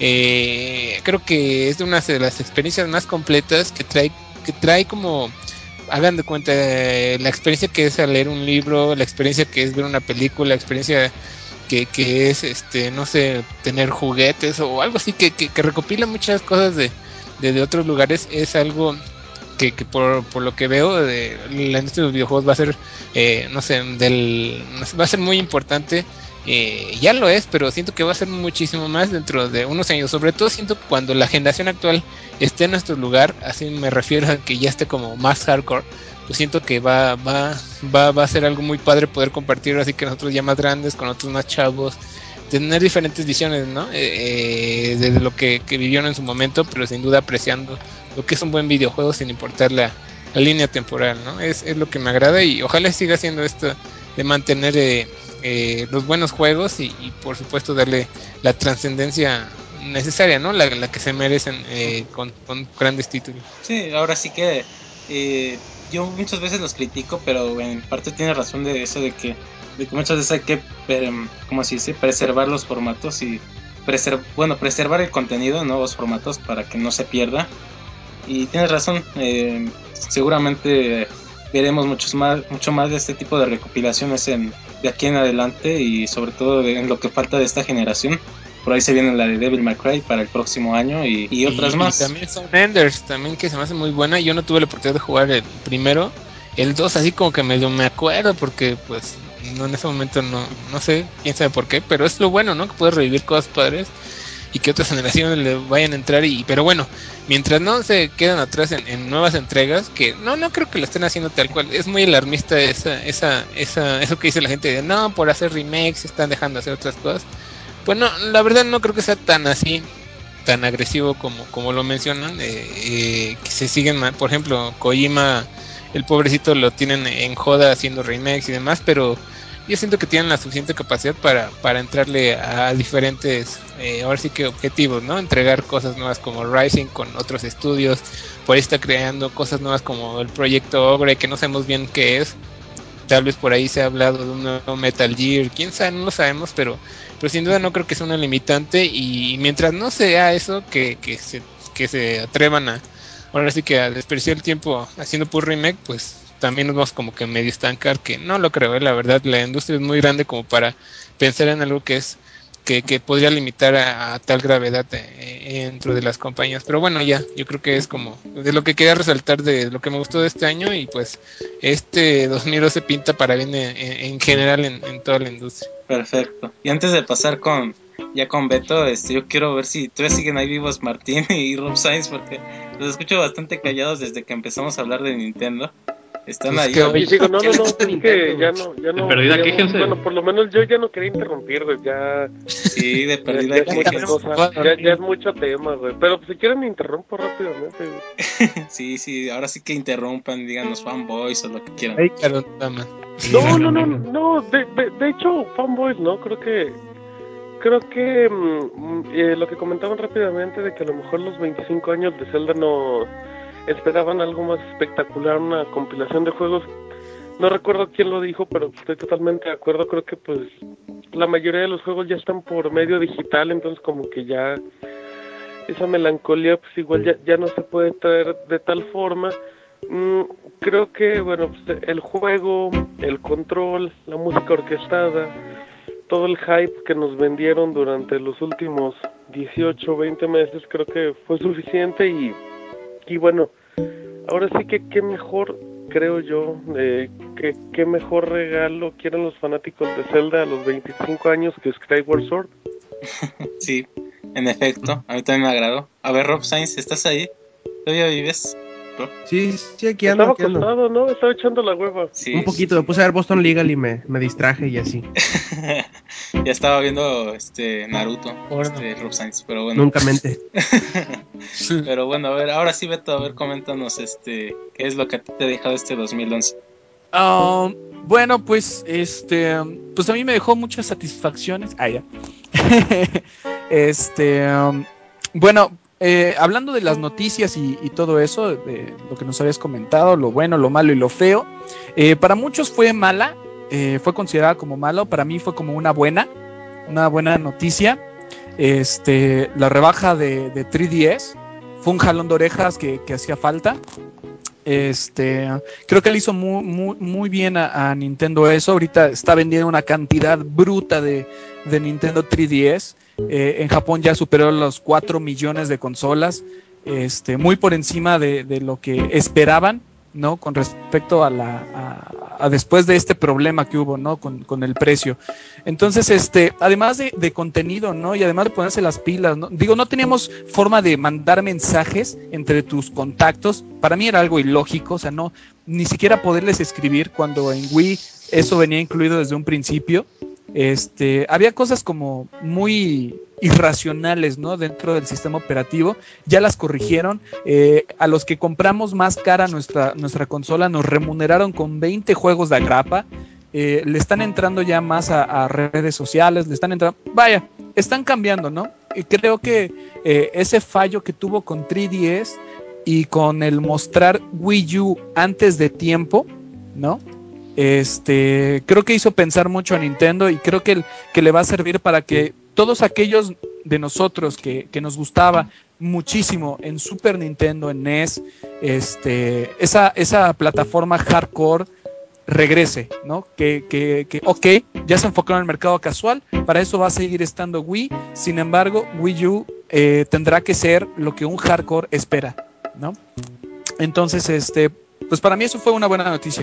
Eh, creo que es una de las experiencias más completas que trae, que trae como, hagan de cuenta, eh, la experiencia que es leer un libro, la experiencia que es ver una película, la experiencia que, que es, este, no sé, tener juguetes o algo así que, que, que recopila muchas cosas de, de, de otros lugares. Es algo que, que por, por lo que veo de la industria de los videojuegos va a ser, eh, no sé, del, va a ser muy importante. Eh, ya lo es, pero siento que va a ser muchísimo más dentro de unos años. Sobre todo siento que cuando la generación actual esté en nuestro lugar, así me refiero a que ya esté como más hardcore, pues siento que va, va, va, va a ser algo muy padre poder compartir, así que nosotros ya más grandes, con otros más chavos, tener diferentes visiones, ¿no? Eh, de lo que, que vivieron en su momento, pero sin duda apreciando lo que es un buen videojuego sin importar la, la línea temporal, ¿no? Es, es lo que me agrada y ojalá siga haciendo esto de mantener eh, eh, los buenos juegos y, y por supuesto darle la trascendencia necesaria, ¿no? La, la que se merecen eh, con, con grandes títulos. Sí, ahora sí que eh, yo muchas veces los critico, pero en parte tiene razón de eso de que, de que muchas veces hay que, ¿cómo se dice? Preservar los formatos y preser bueno, preservar el contenido en nuevos formatos para que no se pierda. Y tienes razón, eh, seguramente veremos muchos más, mucho más de este tipo de recopilaciones en, de aquí en adelante y sobre todo de, en lo que falta de esta generación. Por ahí se viene la de Devil May Cry para el próximo año y, y otras Y, y más. también son Enders, también que se me hace muy buena. Yo no tuve la oportunidad de jugar el primero, el dos así como que medio me acuerdo porque pues no en ese momento no, no sé, quién sabe por qué, pero es lo bueno, ¿no? Que puedes revivir cosas padres. y que otras generaciones le vayan a entrar. Y pero bueno, mientras no se quedan atrás en, en nuevas entregas, que no no creo que lo estén haciendo tal cual. Es muy alarmista esa esa esa eso que dice la gente de no, por hacer remakes están dejando de hacer otras cosas. Pues no, la verdad no creo que sea tan así, tan agresivo como como lo mencionan. Eh, eh, que se siguen, por ejemplo, Kojima, el pobrecito lo tienen en joda haciendo remakes y demás, pero yo siento que tienen la suficiente capacidad para, para entrarle a diferentes, eh, ahora sí que objetivos, ¿no? Entregar cosas nuevas como Rising con otros estudios, por ahí está creando cosas nuevas como el proyecto Ogre, que no sabemos bien qué es. Tal vez por ahí se ha hablado de un nuevo Metal Gear, quién sabe, no lo sabemos, pero, pero sin duda no creo que sea una limitante, y mientras no sea eso, que, que, se, que se atrevan a, ahora sí que a desperdiciar el tiempo haciendo pur remake, pues también nos vamos como que medio estancar, que no lo creo, ¿eh? La verdad, la industria es muy grande como para pensar en algo que es que, que podría limitar a, a tal gravedad eh, dentro de las compañías. Pero bueno, ya, yo creo que es como de lo que quería resaltar de lo que me gustó de este año, y pues este dos mil doce pinta para bien en, en, en general en, en toda la industria. Perfecto. Y antes de pasar con ya con Beto, este, yo quiero ver si todavía siguen ahí vivos Martín y Rob Sainz, porque los escucho bastante callados desde que empezamos a hablar de Nintendo. Están Pues ahí. que Y digo, no, no, no, es que Nintendo, ya no, ya no, de perdida, queríamos- quéjense. bueno, por lo menos yo ya no quería interrumpir, güey, ya, Sí, de ya, perdida ya que es mucha quejes. cosa, ya, ya es mucho tema, güey, pero pues, si quieren me interrumpo rápidamente, güey. Sí, sí, ahora sí que interrumpan, díganos fanboys o lo que quieran. Ay, claro, nada más. No, no, no, no, de, de, de hecho, fanboys, no, creo que, creo que mm, eh, lo que comentaban rápidamente de que a lo mejor los veinticinco años de Zelda no esperaban algo más espectacular, una compilación de juegos. No recuerdo quién lo dijo, pero estoy totalmente de acuerdo. Creo que pues la mayoría de los juegos ya están por medio digital, entonces como que ya esa melancolía pues igual ya, ya no se puede traer de tal forma. Mm, creo que bueno, pues, el juego, el control, la música orquestada, todo el hype que nos vendieron durante los últimos dieciocho, veinte meses creo que fue suficiente, y, y bueno, ahora sí que qué mejor, creo yo, eh, que qué mejor regalo quieren los fanáticos de Zelda a los veinticinco años que Skyward Sword. Sí, en efecto, a mí también me agradó. A ver, Rob Sainz, ¿estás ahí? ¿Todavía vives? Rob? Sí, sí, aquí ando, Estaba aquí ando. acostado, ¿no? Estaba echando la hueva. Sí, Un poquito, sí, me puse a ver Boston Legal y me, me distraje y así. ya estaba viendo este Naruto, Bueno. este Rob Sainz, pero bueno. Nunca mente. Pero bueno, a ver, ahora sí, Beto, a ver, coméntanos este, ¿qué es lo que a ti te ha dejado este dos mil once? Um, bueno, pues este, pues a mí me dejó muchas satisfacciones. Ah, ya. este, um, bueno, eh, hablando de las noticias y, y todo eso, de lo que nos habías comentado, lo bueno, lo malo y lo feo, eh, para muchos fue mala, eh, fue considerada como malo, para mí fue como una buena, una buena noticia. Este, la rebaja de, de tres D S fue un jalón de orejas que, que hacía falta. Este, creo que le hizo muy, muy, muy bien a, a Nintendo eso. Ahorita está vendiendo una cantidad bruta de, de Nintendo tres D S. Eh, en Japón ya superó los cuatro millones de consolas, este, muy por encima de, de lo que esperaban, ¿no? Con respecto a la a, a después de este problema que hubo, ¿no? Con, con el precio. Entonces, este, además de, de contenido, ¿no? Y además de ponerse las pilas, ¿no? Digo, no teníamos forma de mandar mensajes entre tus contactos. Para mí era algo ilógico, o sea, no, ni siquiera poderles escribir cuando en Wii eso venía incluido desde un principio. Este, había cosas como muy irracionales, ¿no? Dentro del sistema operativo, ya las corrigieron. Eh, a los que compramos más cara nuestra, nuestra consola nos remuneraron con veinte juegos de agrapa. Eh, le están entrando ya más a, a redes sociales, le están entrando, vaya, están cambiando, ¿no? Y creo que eh, ese fallo que tuvo con tres D S y con el mostrar Wii U antes de tiempo, ¿no? Este, creo que hizo pensar mucho a Nintendo, y creo que, que le va a servir para que todos aquellos de nosotros que, que nos gustaba muchísimo en Super Nintendo, en N E S, este, esa, esa plataforma hardcore regrese, ¿no? Que, que, que, ok, ya se enfocaron en el mercado casual, para eso va a seguir estando Wii, sin embargo, Wii U eh, tendrá que ser lo que un hardcore espera, ¿no? Entonces, este, pues para mí eso fue una buena noticia.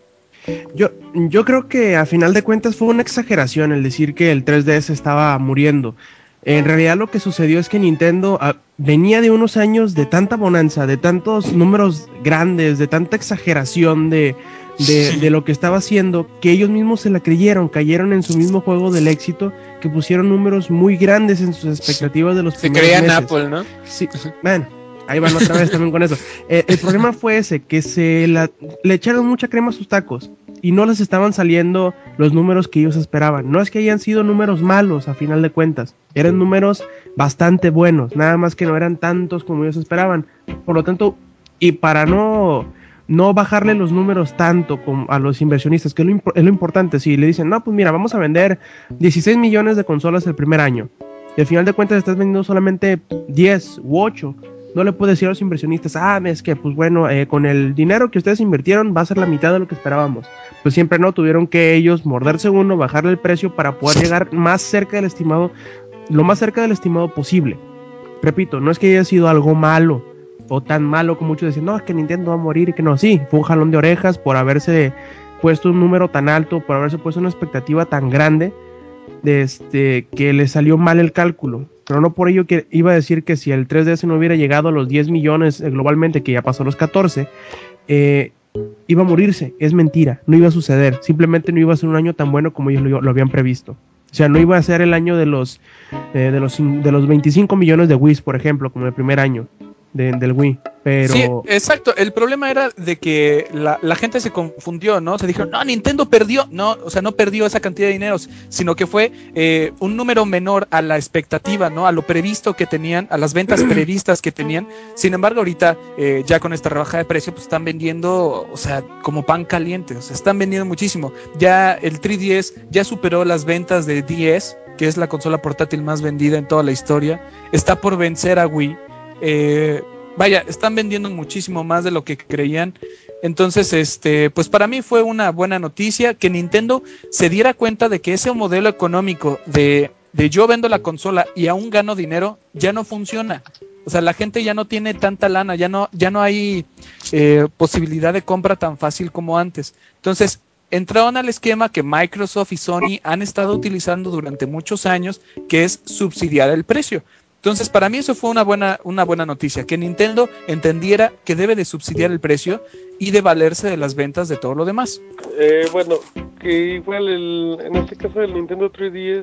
Yo, yo creo que a final de cuentas fue una exageración el decir que el tres D S estaba muriendo. En realidad lo que sucedió es que Nintendo ah, venía de unos años de tanta bonanza, de tantos números grandes, de tanta exageración de, de, de lo que estaba haciendo, que ellos mismos se la creyeron, cayeron en su mismo juego del éxito, que pusieron números muy grandes en sus expectativas de los Se primeros creían meses. Apple, ¿no? Sí, bueno, ahí van otra vez también con eso. Eh, el problema fue ese, que se la, le echaron mucha crema a sus tacos y no les estaban saliendo los números que ellos esperaban. No es que hayan sido números malos a final de cuentas, eran números bastante buenos, nada más que no eran tantos como ellos esperaban. Por lo tanto, y para no, no bajarle los números tanto como a los inversionistas, que es lo, imp- es lo importante, si le dicen, no, pues mira, vamos a vender dieciséis millones de consolas el primer año, y al final de cuentas estás vendiendo solamente diez u ocho, no le puedes decir a los inversionistas, ah, es que pues bueno, eh, con el dinero que ustedes invirtieron va a ser la mitad de lo que esperábamos. Pues siempre no, tuvieron que ellos morderse uno, bajarle el precio para poder llegar más cerca del estimado, lo más cerca del estimado posible. Repito, no es que haya sido algo malo o tan malo como muchos decían, no, es que Nintendo va a morir y que no, sí, fue un jalón de orejas por haberse puesto un número tan alto, por haberse puesto una expectativa tan grande, de este, que le salió mal el cálculo. Pero no por ello que iba a decir que si el tres D S no hubiera llegado a los diez millones eh, globalmente, que ya pasó los catorce, eh, iba a morirse. Es mentira, no iba a suceder. Simplemente no iba a ser un año tan bueno como ellos lo, lo habían previsto. O sea, no iba a ser el año de los, eh, de los, de los veinticinco millones de Wii, por ejemplo, como el primer año de, del Wii. Pero... Sí, exacto. El problema era de que la, la gente se confundió, ¿no? Se dijeron, no, Nintendo perdió. No, o sea, no perdió esa cantidad de dinero, sino que fue eh, un número menor a la expectativa, ¿no? A lo previsto que tenían, a las ventas previstas que tenían. Sin embargo, ahorita, eh, ya con esta rebaja de precio, pues están vendiendo, o sea, como pan caliente. O sea, están vendiendo muchísimo. Ya el tres D S ya superó las ventas de D S, que es la consola portátil más vendida en toda la historia. Está por vencer a Wii. Eh... Vaya, están vendiendo muchísimo más de lo que creían. Entonces, este, pues para mí fue una buena noticia que Nintendo se diera cuenta de que ese modelo económico de, de yo vendo la consola y aún gano dinero ya no funciona. O sea, la gente ya no tiene tanta lana, ya no, ya no hay eh, posibilidad de compra tan fácil como antes. Entonces, entraron al esquema que Microsoft y Sony han estado utilizando durante muchos años, que es subsidiar el precio. Entonces, para mí eso fue una buena, una buena noticia, que Nintendo entendiera que debe de subsidiar el precio y de valerse de las ventas de todo lo demás. Eh, bueno, que igual el, en este caso del Nintendo tres D S,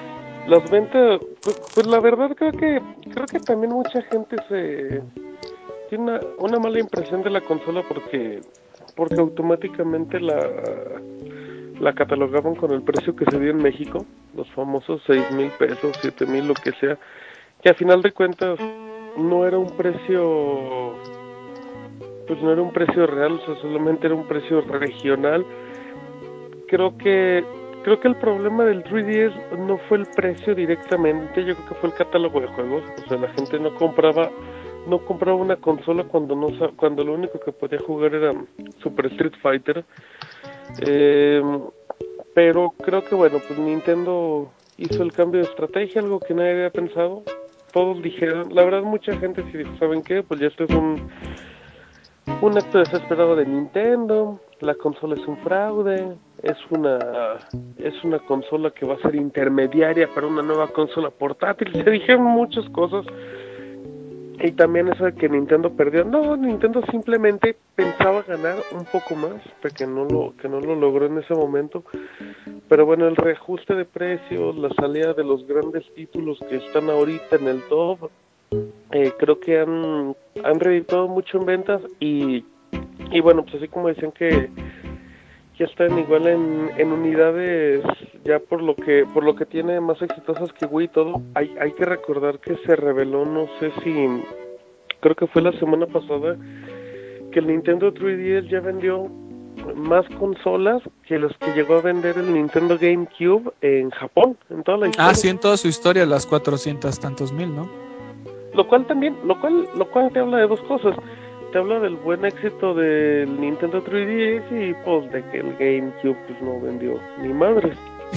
las ventas, pues, pues la verdad creo que creo que también mucha gente se tiene una, una mala impresión de la consola porque porque automáticamente la la catalogaban con el precio que se dio en México, los famosos seis mil pesos, siete mil, lo que sea, que a final de cuentas no era un precio, pues no era un precio real, o sea, solamente era un precio regional. Creo que creo que el problema del tres D S no fue el precio directamente, yo creo que fue el catálogo de juegos. O sea, la gente no compraba no compraba una consola cuando no cuando lo único que podía jugar era Super Street Fighter. Eh, pero creo que bueno, pues Nintendo hizo el cambio de estrategia, algo que nadie había pensado. Todos dijeron, la verdad mucha gente sí dijo, ¿saben qué? Pues ya este es un un acto desesperado de Nintendo, la consola es un fraude, es una es una consola que va a ser intermediaria para una nueva consola portátil. Se dijeron muchas cosas. Y también eso de que Nintendo perdió. No, Nintendo simplemente pensaba ganar un poco más, porque no lo que no lo logró en ese momento. Pero bueno, el reajuste de precios, la salida de los grandes títulos que están ahorita en el top, eh, creo que han han redituado mucho en ventas y y bueno, pues así como decían que ya están igual en, en unidades, ya por lo que por lo que tiene más exitosas que Wii y todo, hay hay que recordar que se reveló, no sé si, creo que fue la semana pasada, que el Nintendo tres D S ya vendió más consolas que los que llegó a vender el Nintendo GameCube en Japón, en toda la historia. Ah, sí, en toda su historia, las cuatrocientos tantos mil, ¿no? Lo cual también, lo cual, lo cual te habla de dos cosas. Te habla del buen éxito del Nintendo tres D S y pues de que el GameCube pues no vendió ni madres.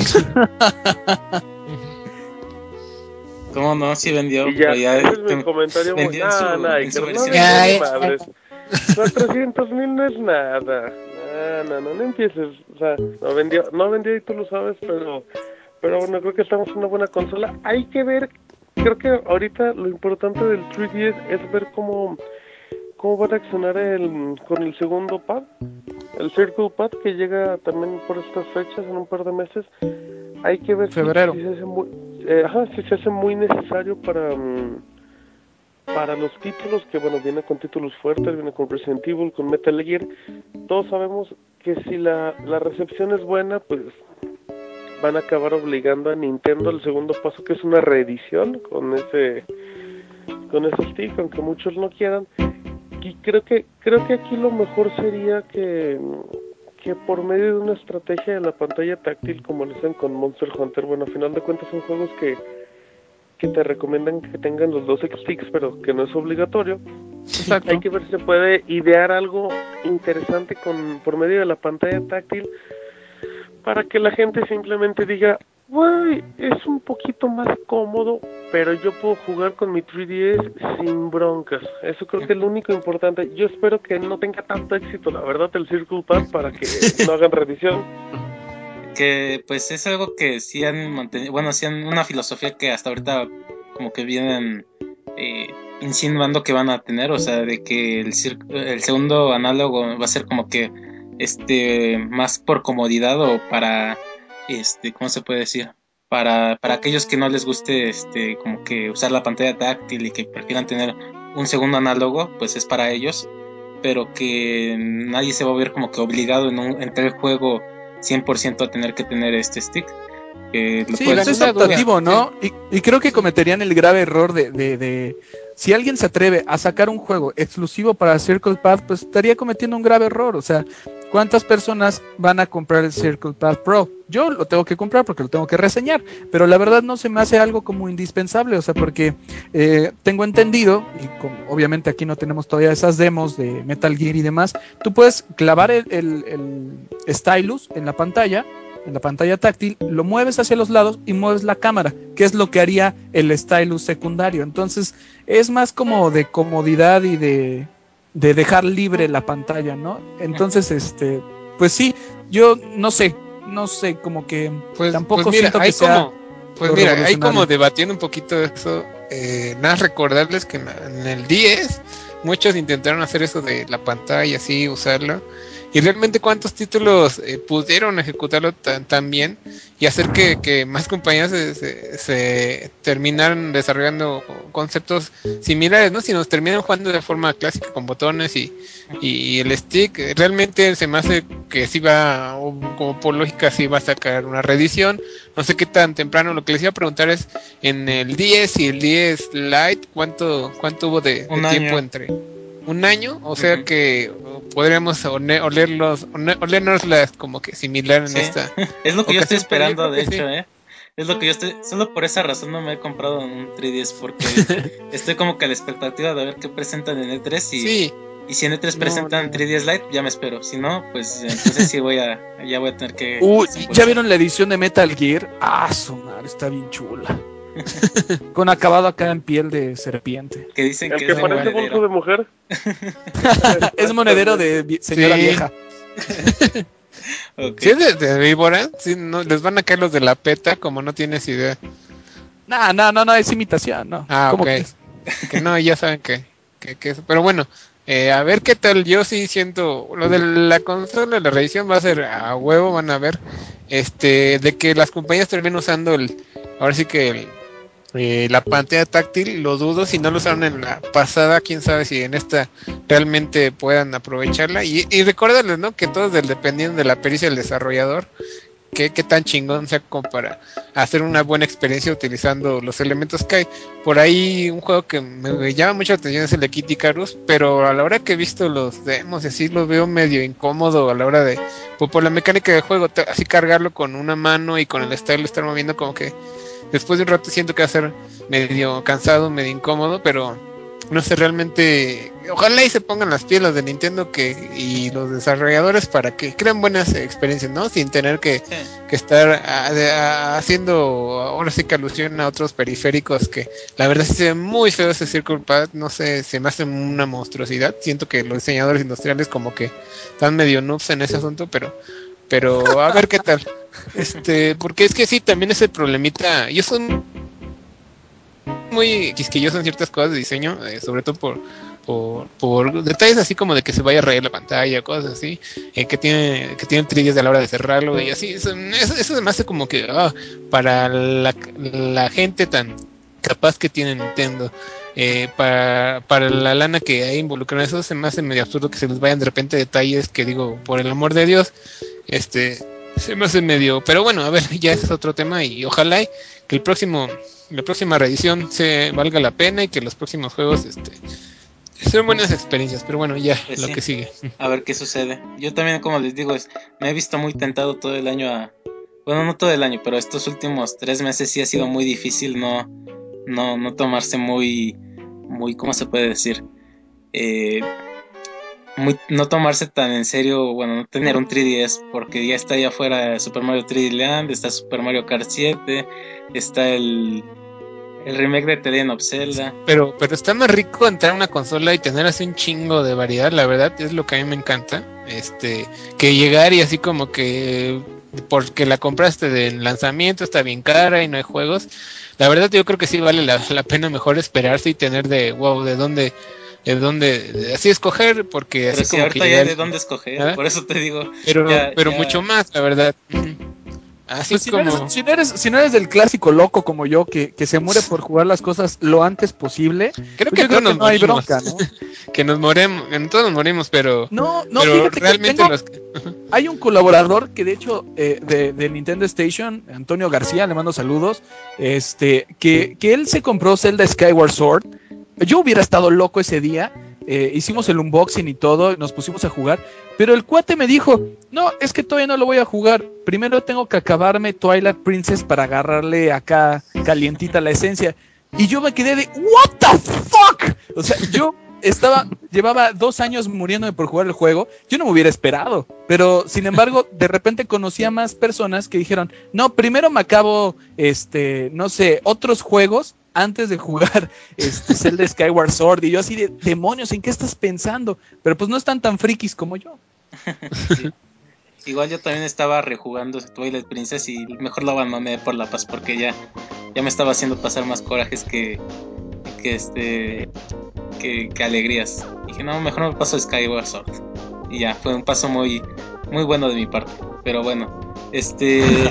¿Cómo no? Sí vendió. Y ya, ya ese es mi comentario. Muy... Nah, nah, en su, no versión vendió ya, ni ya. madres. cuatrocientos mil no es nada. No, no, no, no empieces. O sea, no vendió, no vendió y tú lo sabes, pero... Pero bueno, creo que estamos en una buena consola. Hay que ver creo que ahorita lo importante del tres D S es ver cómo, cómo va a reaccionar el, con el segundo pad, el Circle Pad, que llega también por estas fechas en un par de meses. Hay que ver si, si se hace muy, eh, ajá, si se hace muy necesario para, um, para los títulos, que bueno, viene con títulos fuertes, viene con Resident Evil, con Metal Gear. Todos sabemos que si la, la recepción es buena, pues van a acabar obligando a Nintendo al segundo paso, que es una reedición con ese con ese stick, aunque muchos no quieran. Y creo que creo que aquí lo mejor sería que que por medio de una estrategia de la pantalla táctil, como lo hacen con Monster Hunter, bueno, a final de cuentas son juegos que que te recomiendan que tengan los dos sticks, pero que no es obligatorio. Exacto. Hay que ver si se puede idear algo interesante con por medio de la pantalla táctil, para que la gente simplemente diga, güey, es un poquito más cómodo, pero yo puedo jugar con mi tres D S sin broncas. Eso creo que es lo único importante. Yo espero que no tenga tanto éxito, la verdad, el Circle Pad, para que no hagan revisión. Que pues es algo que sí han mantenido, bueno, sí han una filosofía que hasta ahorita como que vienen eh, insinuando que van a tener, o sea, de que el, el segundo análogo va a ser como que este más por comodidad o para este, ¿cómo se puede decir? Para, para aquellos que no les guste este como que usar la pantalla táctil y que prefieran tener un segundo análogo, pues es para ellos, pero que nadie se va a ver como que obligado en un, entre el juego cien por ciento a tener que tener este stick. Eh, sí, es adaptativo, ¿no? Y, y creo que cometerían el grave error de, de, de... Si alguien se atreve a sacar un juego exclusivo para Circle Pad, pues estaría cometiendo un grave error. O sea, ¿cuántas personas van a comprar el Circle Pad Pro? Yo lo tengo que comprar porque lo tengo que reseñar, pero la verdad no se me hace algo como indispensable, o sea, porque eh, tengo entendido, y con, obviamente aquí no tenemos todavía esas demos de Metal Gear y demás, tú puedes clavar el, el, el stylus en la pantalla, en la pantalla táctil, lo mueves hacia los lados y mueves la cámara, que es lo que haría el stylus secundario. Entonces es más como de comodidad y de, de dejar libre la pantalla, ¿no? Entonces, este, pues sí, yo no sé, no sé, como que pues, tampoco pues mira, siento que hay sea como, pues mira, hay como debatiendo un poquito eso. Eh, nada, recordarles que en, en el diez muchos intentaron hacer eso de la pantalla, así, usarlo. Y realmente cuántos títulos eh, pudieron ejecutarlo tan, tan bien y hacer que, que más compañías se, se, se terminaran desarrollando conceptos similares, ¿no? Si nos terminan jugando de forma clásica con botones y, y el stick, realmente se me hace que sí va, o como por lógica sí va a sacar una reedición. No sé qué tan temprano. Lo que les iba a preguntar es, en el diez y el diez Lite, ¿cuánto, cuánto hubo de, de tiempo entre? Un año, o sea uh-huh. que podríamos ole, olerlos, ole, olernoslas como que similar en sí. esta. Es lo que ocasión, yo estoy esperando, yo de hecho, sí. ¿eh? Es lo que yo estoy, solo por esa razón no me he comprado un tres D S, porque estoy como que a la expectativa de ver qué presentan en E tres y, sí. y si en E tres no, presentan no. tres D S Lite, ya me espero. Si no, pues entonces sí voy a, ya voy a tener que. Uy, ¿ya vieron la edición de Metal Gear? Ah, su madre, está bien chula. Con acabado acá en piel de serpiente. Que dicen ¿El que, que es parece bolso de mujer? Es monedero de señora sí. vieja. Okay. ¿Sí es de, de víbora? ¿Sí, no, les van a caer los de la PETA, como no tienes idea. No, no, no, no, es imitación, no. Ah, ok. Que, que no, ya saben que, que, que eso. Pero bueno, eh, a ver qué tal. Yo sí siento, lo de la consola, la revisión va a ser a huevo, van a ver, este, de que las compañías terminen usando el, ahora sí que el, eh, la pantalla táctil, lo dudo. Si no lo usaron en la pasada, quién sabe si en esta realmente puedan aprovecharla. Y, y recordarles, ¿no? Que todo es dependiendo de la pericia del desarrollador, que, que tan chingón sea como para hacer una buena experiencia utilizando los elementos que hay. Por ahí un juego que me, me llama mucha atención es el de Kid Icarus, pero a la hora que he visto los demos y así, lo veo medio incómodo a la hora de, pues, por la mecánica del juego, te, así cargarlo con una mano y con el style estar moviendo, como que después de un rato siento que va a ser medio cansado, medio incómodo, pero no sé, realmente ojalá y se pongan las pilas de Nintendo que y los desarrolladores para que creen buenas experiencias, ¿no? Sin tener que, sí. que estar a, a, haciendo ahora sí que alusión a otros periféricos que la verdad sí se ve muy feo ese Circle Pad, no sé, se me hace una monstruosidad. Siento que los diseñadores industriales como que están medio noobs en ese asunto, pero pero a ver qué tal. Este, porque es que sí, también ese problemita, yo soy muy quisquilloso en ciertas cosas de diseño, eh, sobre todo por, por por detalles así como de que se vaya a rayar la pantalla, cosas así, eh, que tiene que tiene trillas a la hora de cerrarlo y así. Eso, eso, eso me hace como que oh, para la, la gente tan capaz que tiene Nintendo, eh, para, para la lana que hay involucrada en eso, se me hace medio absurdo que se les vayan de repente detalles que digo, por el amor de Dios, este, se me hace medio, pero bueno, a ver, ya ese es otro tema y ojalá y que el próximo, la próxima reedición se valga la pena y que los próximos juegos, este, sean buenas experiencias, pero bueno, ya, Pues lo sí, que sigue. a ver qué sucede. Yo también, como les digo, es, me he visto muy tentado todo el año a... Bueno, no todo el año, pero estos últimos tres meses sí ha sido muy difícil no, no, no tomarse muy, muy, ¿cómo se puede decir? Eh, muy, no tomarse tan en serio, bueno, no tener un tres D S, porque ya está allá afuera Super Mario tres D Land, está Super Mario Kart siete, está el, el remake de The Legend of Zelda. Pero, pero está más rico entrar a una consola y tener así un chingo de variedad, la verdad, es lo que a mí me encanta. Este, que llegar y así como que porque la compraste del lanzamiento está bien cara y no hay juegos. La verdad yo creo que sí vale la, la pena mejor esperarse y tener de wow, de dónde, de dónde, de así escoger, porque Pero así si como ahorita que ya hay llegar, de dónde escoger, ¿verdad? por eso te digo, Pero, ya, pero ya... mucho más, la verdad. Así Pues si, como... no eres, si, no eres, si no eres del clásico loco como yo, que, que se muere por jugar las cosas lo antes posible, Creo pues que yo todos creo que nos no hay morimos. bronca, ¿no? que nos moremos, que todos nos morimos, pero... No, no, pero fíjate que realmente tengo, los que... hay un colaborador que de hecho eh, de, de Nintendo Station, Antonio García, le mando saludos, este, que, que él se compró Zelda Skyward Sword. Yo hubiera estado loco ese día, eh, hicimos el unboxing y todo, nos pusimos a jugar, pero el cuate me dijo, no, es que todavía no lo voy a jugar, primero tengo que acabarme Twilight Princess para agarrarle acá calientita la esencia, y yo me quedé de, what the fuck, o sea, yo estaba, llevaba dos años muriéndome por jugar el juego, yo no me hubiera esperado, pero sin embargo, de repente conocí a más personas que dijeron, no, primero me acabo, este, no sé, otros juegos, antes de jugar este, Zelda Skyward Sword, y yo así de, demonios, ¿en qué estás pensando? Pero pues no están tan frikis como yo. Sí. Igual yo también estaba rejugando Twilight Princess y mejor lo abandoné por la paz porque ya, ya me estaba haciendo pasar más corajes que, que este que, que alegrías. Dije, no, mejor me paso Skyward Sword. Y ya, fue un paso muy, muy bueno de mi parte. Pero bueno, este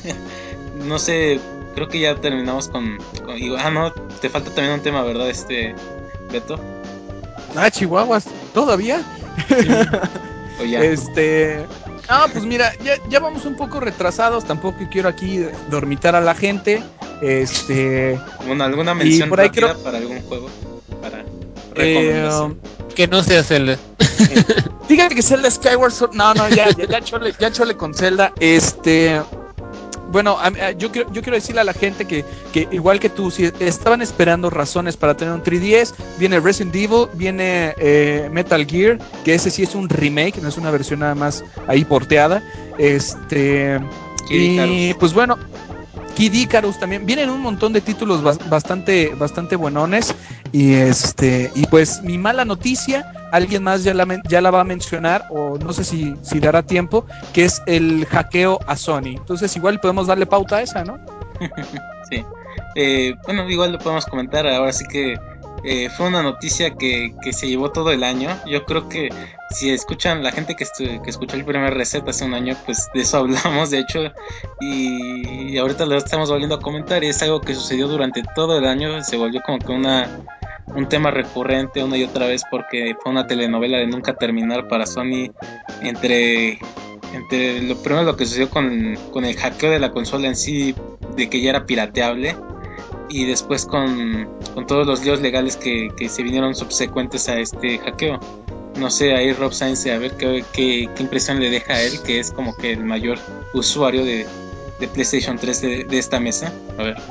no sé, creo que ya terminamos con, con ah no, te falta también un tema, ¿verdad? Este Beto. Ah, Chihuahuas, ¿todavía? Sí. O ya. Este. Ah, pues mira, ya, ya vamos un poco retrasados. Tampoco quiero aquí dormitar a la gente. Este. Bueno, ¿alguna mención por ahí rápida creo- para algún juego? Para Eh, recomendación. Que no sea Zelda. Fíjate que Zelda Skyward Sword. No, no, ya, ya, ya chole, ya chole con Zelda. Este. Bueno, a, a, yo, quiero, yo quiero decirle a la gente que, que igual que tú, si estaban esperando razones para tener un tres D S, viene Resident Evil, viene eh, Metal Gear, que ese sí es un remake, no es una versión nada más ahí porteada. Este. Kid y Icarus. pues bueno, Kid Icarus también. Vienen un montón de títulos bas- bastante, bastante buenones. Y este, y pues mi mala noticia, alguien más ya la, men- ya la va a mencionar, o no sé si, si dará tiempo, que es el hackeo a Sony. Entonces igual podemos darle pauta a esa, ¿no? Sí. Eh, bueno, igual lo podemos comentar. Ahora sí que eh, fue una noticia que, que se llevó todo el año. Yo creo que si escuchan la gente que, estu- que escuchó el primer reset hace un año, pues de eso hablamos, de hecho. Y, y ahorita lo estamos volviendo a comentar. Y es algo que sucedió durante todo el año. Se volvió como que una un tema recurrente una y otra vez porque fue una telenovela de nunca terminar para Sony entre entre lo primero lo que sucedió con, con el hackeo de la consola en sí, de que ya era pirateable, y después con, con todos los líos legales que, que se vinieron subsecuentes a este hackeo. No sé, ahí Rob Sainz, a ver qué, qué, qué impresión le deja a él, que es como que el mayor usuario de, de PlayStation tres de, de esta mesa. A ver.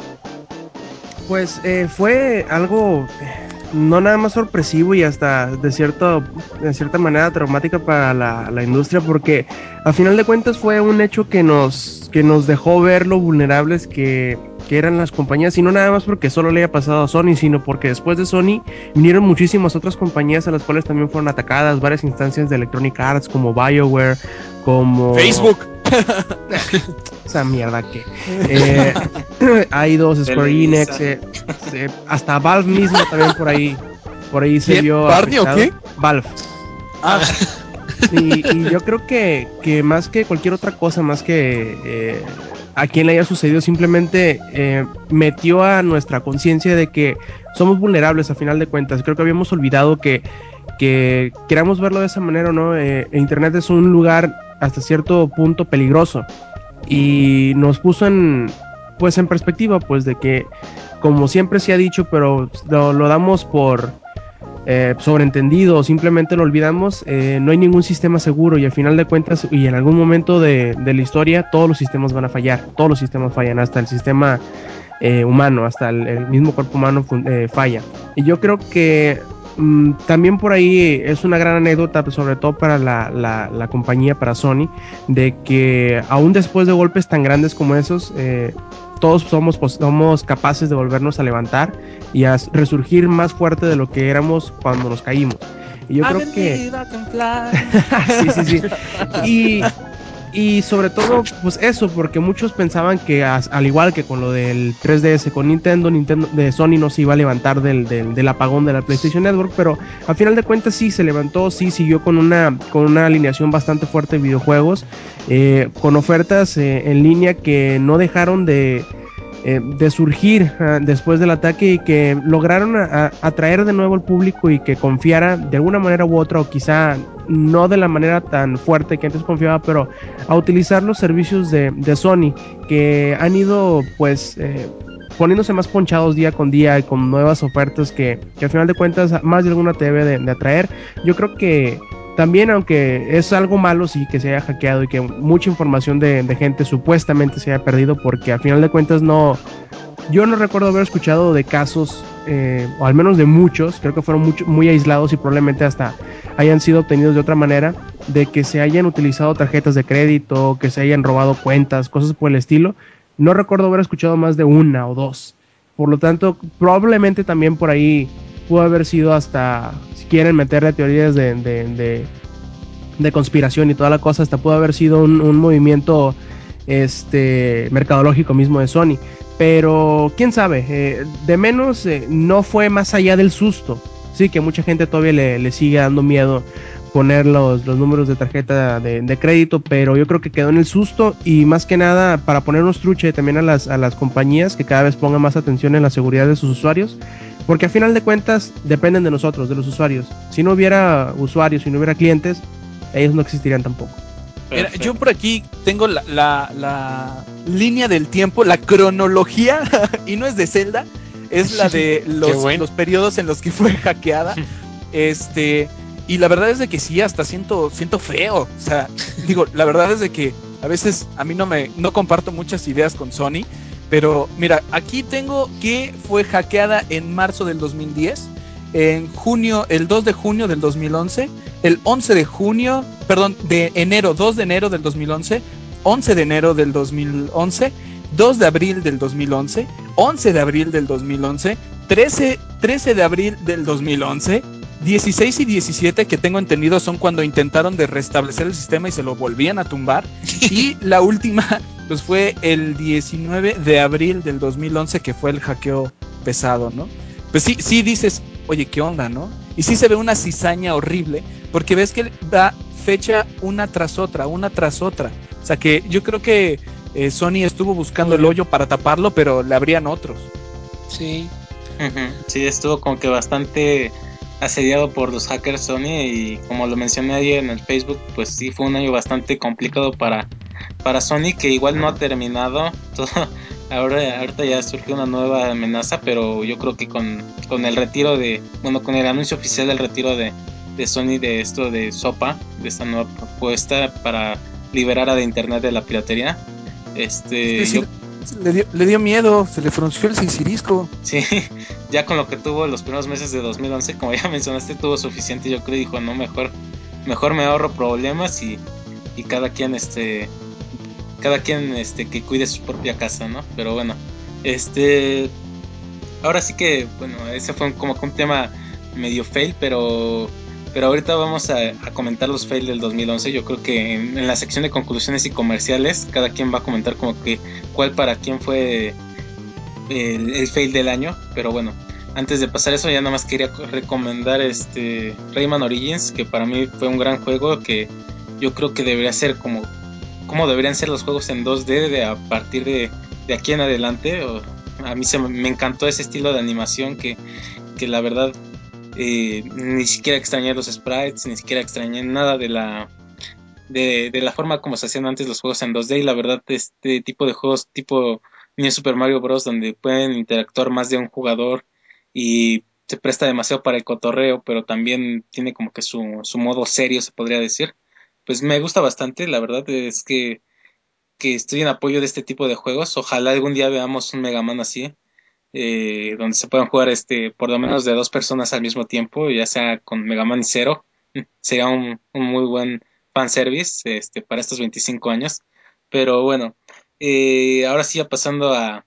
Pues eh, fue algo eh, no nada más sorpresivo y hasta de, cierto, de cierta manera traumática para la, la industria, porque a final de cuentas fue un hecho que nos, que nos dejó ver lo vulnerables que, que eran las compañías, y no nada más porque solo le haya pasado a Sony, sino porque después de Sony vinieron muchísimas otras compañías a las cuales también fueron atacadas, varias instancias de Electronic Arts como BioWare, como Facebook. Esa mierda que eh, hay dos Square Enix, eh, eh, hasta Valve mismo también por ahí, por ahí se ¿Quién? vio ¿Barney o afectado. qué? Valve. Ah, Y, y yo creo que, que más que cualquier otra cosa, más que eh, a quien le haya sucedido, simplemente eh, metió a nuestra conciencia de que somos vulnerables a final de cuentas. Creo que habíamos olvidado que, que queramos verlo de esa manera o no. Eh, Internet es un lugar hasta cierto punto peligroso y nos puso en, pues en perspectiva, pues de que, como siempre se ha dicho, pero lo, lo damos por eh, sobreentendido o simplemente lo olvidamos, eh, no hay ningún sistema seguro y al final de cuentas y en algún momento de, de la historia todos los sistemas van a fallar, todos los sistemas fallan, hasta el sistema eh, humano, hasta el, el mismo cuerpo humano eh, falla. Y yo creo que mmm, también por ahí es una gran anécdota, sobre todo para la, la, la compañía, para Sony, de que aún después de golpes tan grandes como esos, eh, todos somos, pues, somos capaces de volvernos a levantar y a resurgir más fuerte de lo que éramos cuando nos caímos. Y yo creo que... sí, sí, sí. Y, y sobre todo, pues eso, porque muchos pensaban que as, al igual que con lo del tres D S con Nintendo, Nintendo de Sony no se iba a levantar del, del, del apagón de la PlayStation Network, pero a final de cuentas sí se levantó, sí siguió con una, con una alineación bastante fuerte de videojuegos, eh, con ofertas eh, en línea que no dejaron de... Eh, de surgir uh, después del ataque y que lograron a, a, atraer de nuevo al público y que confiara de alguna manera u otra, o quizá no de la manera tan fuerte que antes confiaba, pero a utilizar los servicios de, de Sony, que han ido pues eh, poniéndose más ponchados día con día y con nuevas ofertas que, que al final de cuentas más de alguna te debe de, de atraer. Yo creo que también, aunque es algo malo, sí, que se haya hackeado y que mucha información de, de gente supuestamente se haya perdido, porque al final de cuentas no, yo no recuerdo haber escuchado de casos, eh, o al menos de muchos, creo que fueron mucho, muy aislados y probablemente hasta hayan sido obtenidos de otra manera, de que se hayan utilizado tarjetas de crédito, que se hayan robado cuentas, cosas por el estilo. No recuerdo haber escuchado más de una o dos. Por lo tanto, probablemente también por ahí pudo haber sido hasta, si quieren meterle teorías de, de, de, de conspiración y toda la cosa, hasta pudo haber sido un, un movimiento este, mercadológico mismo de Sony. Pero quién sabe, eh, de menos eh, no fue más allá del susto. Sí, que mucha gente todavía le, le sigue dando miedo poner los, los números de tarjeta de, de crédito, pero yo creo que quedó en el susto y más que nada para ponernos truche también a las, a las compañías que cada vez pongan más atención en la seguridad de sus usuarios, porque a final de cuentas dependen de nosotros, de los usuarios. Si no hubiera usuarios, si no hubiera clientes, ellos no existirían tampoco. Mira, yo por aquí tengo la, la, la línea del tiempo, la cronología, y no es de Zelda, es la de los, bueno. los periodos en los que fue hackeada. Este, y la verdad es de que sí, hasta siento, siento feo. O sea, digo, la verdad es de que a veces a mí no me, no comparto muchas ideas con Sony, pero mira, aquí tengo que fue hackeada en marzo del dos mil diez, en junio, el dos de junio del dos mil once, el once de junio, perdón, de enero, dos de enero del dos mil once, once de enero del dos mil once, dos de abril del dos mil once, once de abril del dos mil once, trece, trece de abril del dos mil once, dieciséis y diecisiete, que tengo entendido son cuando intentaron de restablecer el sistema y se lo volvían a tumbar, y la última pues fue el diecinueve de abril del dos mil once, que fue el hackeo pesado, ¿no? Pues sí, sí dices, oye, ¿qué onda, no? Y sí se ve una cizaña horrible, porque ves que da fecha una tras otra, una tras otra. O sea que yo creo que eh, Sony estuvo buscando el hoyo para taparlo, pero le abrían otros. Sí. Uh-huh. Sí, estuvo como que bastante asediado por los hackers Sony, y como lo mencioné ayer en el Facebook, pues sí fue un año bastante complicado para, para Sony, que igual no ha terminado todo. Ahora, ahorita ya surgió una nueva amenaza, pero yo creo que con, con el retiro de, bueno, con el anuncio oficial del retiro de, de Sony de esto de SOPA, de esta nueva propuesta para liberar a de internet de la piratería, este, es que yo, sí, le, dio, le dio miedo, se le frunció el cincerisco. Sí, ya con lo que tuvo los primeros meses de dos mil once, como ya mencionaste, tuvo suficiente, yo creo, dijo, no, mejor, mejor me ahorro problemas y, y cada quien, este... cada quien este que cuide su propia casa, ¿no? Pero bueno, este ahora sí que, bueno, ese fue como que un tema medio fail, pero pero ahorita vamos a, a comentar los fails del dos mil once. Yo creo que en, en la sección de conclusiones y comerciales, cada quien va a comentar como que cuál para quién fue el, el fail del año. Pero bueno, antes de pasar eso, ya nada más quería recomendar este Rayman Origins, que para mí fue un gran juego, que yo creo que debería ser como, como deberían ser los juegos en dos D de a partir de, de aquí en adelante. O, a mí se me, me encantó ese estilo de animación que, que la verdad eh, ni siquiera extrañé los sprites, ni siquiera extrañé nada de la de, de la forma como se hacían antes los juegos en dos D. Y la verdad, este tipo de juegos tipo New Super Mario Bros. Donde pueden interactuar más de un jugador y se presta demasiado para el cotorreo, pero también tiene como que su, su modo serio, se podría decir, pues me gusta bastante. La verdad es que, que estoy en apoyo de este tipo de juegos. Ojalá algún día veamos un Mega Man así, eh, donde se puedan jugar este por lo menos de dos personas al mismo tiempo, ya sea con Mega Man Zero. Sería un, un muy buen fanservice este, para estos veinticinco años. Pero bueno, eh, ahora sí, ya pasando a,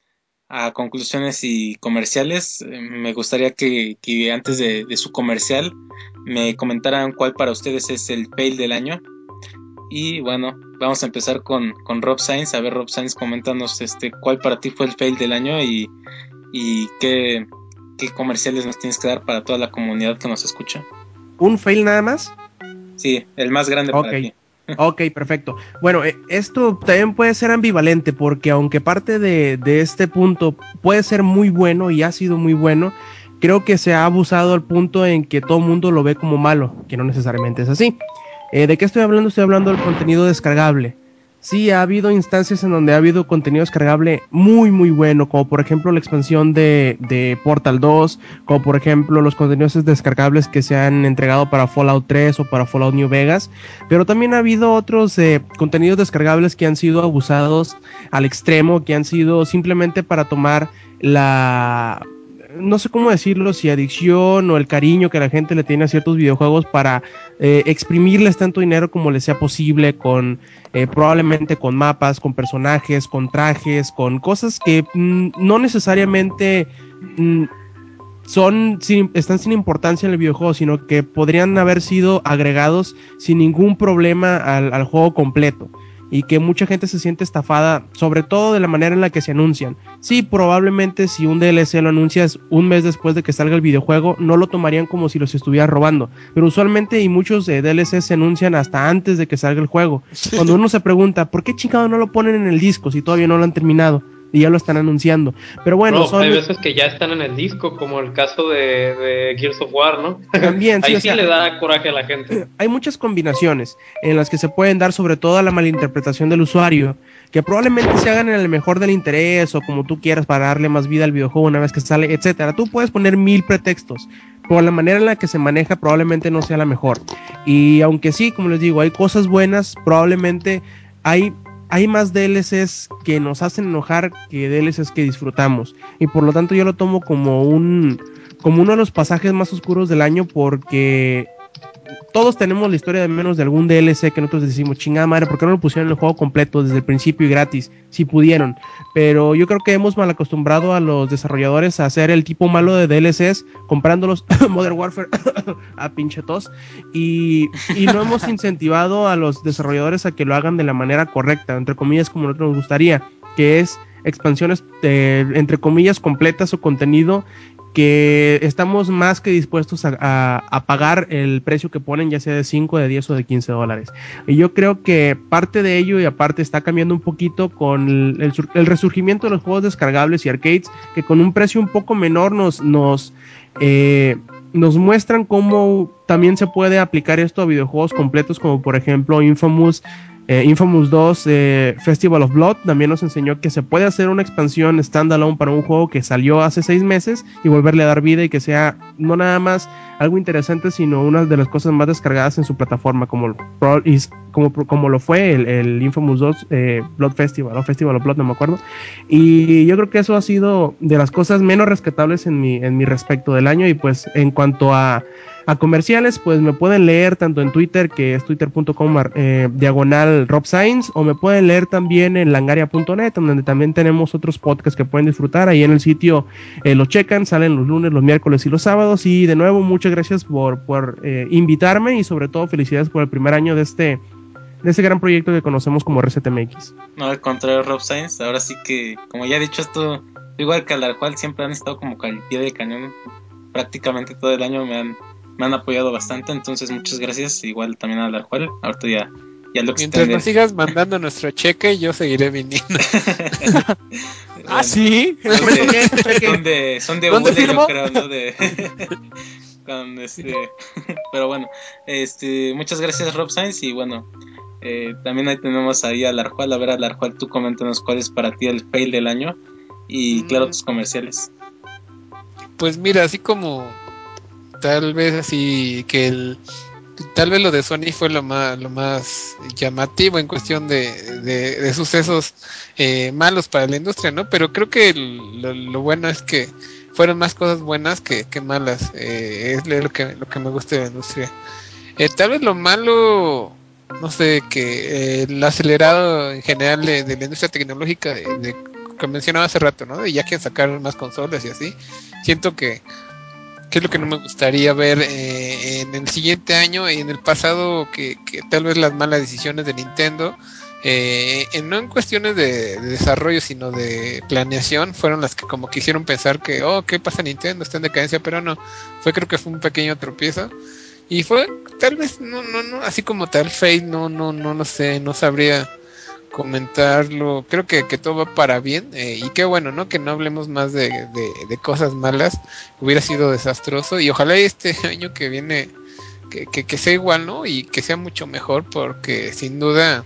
a conclusiones y comerciales, eh, me gustaría que, que antes de, de su comercial me comentaran cuál para ustedes es el fail del año. Y bueno, vamos a empezar con, con Rob Sainz. A ver, Rob Sainz, coméntanos este, cuál para ti fue el fail del año y, y qué, qué comerciales nos tienes que dar para toda la comunidad que nos escucha. ¿Un fail nada más? Sí, el más grande Ok. para ti. Ok, perfecto. Bueno, eh, esto también puede ser ambivalente porque aunque parte de, de este punto puede ser muy bueno y ha sido muy bueno, creo que se ha abusado al punto en que todo el mundo lo ve como malo, que no necesariamente es así. Eh, ¿De qué estoy hablando? Estoy hablando del contenido descargable. Sí, ha habido instancias en donde ha habido contenido descargable muy muy bueno, como por ejemplo la expansión de, de Portal dos, como por ejemplo los contenidos descargables que se han entregado para Fallout tres o para Fallout New Vegas, pero también ha habido otros eh, contenidos descargables que han sido abusados al extremo, que han sido simplemente para tomar la... no sé cómo decirlo, si adicción o el cariño que la gente le tiene a ciertos videojuegos para eh, exprimirles tanto dinero como les sea posible, con eh, probablemente con mapas, con personajes, con trajes, con cosas que mm, no necesariamente mm, son sin, están sin importancia en el videojuego, sino que podrían haber sido agregados sin ningún problema al, al juego completo. Y que mucha gente se siente estafada, sobre todo de la manera en la que se anuncian. Sí, probablemente si un D L C lo anuncias un mes después de que salga el videojuego, no lo tomarían como si los estuviera robando. Pero usualmente, y muchos eh, D L C se anuncian hasta antes de que salga el juego. Cuando uno se pregunta, ¿por qué chingado no lo ponen en el disco si todavía no lo han terminado? Y ya lo están anunciando. Pero bueno, no, son... hay veces que ya están en el disco, como el caso de, de Gears of War, ¿no? También, sí, ahí o sí sea, le da coraje a la gente. Hay muchas combinaciones en las que se pueden dar, sobre todo a la malinterpretación del usuario, que probablemente se hagan en el mejor del interés o como tú quieras para darle más vida al videojuego una vez que sale, etcétera. Tú puedes poner mil pretextos, pero la manera en la que se maneja probablemente no sea la mejor. Y aunque sí, como les digo, hay cosas buenas, probablemente hay hay más D L Cs que nos hacen enojar que D L Cs que disfrutamos. Y por lo tanto yo lo tomo como un como uno de los pasajes más oscuros del año, porque todos tenemos la historia de menos de algún D L C que nosotros decimos, chingada madre, ¿por qué no lo pusieron en el juego completo desde el principio y gratis? Si pudieron. Pero yo creo que hemos mal acostumbrado a los desarrolladores a hacer el tipo malo de D L Cs, comprándolos Modern Warfare a pinche tos, y, y no hemos incentivado a los desarrolladores a que lo hagan de la manera correcta, entre comillas, como nosotros nos gustaría, que es expansiones, eh, entre comillas, completas o contenido que estamos más que dispuestos a, a, a pagar el precio que ponen, ya sea de cinco, de diez o de quince dólares. Y yo creo que parte de ello, y aparte está cambiando un poquito con el, el, el resurgimiento de los juegos descargables y arcades, que con un precio un poco menor nos, nos, eh, nos muestran cómo también se puede aplicar esto a videojuegos completos, como por ejemplo Infamous, Eh, Infamous dos, eh, Festival of Blood, también nos enseñó que se puede hacer una expansión standalone para un juego que salió hace seis meses y volverle a dar vida y que sea no nada más algo interesante, sino una de las cosas más descargadas en su plataforma, como, como, como lo fue el, el Infamous dos eh, Blood Festival o Festival of Blood, no me acuerdo. Y yo creo que eso ha sido de las cosas menos rescatables en mi, en mi respecto del año. Y pues en cuanto a, a comerciales, pues me pueden leer tanto en Twitter, que es twitter punto com eh, diagonal Rob Sainz, o me pueden leer también en langaria punto net, donde también tenemos otros podcasts que pueden disfrutar. Ahí en el sitio eh, lo checan, salen los lunes, los miércoles y los sábados. Y de nuevo, muchas gracias por, por eh, invitarme, y sobre todo felicidades por el primer año de este, de este gran proyecto que conocemos como Reset M X. No, al contrario, Rob Sainz, ahora sí que, como ya he dicho, esto, igual que al cual siempre han estado como al pie de cañón, prácticamente todo el año me han, me han apoyado bastante, entonces muchas gracias, igual también a la cual, ahorita ya, ya lo Mientras extendí. nos sigas mandando nuestro cheque, yo seguiré viniendo. Bueno, Ah, sí. donde, donde son de ¿Dónde hule, yo firmo? creo, ¿no? De con este, pero bueno, este, muchas gracias Rob Sainz, y bueno, eh, también ahí tenemos ahí a Larjual. A ver, a Larjual, tú coméntanos cuál es para ti el fail del año y claro, tus comerciales. Pues mira, así como tal vez así que el tal vez lo de Sony fue lo más lo más llamativo en cuestión de, de, de sucesos eh, malos para la industria, ¿no? Pero creo que el, lo, lo bueno es que fueron más cosas buenas que, que malas. Eh, es lo que lo que me gusta de la industria. Eh, tal vez lo malo, no sé, que eh, el acelerado en general de, de la industria tecnológica, de, de que mencionaba hace rato, ¿no? De ya que sacar más consolas y así. Siento que qué es lo que no me gustaría ver eh, en el siguiente año y en el pasado, que, que tal vez las malas decisiones de Nintendo, eh, en, no en cuestiones de, de desarrollo, sino de planeación, fueron las que como quisieron pensar que, oh, ¿qué pasa Nintendo? Está en decadencia, pero no, fue creo que fue un pequeño tropiezo. Y fue tal vez, no, no, no, así como tal fail, no, no, no, no sé, no sabría comentarlo. Creo que, que todo va para bien, eh, y qué bueno, ¿no? Que no hablemos más de, de, de cosas malas. Hubiera sido desastroso, y ojalá este año que viene que, que, que sea igual, ¿no? Y que sea mucho mejor, porque sin duda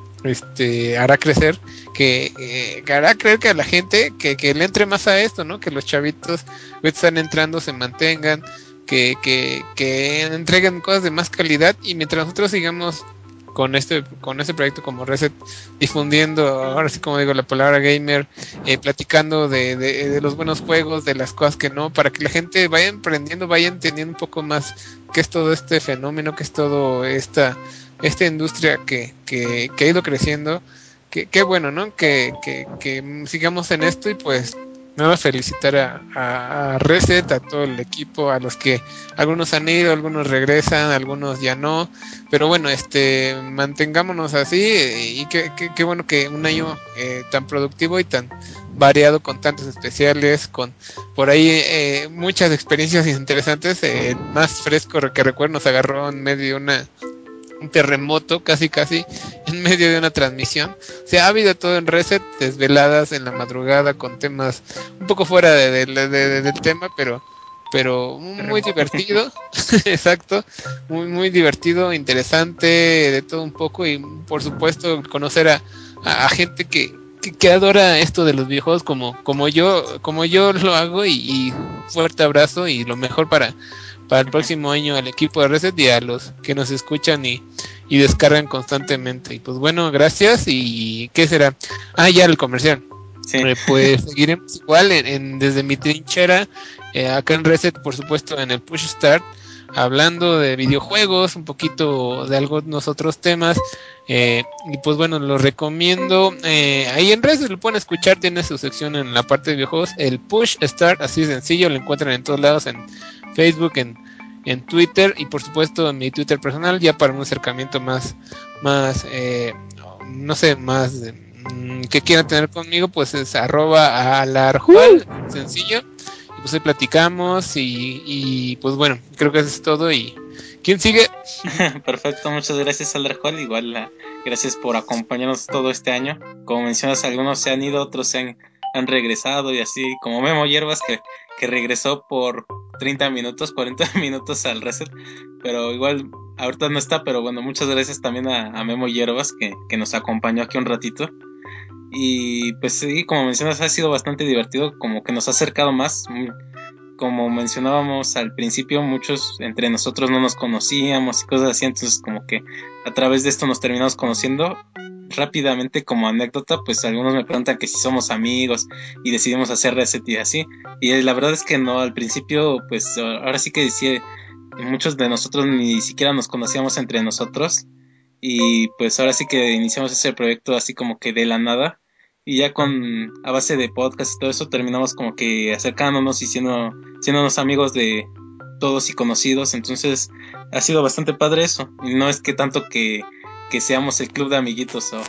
este hará crecer, que, eh, que hará creer que a la gente que, que le entre más a esto, ¿no? Que los chavitos que están entrando se mantengan, que, que, que entreguen cosas de más calidad, y mientras nosotros sigamos con este con este proyecto como Reset, difundiendo, ahora sí como digo la palabra gamer, eh, platicando de, de, de los buenos juegos, de las cosas que no, para que la gente vaya emprendiendo, vaya entendiendo un poco más qué es todo este fenómeno, qué es todo esta esta industria que, que, que ha ido creciendo. Qué que bueno, ¿no? Que, que, que sigamos en esto, y pues me voy a felicitar a, a, a Reset, a todo el equipo, a los que algunos han ido, algunos regresan, algunos ya no, pero bueno, este mantengámonos así, y qué que, que bueno que un año eh, tan productivo y tan variado, con tantos especiales, con por ahí eh, muchas experiencias interesantes. Eh, más fresco que recuerdo nos agarró en medio de una un terremoto, casi casi en medio de una transmisión. O sea, ha habido todo en Reset, desveladas en la madrugada con temas un poco fuera de, de, de, de, del tema, pero pero muy divertido. Exacto, muy muy divertido, interesante, de todo un poco, y por supuesto conocer a, a, a gente que, que, que adora esto de los videojuegos como como yo como yo lo hago, y, y fuerte abrazo y lo mejor para para el próximo año al equipo de Reset y a los que nos escuchan y, y descargan constantemente. Y pues bueno, gracias. ¿Y qué será? Ah, ya el comercial. Sí. Eh, pues seguiremos igual en, en desde mi trinchera, eh, acá en Reset, por supuesto, en el Push Start, hablando de videojuegos, un poquito de algunos otros temas. Eh, y pues bueno, lo recomiendo. Eh, ahí en Reset lo pueden escuchar, tiene su sección en la parte de videojuegos, el Push Start, así de sencillo, lo encuentran en todos lados, en Facebook, en, en Twitter, y por supuesto en mi Twitter personal, ya para un acercamiento más, más eh, no sé, más mmm, que quieran tener conmigo, pues es arroba alarjual, uh. sencillo, y pues ahí platicamos, y, y pues bueno, creo que eso es todo. ¿Y quién sigue? Perfecto, muchas gracias Alarjual, igual la, gracias por acompañarnos todo este año. Como mencionas, algunos se han ido, otros se han, han regresado, y así como Memo Hierbas, que, que regresó por treinta minutos, cuarenta minutos al Reset, pero igual ahorita no está. Pero bueno, muchas gracias también a, a Memo Hierbas, que, que nos acompañó aquí un ratito. Y pues sí, como mencionas, ha sido bastante divertido, como que nos ha acercado más. como mencionábamos al principio, muchos entre nosotros no nos conocíamos y cosas así, entonces como que a través de esto nos terminamos conociendo. Rápidamente, como anécdota, pues algunos me preguntan que si somos amigos y decidimos hacer reset y así, y la verdad es que no, al principio pues ahora sí que decía, muchos de nosotros ni siquiera nos conocíamos entre nosotros, y pues ahora sí que iniciamos ese proyecto así como que de la nada, y ya con a base de podcast y todo eso terminamos como que acercándonos y siendo, siéndonos amigos de todos y conocidos. Entonces ha sido bastante padre eso, y no es que tanto que, que seamos el club de amiguitos o...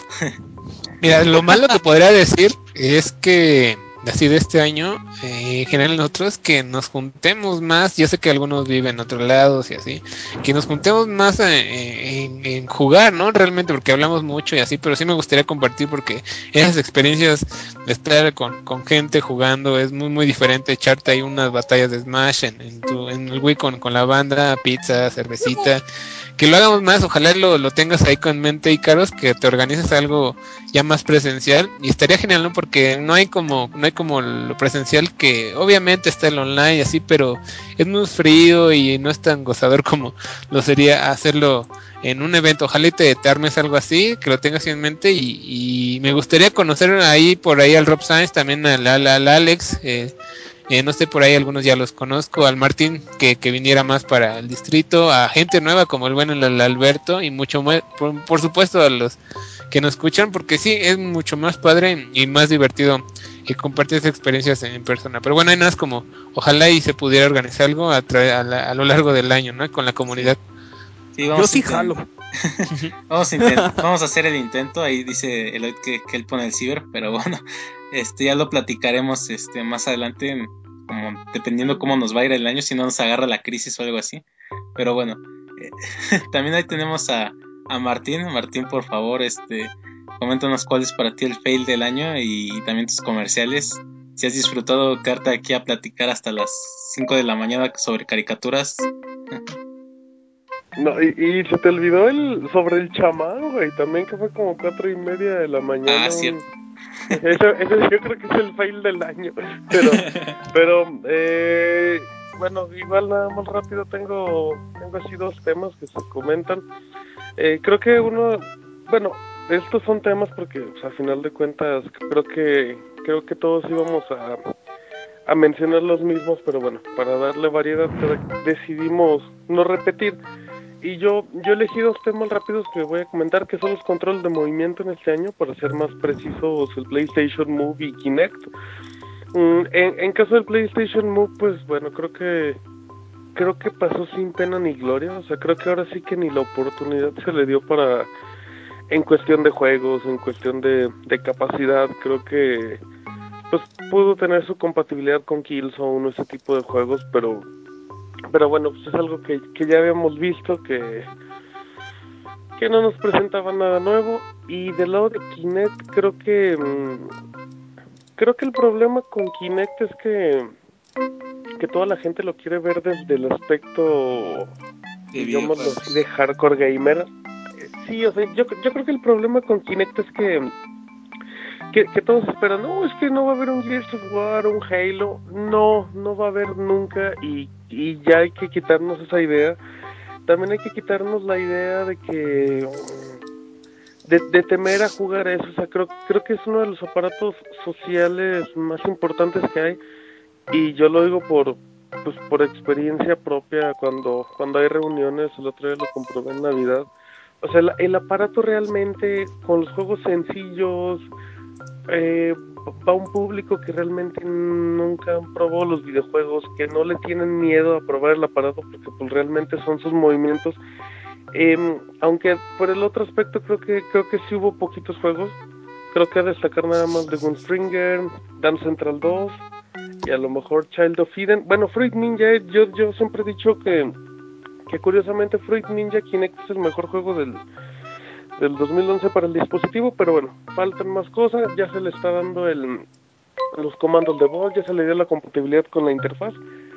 Mira, lo malo que podría decir es que así de este año, eh, en general nosotros que nos juntemos más, yo sé que algunos viven en otros lados y así, que nos juntemos más eh, en, en jugar, ¿no? Realmente, porque hablamos mucho y así, pero sí me gustaría compartir porque esas experiencias de estar con, con gente jugando es muy muy diferente, echarte ahí unas batallas de Smash en, en, tu, en el Wii con, con la banda, pizza, cervecita, que lo hagamos más, ojalá lo, lo tengas ahí con mente, Icaros, que te organices algo ya más presencial, y estaría genial, ¿no? Porque no hay como no hay como lo presencial, que obviamente está el online y así, pero es muy frío y no es tan gozador como lo sería hacerlo en un evento. Ojalá y te, te armes algo así, que lo tengas en mente, y, y me gustaría conocer ahí por ahí al Rob Sainz, también al, al, al Alex, eh, eh, no sé, por ahí algunos ya los conozco, al Martín, que, que viniera más para el distrito, a gente nueva como el bueno el, el Alberto, y mucho más, por, por supuesto a los que nos escuchan, porque sí, es mucho más padre y más divertido y compartir esas experiencias en persona. Pero bueno, hay nada más como, ojalá y se pudiera organizar algo a, tra- a, la, a lo largo del año, ¿no? Con la comunidad. Sí, sí, vamos Yo sí a jalo. vamos a intent- vamos a hacer el intento. Ahí dice Eloy que, que él pone el ciber, pero bueno, este ya lo platicaremos este más adelante, como dependiendo cómo nos va a ir el año, si no nos agarra la crisis o algo así. Pero bueno, eh, también ahí tenemos a, a Martín. Martín, por favor, este coméntanos cuál es para ti el fail del año, y también tus comerciales. Si has disfrutado quedarte aquí a platicar hasta las cinco de la mañana sobre caricaturas. No, y, y se te olvidó el sobre el chamán, güey, también, que fue como cuatro y media de la mañana. Ah, Un... cierto. Eso, eso yo creo que es el fail del año. Pero, pero, eh, bueno, igual nada más rápido tengo, tengo así dos temas que se comentan. Eh, creo que uno, bueno, estos son temas porque, pues, a final de cuentas, creo que, creo que todos íbamos a, a mencionar los mismos, pero bueno, para darle variedad decidimos no repetir. Y yo yo elegí dos temas rápidos que voy a comentar, que son los controles de movimiento en este año, para ser más precisos, el PlayStation Move y Kinect. Mm, en, en caso del PlayStation Move, pues bueno, creo que creo que pasó sin pena ni gloria. O sea, creo que ahora sí que ni la oportunidad se le dio para, en cuestión de juegos, en cuestión de, de capacidad, creo que pues pudo tener su compatibilidad con Killzone o ese tipo de juegos, pero pero bueno, pues es algo que, que ya habíamos visto, que que no nos presentaba nada nuevo. Y del lado de Kinect, creo que mmm, creo que el problema con Kinect es que que toda la gente lo quiere ver desde el aspecto, De digámoslo así, de videojuegos. hardcore gamer. Eh, Sí, o sea, yo, yo creo que el problema con Kinect es que Que, que todos esperan, no, es que no va a haber un Gears of War, un Halo. No, no va a haber nunca, y, y ya hay que quitarnos esa idea. También hay que quitarnos la idea de que de, de temer a jugar eso. O sea, creo, creo que es uno de los aparatos sociales más importantes que hay, y yo lo digo por pues por experiencia propia. Cuando cuando hay reuniones, el otro día lo comprobé en Navidad. O sea, el, el aparato realmente, con los juegos sencillos, eh, va a un público que realmente nunca probó los videojuegos, que no le tienen miedo a probar el aparato, porque pues realmente son sus movimientos. Eh, aunque por el otro aspecto creo que creo que sí hubo poquitos juegos. Creo que a destacar nada más de Gunstringer, Dance Central dos y a lo mejor Child of Eden. Bueno, Fruit Ninja, yo yo siempre he dicho que que curiosamente Fruit Ninja Kinect es el mejor juego del del dos mil once para el dispositivo, pero bueno, faltan más cosas. Ya se le está dando el los comandos de voz, ya se le dio la compatibilidad con la interfaz.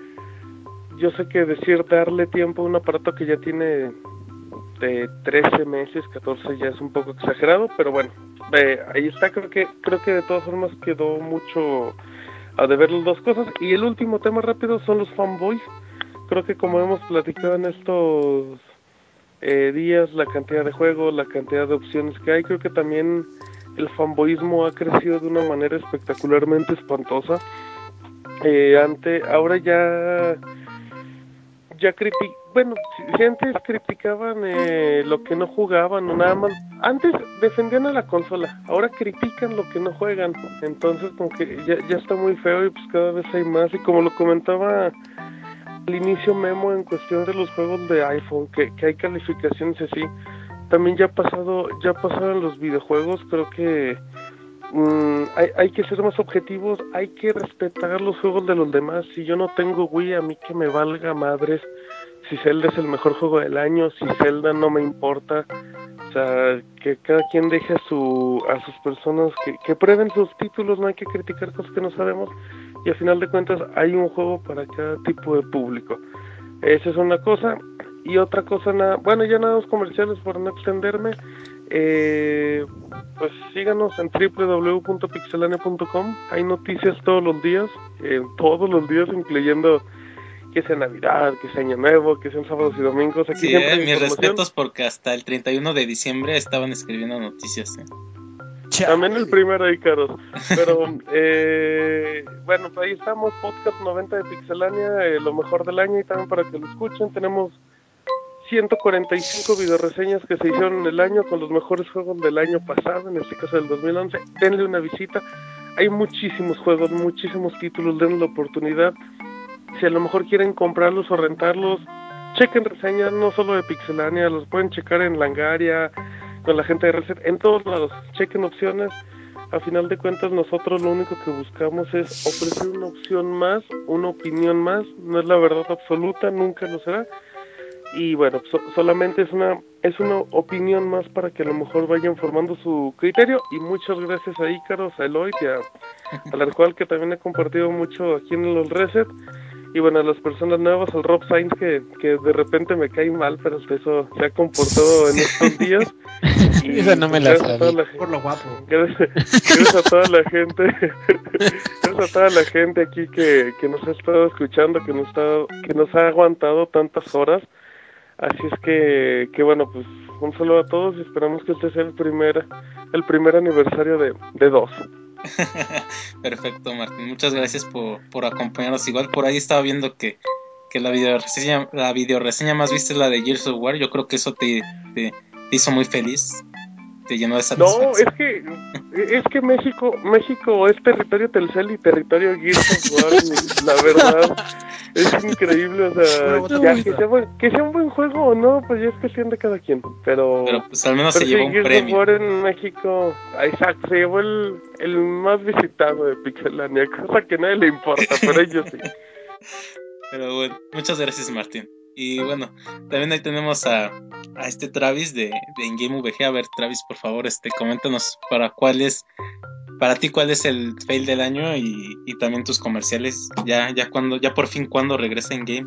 Yo sé que decir darle tiempo a un aparato que ya tiene de trece meses, catorce, ya es un poco exagerado, pero bueno, eh, ahí está. Creo que creo que de todas formas quedó mucho a deber las dos cosas. Y el último tema rápido son los fanboys. Creo que como hemos platicado en estos eh, días, la cantidad de juegos, la cantidad de opciones que hay, creo que también el fanboyismo ha crecido de una manera espectacularmente espantosa. Eh, ante, ahora ya ya criti bueno, si, si antes criticaban eh, lo que no jugaban o nada más, antes defendían a la consola, ahora critican lo que no juegan, entonces como que ya, ya está muy feo y pues cada vez hay más, y como lo comentaba al inicio Memo en cuestión de los juegos de iPhone, que, que hay calificaciones así, también ya ha pasado, ya pasaron los videojuegos, creo que Mm, hay, hay que ser más objetivos, hay que respetar los juegos de los demás. Si yo no tengo Wii, a mí que me valga madres si Zelda es el mejor juego del año, si Zelda no me importa. O sea, que cada quien deje a, su, a sus personas que, que prueben sus títulos, no hay que criticar cosas que no sabemos, y al final de cuentas hay un juego para cada tipo de público. Esa es una cosa. Y otra cosa, nada, bueno, ya nada más comerciales por no extenderme. Eh, pues síganos en doble u doble u doble u punto pixelania punto com. Hay noticias todos los días, eh, todos los días, incluyendo que sea Navidad, que sea Año Nuevo, que sean sábados y domingos. Aquí Sí, siempre eh, hay mis información. respetos porque hasta el treinta y uno de diciembre estaban escribiendo noticias. Eh. También el primero ahí, Caros. Pero, eh, bueno, pues ahí estamos, podcast noventa de Pixelania, eh, lo mejor del año, y también para que lo escuchen. Tenemos ciento cuarenta y cinco videoreseñas que se hicieron en el año con los mejores juegos del año pasado, en este caso del dos mil once. Denle una visita. Hay muchísimos juegos, muchísimos títulos, denle la oportunidad. Si a lo mejor quieren comprarlos o rentarlos, chequen reseñas, no solo de Pixelania, los pueden checar en Langaria, con la gente de Reset, en todos lados, chequen opciones. A final de cuentas nosotros lo único que buscamos es ofrecer una opción más, una opinión más, no es la verdad absoluta, nunca lo será, y bueno, so, solamente es una es una opinión más para que a lo mejor vayan formando su criterio. Y muchas gracias a Ícaros, a Eloy y a, a Larcual, que también he compartido mucho aquí en los Reset. Y bueno, a las personas nuevas, al Rob Sainz, que, que de repente me cae mal, pero eso se ha comportado en estos días. Y esa no me la gracias a toda sabía. la, Por lo guapo. gracias, gracias a toda la gente, gracias a toda la gente aquí que, que nos ha estado escuchando, que nos está, que nos ha aguantado tantas horas. Así es que, que bueno, pues un saludo a todos y esperamos que este sea el primer, el primer aniversario de, de dos. Perfecto, Martín. Muchas gracias por, por acompañarnos. Igual por ahí estaba viendo que, que la videoreseña, la videoreseña más vista es la de Gears of War. Yo creo que eso te, te, te hizo muy feliz. Te llenó de satisfacción. No, es que es que México México es territorio Telcel y territorio Gears of War, la verdad es increíble, o sea, Bueno, ya que sea, buen, que sea un buen juego o no, pues ya es cuestión de cada quien, pero pero pues al menos pero se sí, llevó un Gears premio. of War en México, exacto, se llevó el, el más visitado de Pixelania, cosa que a nadie le importa, pero ellos sí. Pero bueno, muchas gracias, Martín. Y bueno, también ahí tenemos a, a este Travis de, de InGame V G. A ver, Travis, por favor, este, coméntanos para cuál es, para ti cuál es el fail del año, y, y también tus comerciales. Ya, ya cuando, ya por fin cuando regresa InGame.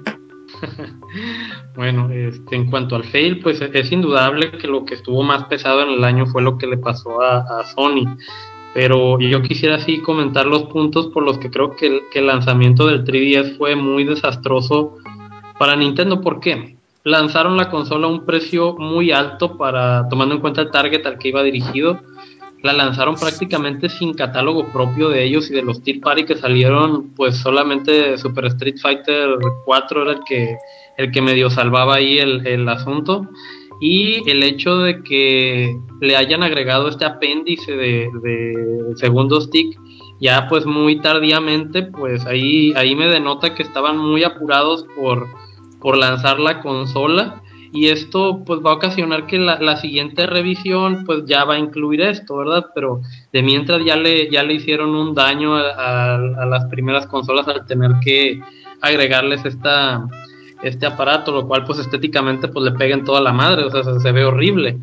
Bueno, este, en cuanto al fail, pues es indudable que lo que estuvo más pesado en el año fue lo que le pasó a, a Sony. Pero yo quisiera así comentar los puntos por los que creo que el, que el lanzamiento del tres D S fue muy desastroso para Nintendo. ¿Por qué? Lanzaron la consola a un precio muy alto, para tomando en cuenta el target al que iba dirigido. La lanzaron prácticamente sin catálogo propio de ellos y de los third party que salieron, pues solamente Super Street Fighter cuatro era el que el que medio salvaba ahí el, el asunto. Y el hecho de que le hayan agregado este apéndice de, de segundo stick ya pues muy tardíamente, pues ahí ahí me denota que estaban muy apurados por por lanzar la consola, y esto pues va a ocasionar que la, la siguiente revisión pues ya va a incluir esto, ¿verdad? Pero de mientras ya le ya le hicieron un daño a, a, a las primeras consolas al tener que agregarles esta este aparato, lo cual pues estéticamente pues le pega en toda la madre, o sea, se, se ve horrible.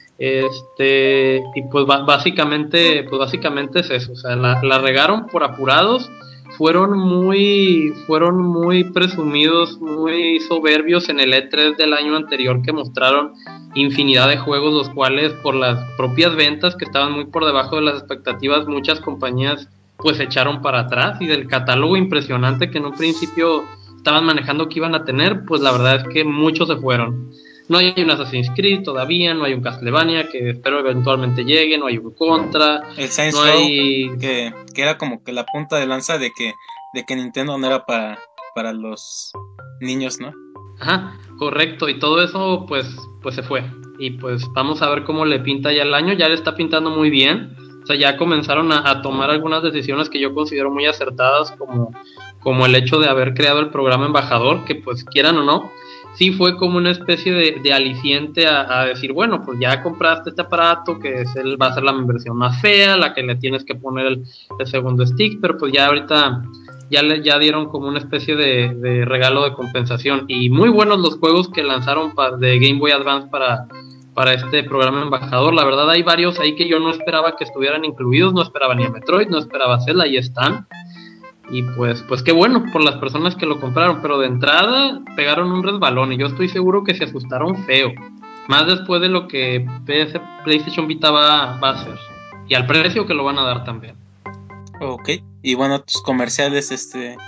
Este, y pues básicamente pues básicamente es eso, o sea, la, la regaron por apurados, fueron muy fueron muy presumidos, muy soberbios en el E tres del año anterior, que mostraron infinidad de juegos, los cuales por las propias ventas que estaban muy por debajo de las expectativas, muchas compañías pues se echaron para atrás, y del catálogo impresionante que en un principio estaban manejando que iban a tener, pues la verdad es que muchos se fueron. No hay un Assassin's Creed todavía, no hay un Castlevania que espero eventualmente llegue, no hay un Contra, el Saints no Row, hay... que, que era como que la punta de lanza de que, de que Nintendo no era para, para los niños, ¿no? Ajá, correcto, y todo eso pues, pues se fue. Y pues vamos a ver cómo le pinta ya el año, ya le está pintando muy bien. O sea, ya comenzaron a, a tomar algunas decisiones que yo considero muy acertadas, como, como el hecho de haber creado el programa embajador, que pues quieran o no, sí fue como una especie de, de aliciente a, a decir, bueno, pues ya compraste este aparato, que es el, va a ser la versión más fea, la que le tienes que poner el, el segundo stick, pero pues ya ahorita ya le ya dieron como una especie de, de regalo de compensación, y muy buenos los juegos que lanzaron pa, de Game Boy Advance para, para este programa embajador. La verdad hay varios ahí que yo no esperaba que estuvieran incluidos, no esperaba ni a Metroid, no esperaba a Zelda, ahí están. Y pues, pues qué bueno por las personas que lo compraron, pero de entrada pegaron un resbalón y yo estoy seguro que se asustaron feo. Más después de lo que P S, PlayStation Vita va, va a hacer. Y al precio que lo van a dar también. Ok, y bueno, tus comerciales, este...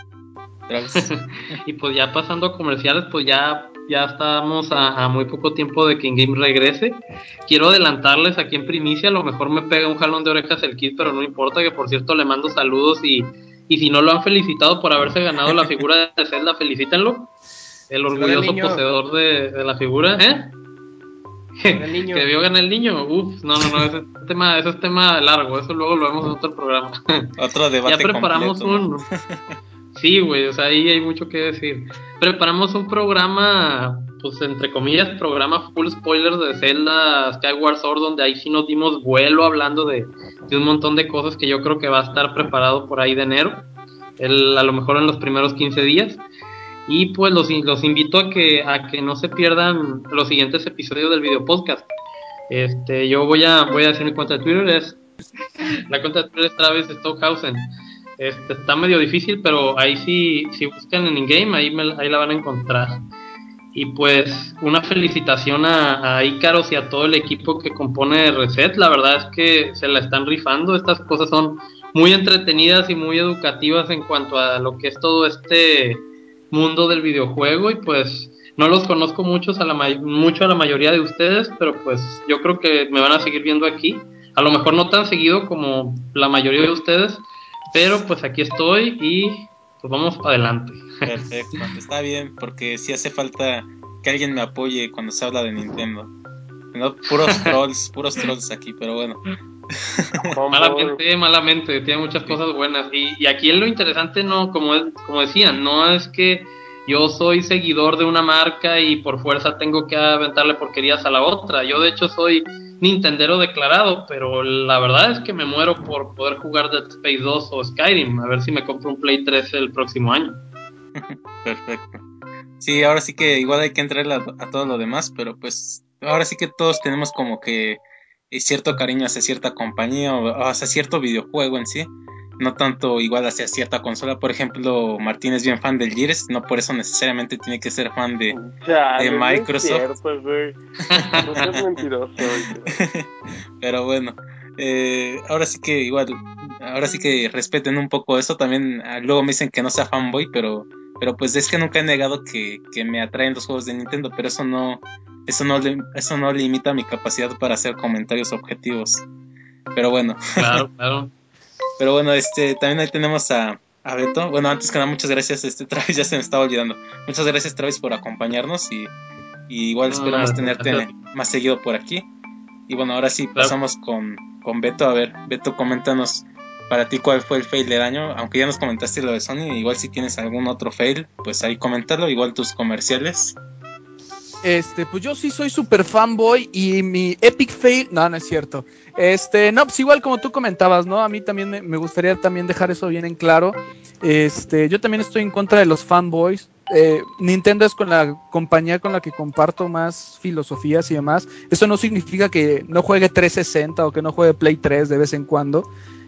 Y pues ya pasando a comerciales, pues ya, ya estamos a, a muy poco tiempo de que InGame regrese. Quiero adelantarles aquí en primicia, a lo mejor me pega un jalón de orejas el kit, pero no importa, que por cierto le mando saludos, y, y si no lo han felicitado por haberse ganado la figura de Zelda, felicítenlo. El orgulloso poseedor de, de la figura, ¿eh? El niño. Que debió ganar el niño. Uf, no, no, no, ese tema, ese es tema largo, eso luego lo vemos en otro programa. Otro debate. Ya preparamos completo, un... ¿no? Sí, güey, o sea, ahí hay mucho que decir. Preparamos un programa, pues entre comillas, programa full spoilers de Zelda Skyward Sword, donde ahí sí nos dimos vuelo hablando de, de un montón de cosas que yo creo que va a estar preparado por ahí de enero, el, a lo mejor en los primeros quince días. Y pues los, los invito a que, a que no se pierdan los siguientes episodios del video podcast. Este, yo voy a, voy a decir mi cuenta de Twitter, es la cuenta de Twitter es Travis Stockhausen. Este, está medio difícil, pero ahí sí, si buscan en InGame, ahí, me, ahí la van a encontrar. Y pues una felicitación a, a Icaros y a todo el equipo que compone Reset. La verdad es que se la están rifando. Estas cosas son muy entretenidas y muy educativas en cuanto a lo que es todo este mundo del videojuego. Y pues no los conozco muchos a la may- mucho a la mayoría de ustedes, pero pues yo creo que me van a seguir viendo aquí. A lo mejor no tan seguido como la mayoría de ustedes, pero pues aquí estoy y pues vamos para adelante. Perfecto, está bien, porque sí hace falta que alguien me apoye cuando se habla de Nintendo. No, puros trolls, puros trolls aquí, pero bueno. Malamente, malamente, tiene muchas Sí. cosas buenas. Y, y aquí lo interesante, no, como, es, como decían, no es que yo soy seguidor de una marca y por fuerza tengo que aventarle porquerías a la otra. Yo de hecho soy nintendero declarado, pero la verdad es que me muero por poder jugar Dead Space dos o Skyrim. A ver si me compro un Play tres el próximo año. Perfecto. Sí, ahora sí que igual hay que entrarle a, a todo lo demás, pero pues ahora sí que todos tenemos como que cierto cariño hacia cierta compañía o, o hacia cierto videojuego en sí, no tanto igual hacia cierta consola. Por ejemplo, Martín es bien fan del Gears, no por eso necesariamente tiene que ser fan de, Chale, de Microsoft. No es cierto, güey. No seas mentiroso, güey. Pero bueno, eh, ahora sí que igual, ahora sí que respeten un poco eso. También ah, luego me dicen que no sea fanboy, pero pero pues es que nunca he negado que, que me atraen los juegos de Nintendo, pero eso no eso no eso no limita mi capacidad para hacer comentarios objetivos. Pero bueno. Claro, claro. Pero bueno, este también ahí tenemos a, a Beto. Bueno, antes que nada, muchas gracias, este Travis, ya se me estaba olvidando. Muchas gracias, Travis, por acompañarnos y, y igual No, esperamos nada, tenerte gracias. más seguido por aquí. Y bueno, ahora sí Claro. pasamos con, con Beto. A ver, Beto, coméntanos para ti cuál fue el fail del año. Aunque ya nos comentaste lo de Sony, igual si tienes algún otro fail, pues ahí coméntalo. Igual tus comerciales. Este, pues yo sí soy super fanboy y mi epic fail, no, no es cierto. Este, no, pues igual como tú comentabas, ¿no? A mí también me, me gustaría también dejar eso bien en claro. Este, yo también estoy en contra de los fanboys. Eh, Nintendo es con la compañía con la que comparto más filosofías y demás. Eso no significa que no juegue trescientos sesenta o que no juegue Play tres de vez en cuando.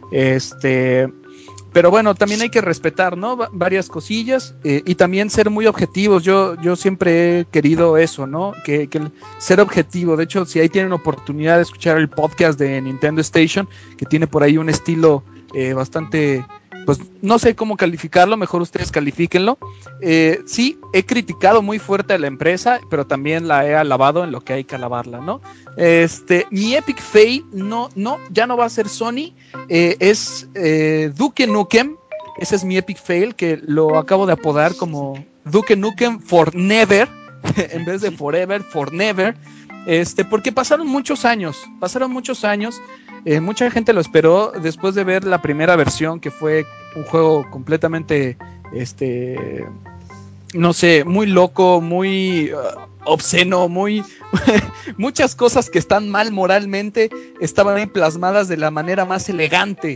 Este, pero bueno, también hay que respetar, ¿no? Va- varias cosillas eh, y también ser muy objetivos. Yo, yo siempre he querido eso, ¿no? Que, que el- ser objetivo. De hecho, si ahí tienen oportunidad de escuchar el podcast de Nintendo Station, que tiene por ahí un estilo eh, bastante, pues no sé cómo calificarlo, mejor ustedes califíquenlo. Eh, sí, he criticado muy fuerte a la empresa, pero también la he alabado en lo que hay que alabarla, ¿no? Este, mi epic fail, no, no, ya no va a ser Sony, eh, es eh, Duke Nukem. Ese es mi epic fail, que lo acabo de apodar como Duke Nukem for Never, en vez de Forever, for Never. Este, porque pasaron muchos años, pasaron muchos años, eh, mucha gente lo esperó después de ver la primera versión, que fue un juego completamente, este, no sé, muy loco, muy uh, obsceno, muy muchas cosas que están mal moralmente estaban ahí plasmadas de la manera más elegante.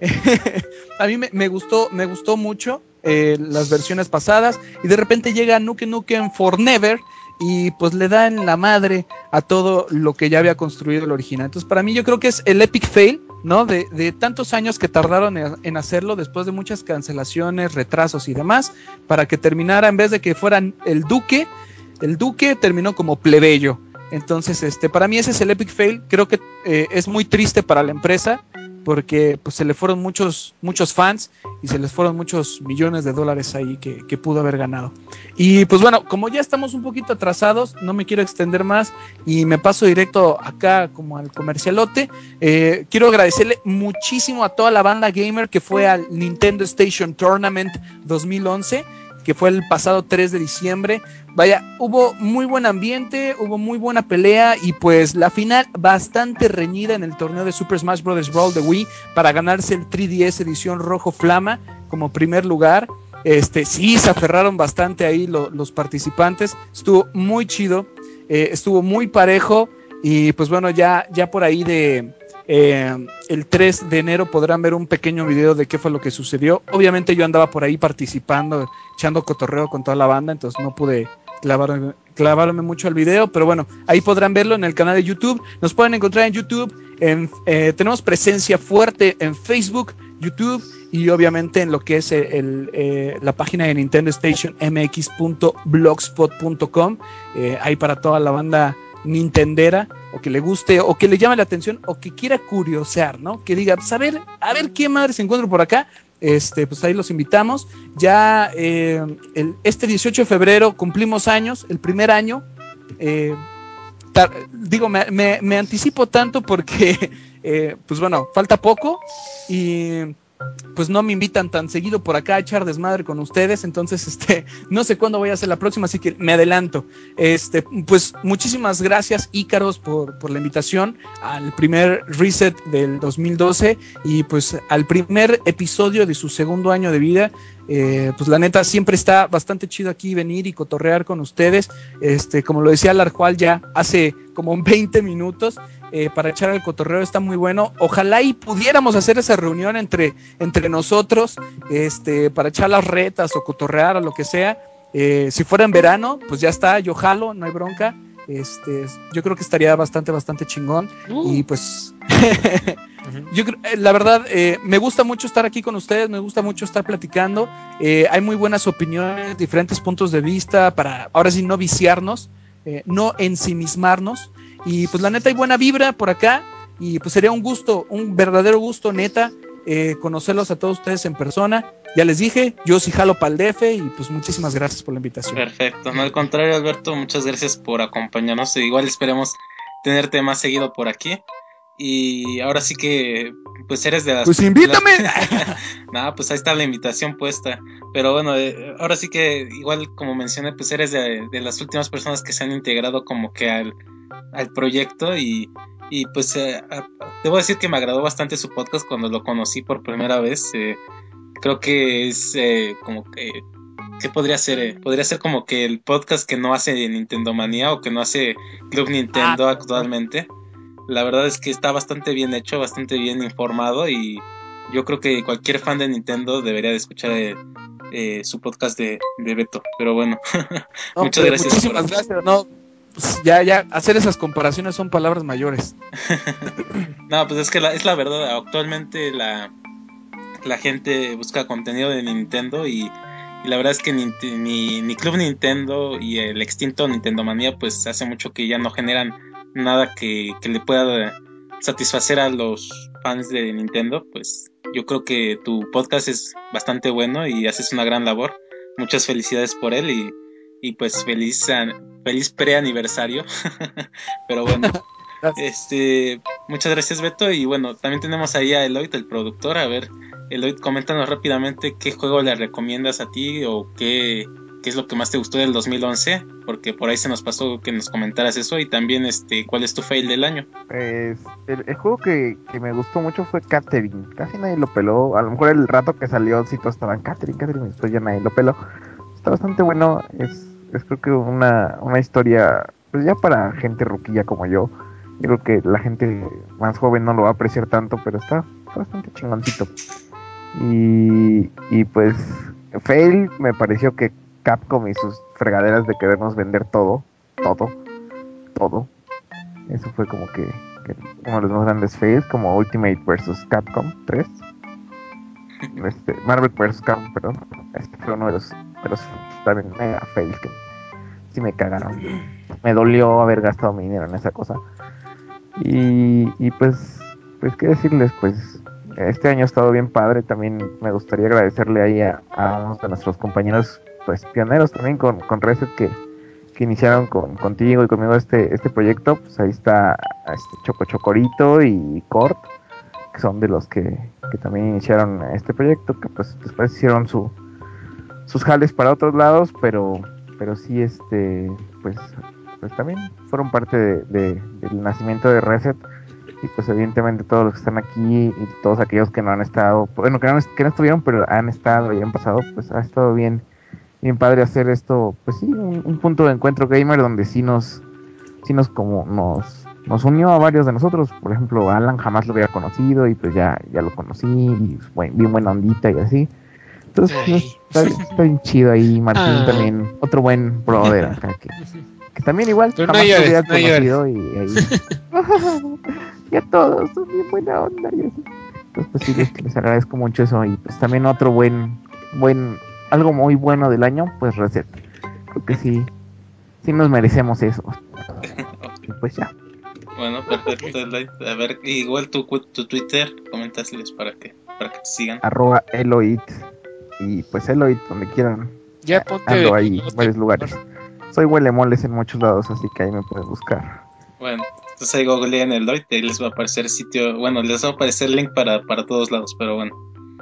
A mí me, me gustó, me gustó mucho eh, las versiones pasadas, y de repente llega Nuke Nukem for Never y pues le da en la madre a todo lo que ya había construido el original. Entonces para mí yo creo que es el epic fail, ¿no? De, de tantos años que tardaron en, en hacerlo, después de muchas cancelaciones, retrasos y demás, para que terminara, en vez de que fueran el Duque, el Duque terminó como plebeyo. Entonces, este, para mí ese es el epic fail. Creo que eh, es muy triste para la empresa, porque pues se le fueron muchos, muchos fans y se les fueron muchos millones de dólares ahí que, que pudo haber ganado. Y pues bueno, como ya estamos un poquito atrasados, no me quiero extender más y me paso directo acá como al comercialote. Eh, quiero agradecerle muchísimo a toda la banda gamer que fue al Nintendo Station Tournament dos mil once, que fue el pasado tres de diciembre. Vaya, hubo muy buen ambiente, hubo muy buena pelea, y pues la final bastante reñida en el torneo de Super Smash Bros. Brawl de Wii para ganarse el tres D S edición rojo flama como primer lugar. Este, sí, se aferraron bastante ahí lo, los participantes, estuvo muy chido, eh, estuvo muy parejo, y pues bueno, ya, ya por ahí de... Eh, el tres de enero podrán ver un pequeño video de qué fue lo que sucedió. Obviamente yo andaba por ahí participando, echando cotorreo con toda la banda, entonces no pude clavarme, clavarme mucho al video, pero bueno, ahí podrán verlo en el canal de YouTube. Nos pueden encontrar en YouTube, en, eh, tenemos presencia fuerte en Facebook, YouTube y obviamente en lo que es el, el, eh, la página de Nintendo Station M X punto blogspot punto com, eh, ahí para toda la banda nintendera, o que le guste, o que le llame la atención, o que quiera curiosear, ¿no? Que diga, pues a ver, a ver qué madre se encuentra por acá. Este, pues ahí los invitamos. Ya eh, el, este dieciocho de febrero cumplimos años, el primer año. Eh, tar, digo, me, me, me anticipo tanto porque, eh, pues bueno, falta poco y pues no me invitan tan seguido por acá a echar desmadre con ustedes, entonces este, no sé cuándo voy a hacer la próxima, así que me adelanto. Este, pues muchísimas gracias, Ícaros, por, por la invitación al primer reset del dos mil doce y pues al primer episodio de su segundo año de vida. Eh, pues la neta siempre está bastante chido aquí venir y cotorrear con ustedes, este, como lo decía Larjual ya hace como veinte minutos, eh, para echar el cotorreo está muy bueno. Ojalá y pudiéramos hacer esa reunión entre, entre nosotros, este, para echar las retas o cotorrear o lo que sea. Eh, si fuera en verano, pues ya está, yo jalo, no hay bronca. Este, yo creo que estaría bastante, bastante chingón. Uh. Y pues yo creo, la verdad, eh, me gusta mucho estar aquí con ustedes, me gusta mucho estar platicando. Eh, hay muy buenas opiniones, diferentes puntos de vista para ahora sí no viciarnos, eh, no ensimismarnos. Y pues la neta hay buena vibra por acá. Y pues sería un gusto, un verdadero gusto, neta, eh, conocerlos a todos ustedes en persona. Ya les dije, yo sí jalo pa'l D F y pues muchísimas gracias por la invitación. Perfecto, no, al contrario, Alberto, muchas gracias por acompañarnos. Igual esperemos tenerte más seguido por aquí. Y ahora sí que pues eres de las... Pues invítame. Nada, pues ahí está la invitación puesta. Pero bueno, eh, ahora sí que igual como mencioné, pues eres de, de las últimas personas que se han integrado como que al, al proyecto. Y, y pues eh, a, debo decir que me agradó bastante su podcast cuando lo conocí por primera vez. Eh, creo que es eh, como que... ¿Qué podría ser? Eh? Podría ser como que el podcast que no hace Nintendo Manía o que no hace Club Nintendo ah, actualmente. La verdad es que está bastante bien hecho, bastante bien informado, y yo creo que cualquier fan de Nintendo debería de escuchar eh, eh, su podcast de, de Beto. Pero bueno, no, muchas gracias. Muchísimas por... gracias. No, pues ya, ya, hacer esas comparaciones son palabras mayores. No, pues es que la, es la verdad. Actualmente la, la gente busca contenido de Nintendo y, y la verdad es que ni, ni, ni Club Nintendo y el extinto Nintendo Manía pues hace mucho que ya no generan nada que, que le pueda satisfacer a los fans de Nintendo. Pues yo creo que tu podcast es bastante bueno y haces una gran labor. Muchas felicidades por él y, y pues feliz, feliz pre-aniversario. Pero bueno, este, muchas gracias Beto y bueno, también tenemos ahí a Eloy, el productor. A ver, Eloy, coméntanos rápidamente qué juego le recomiendas a ti o qué, qué es lo que más te gustó del dos mil once, porque por ahí se nos pasó que nos comentaras eso y también este, cuál es tu fail del año. Pues el, el juego que, que me gustó mucho fue Catherine. Casi nadie lo peló. A lo mejor el rato que salió, sí todos estaban Catherine, Catherine, y después ya nadie lo peló. Está bastante bueno. Es, es creo que una, una historia, pues ya para gente ruquilla como yo. Yo creo que la gente más joven no lo va a apreciar tanto, pero está, está bastante chingoncito. Y, y pues, fail, me pareció que Capcom y sus fregaderas de querernos vender todo, todo, todo. Eso fue como que, que uno de los más grandes fails, como Ultimate versus Capcom tres. Este, Marvel versus Capcom, perdón. Este fue uno de los, de los también mega fails que sí me cagaron. Me dolió haber gastado mi dinero en esa cosa. Y, y pues, pues, ¿qué decirles? Pues, este año ha estado bien padre. También me gustaría agradecerle ahí a, a unos de nuestros compañeros, pues, pioneros también con, con Reset que que iniciaron con, contigo y conmigo este, este proyecto. Pues ahí está este Choco Chocorito y Cort, que son de los que, que también iniciaron este proyecto, que pues después hicieron su, sus jales para otros lados, pero, pero sí, este, pues, pues también fueron parte de, de, del nacimiento de Reset. Y pues evidentemente todos los que están aquí y todos aquellos que no han estado, bueno, que no, que no estuvieron, pero han estado y han pasado, pues ha estado bien bien padre hacer esto, pues sí, un, un punto de encuentro gamer donde sí nos, sí nos como nos, nos unió a varios de nosotros. Por ejemplo, Alan jamás lo había conocido y pues ya, ya lo conocí y pues, bien buena ondita y así. Entonces pues, está, está bien chido ahí. Martín ah. también, otro buen brother acá que, que también igual Pero jamás no llores, lo había no conocido llores. Y ahí ya todos son bien buena onda y así. Entonces pues sí les, les agradezco mucho eso y pues también otro buen buen algo muy bueno del año, pues Reset. Creo que sí, sí nos merecemos eso. Y pues ya. Bueno, perfecto. A ver, igual tu, tu Twitter, coméntasles para que, para que te sigan. Arroba Eloid. Y pues Eloid, donde quieran. Ya ponte ando ahí en varios lugares. Soy huele moles en muchos lados, así que ahí me pueden buscar. Bueno, entonces ahí googleen Eloid y les va a aparecer sitio, bueno, les va a aparecer link para, para todos lados, pero bueno.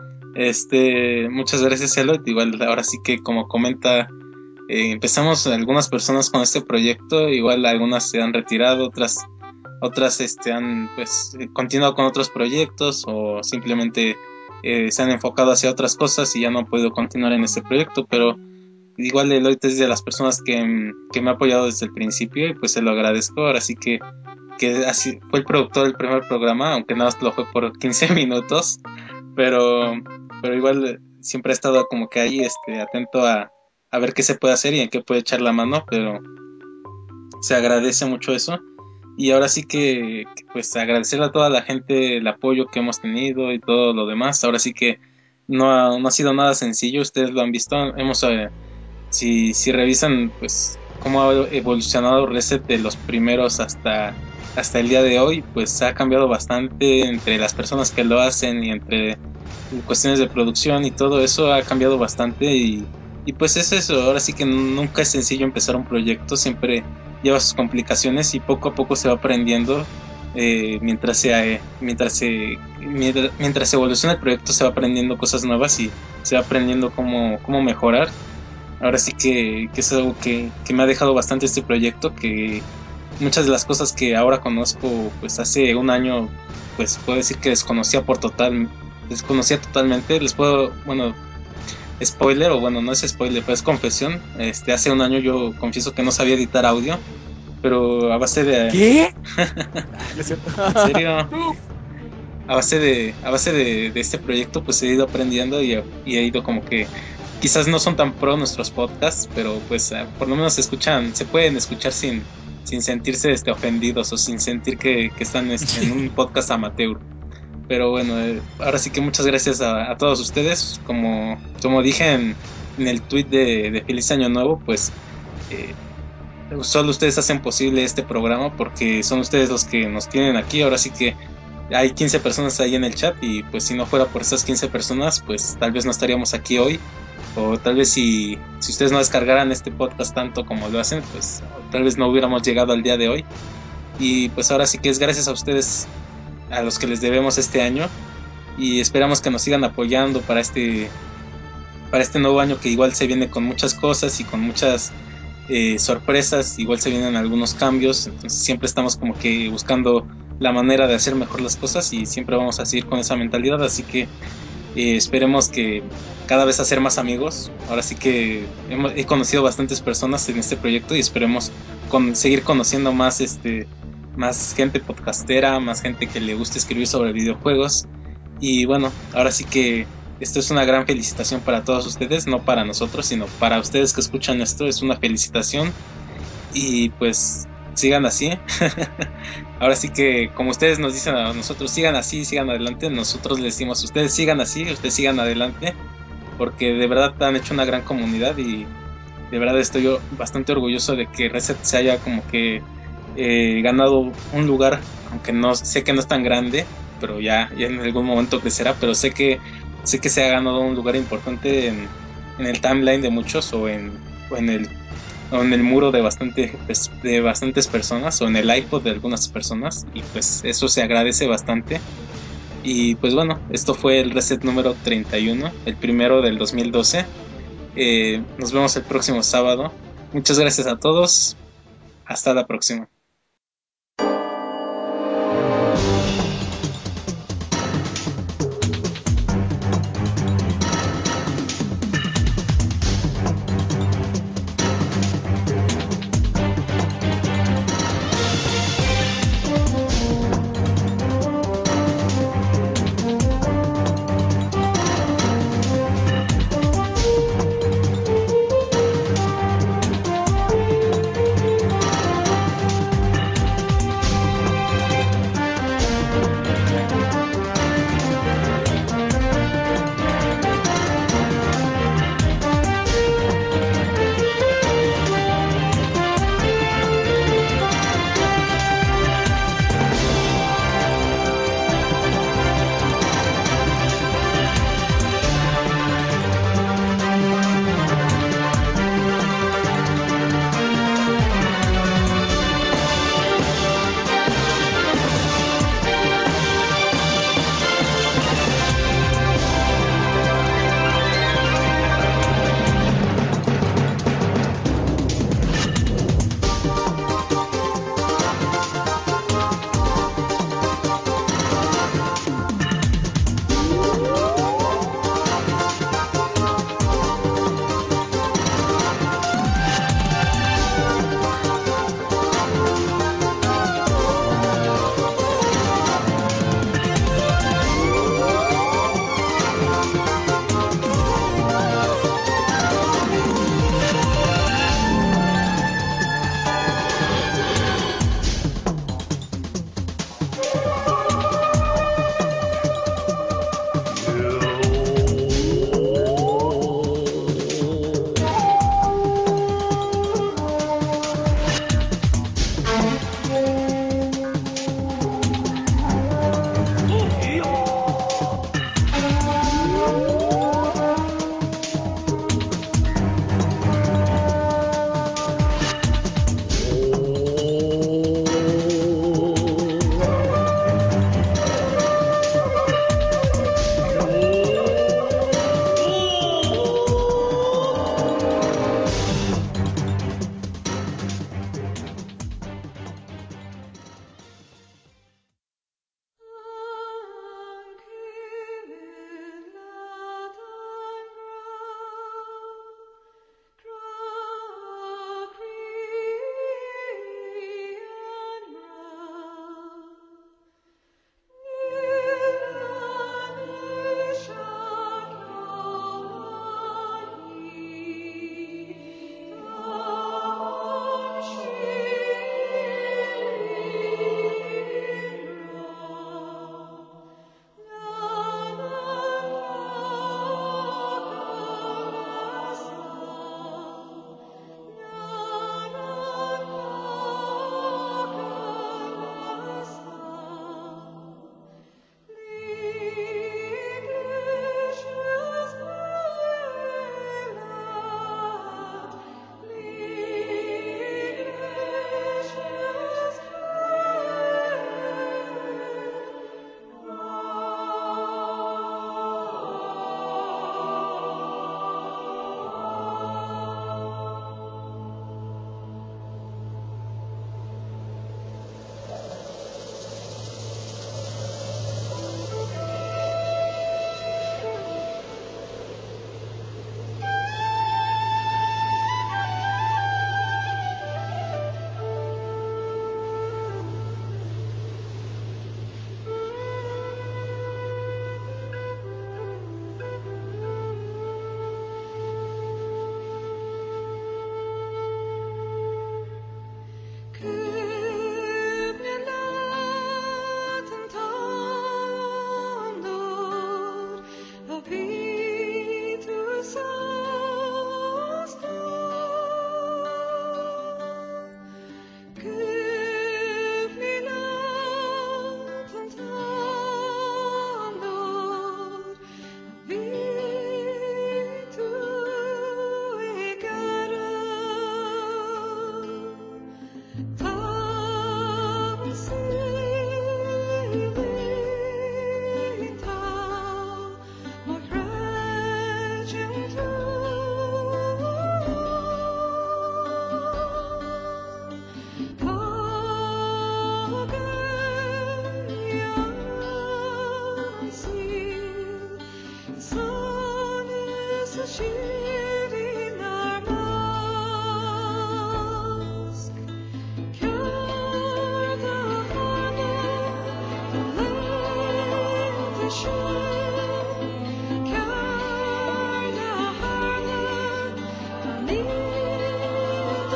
Este, muchas gracias Eloid. Igual ahora sí que como comenta, eh, empezamos algunas personas con este proyecto, igual algunas se han retirado, otras otras este han pues continuado con otros proyectos o simplemente eh, se han enfocado hacia otras cosas y ya no han podido continuar en este proyecto, pero igual Eloy es de las personas que, que me ha apoyado desde el principio y pues se lo agradezco. Ahora sí que, que así fue el productor del primer programa, aunque nada más lo fue por quince minutos, pero pero igual siempre ha estado como que ahí este atento a, a ver qué se puede hacer y en qué puede echar la mano, pero se agradece mucho eso. Y ahora sí que, que pues agradecerle a toda la gente el apoyo que hemos tenido y todo lo demás. Ahora sí que no ha, no ha sido nada sencillo, ustedes lo han visto. Hemos eh, si, si revisan pues cómo ha evolucionado Reset de los primeros hasta, hasta el día de hoy, pues ha cambiado bastante entre las personas que lo hacen y entre cuestiones de producción y todo eso ha cambiado bastante y, y pues es eso. Ahora sí que nunca es sencillo empezar un proyecto, siempre lleva sus complicaciones y poco a poco se va aprendiendo. Eh, mientras se eh, mientras se mientras, mientras se evoluciona el proyecto se va aprendiendo cosas nuevas y se va aprendiendo cómo, cómo mejorar. Ahora sí que, que es algo que, que me ha dejado bastante este proyecto, que muchas de las cosas que ahora conozco pues hace un año pues puedo decir que desconocía por total desconocía totalmente. Les puedo, bueno, spoiler, o bueno, no es spoiler, pero es confesión. Este, hace un año yo confieso que no sabía editar audio, pero a base de... ¿Qué? ¿En serio? A base de, a base de, de este proyecto, pues he ido aprendiendo y, y he ido como que... Quizás no son tan pro nuestros podcasts, pero pues uh, por lo menos se escuchan, se pueden escuchar sin, sin sentirse este, ofendidos o sin sentir que, que están este, en un podcast amateur. Pero bueno, eh, ahora sí que muchas gracias a, a todos ustedes. Como, como dije en, en el tweet de, de Feliz Año Nuevo, pues eh, solo ustedes hacen posible este programa porque son ustedes los que nos tienen aquí. Ahora sí que hay quince personas ahí en el chat y pues si no fuera por esas quince personas, pues tal vez no estaríamos aquí hoy. O tal vez si, si ustedes no descargaran este podcast tanto como lo hacen, pues tal vez no hubiéramos llegado al día de hoy. Y pues ahora sí que es gracias a ustedes a los que les debemos este año. Y esperamos que nos sigan apoyando para este, para este nuevo año que igual se viene con muchas cosas y con muchas eh, sorpresas. Igual se vienen algunos cambios. Entonces siempre estamos como que buscando la manera de hacer mejor las cosas y siempre vamos a seguir con esa mentalidad. Así que Eh, esperemos que cada vez hacer más amigos. Ahora sí que hemos, he conocido bastantes personas en este proyecto y esperemos con, seguir conociendo más, este, más gente podcastera, más gente que le guste escribir sobre videojuegos. Y bueno, ahora sí que esto es una gran felicitación para todos ustedes, no para nosotros, sino para ustedes que escuchan esto. Es una felicitación y pues sigan así. Ahora sí que como ustedes nos dicen a nosotros, sigan así, sigan adelante, nosotros les decimos, ustedes sigan así, ustedes sigan adelante, porque de verdad han hecho una gran comunidad y de verdad estoy yo bastante orgulloso de que Reset se haya como que eh, ganado un lugar, aunque no sé que no es tan grande, pero ya, ya en algún momento crecerá, pero sé que sé que se ha ganado un lugar importante en, en el timeline de muchos o en, o en el o en el muro de bastante de bastantes personas o en el iPod de algunas personas y pues eso se agradece bastante. Y pues bueno, esto fue el reset número treinta y uno, el primero del dos mil doce. Eh, nos vemos el próximo sábado. Muchas gracias a todos, hasta la próxima.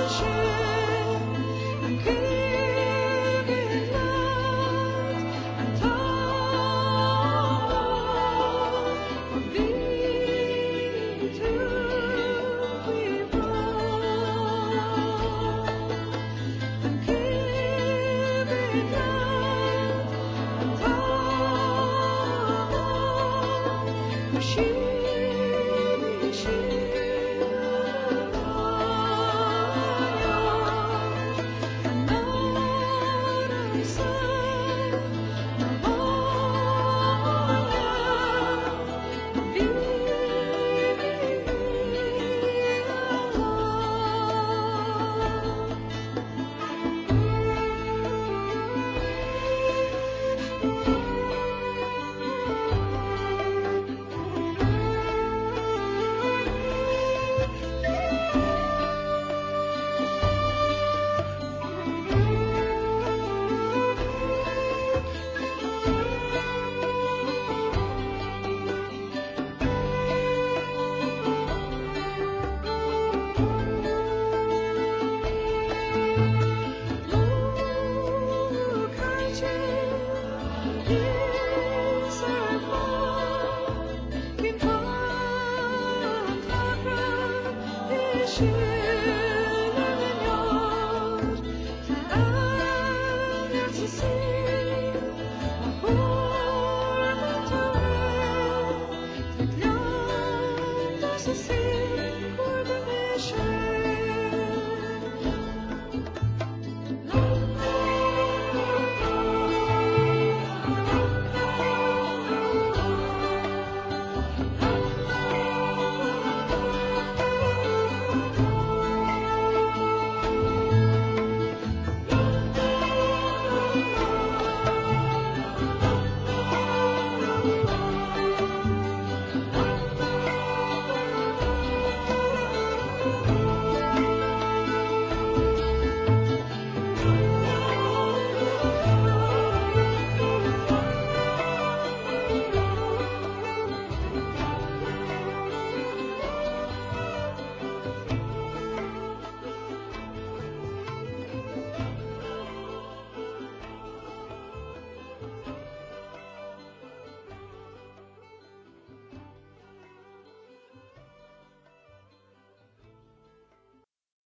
去，可以。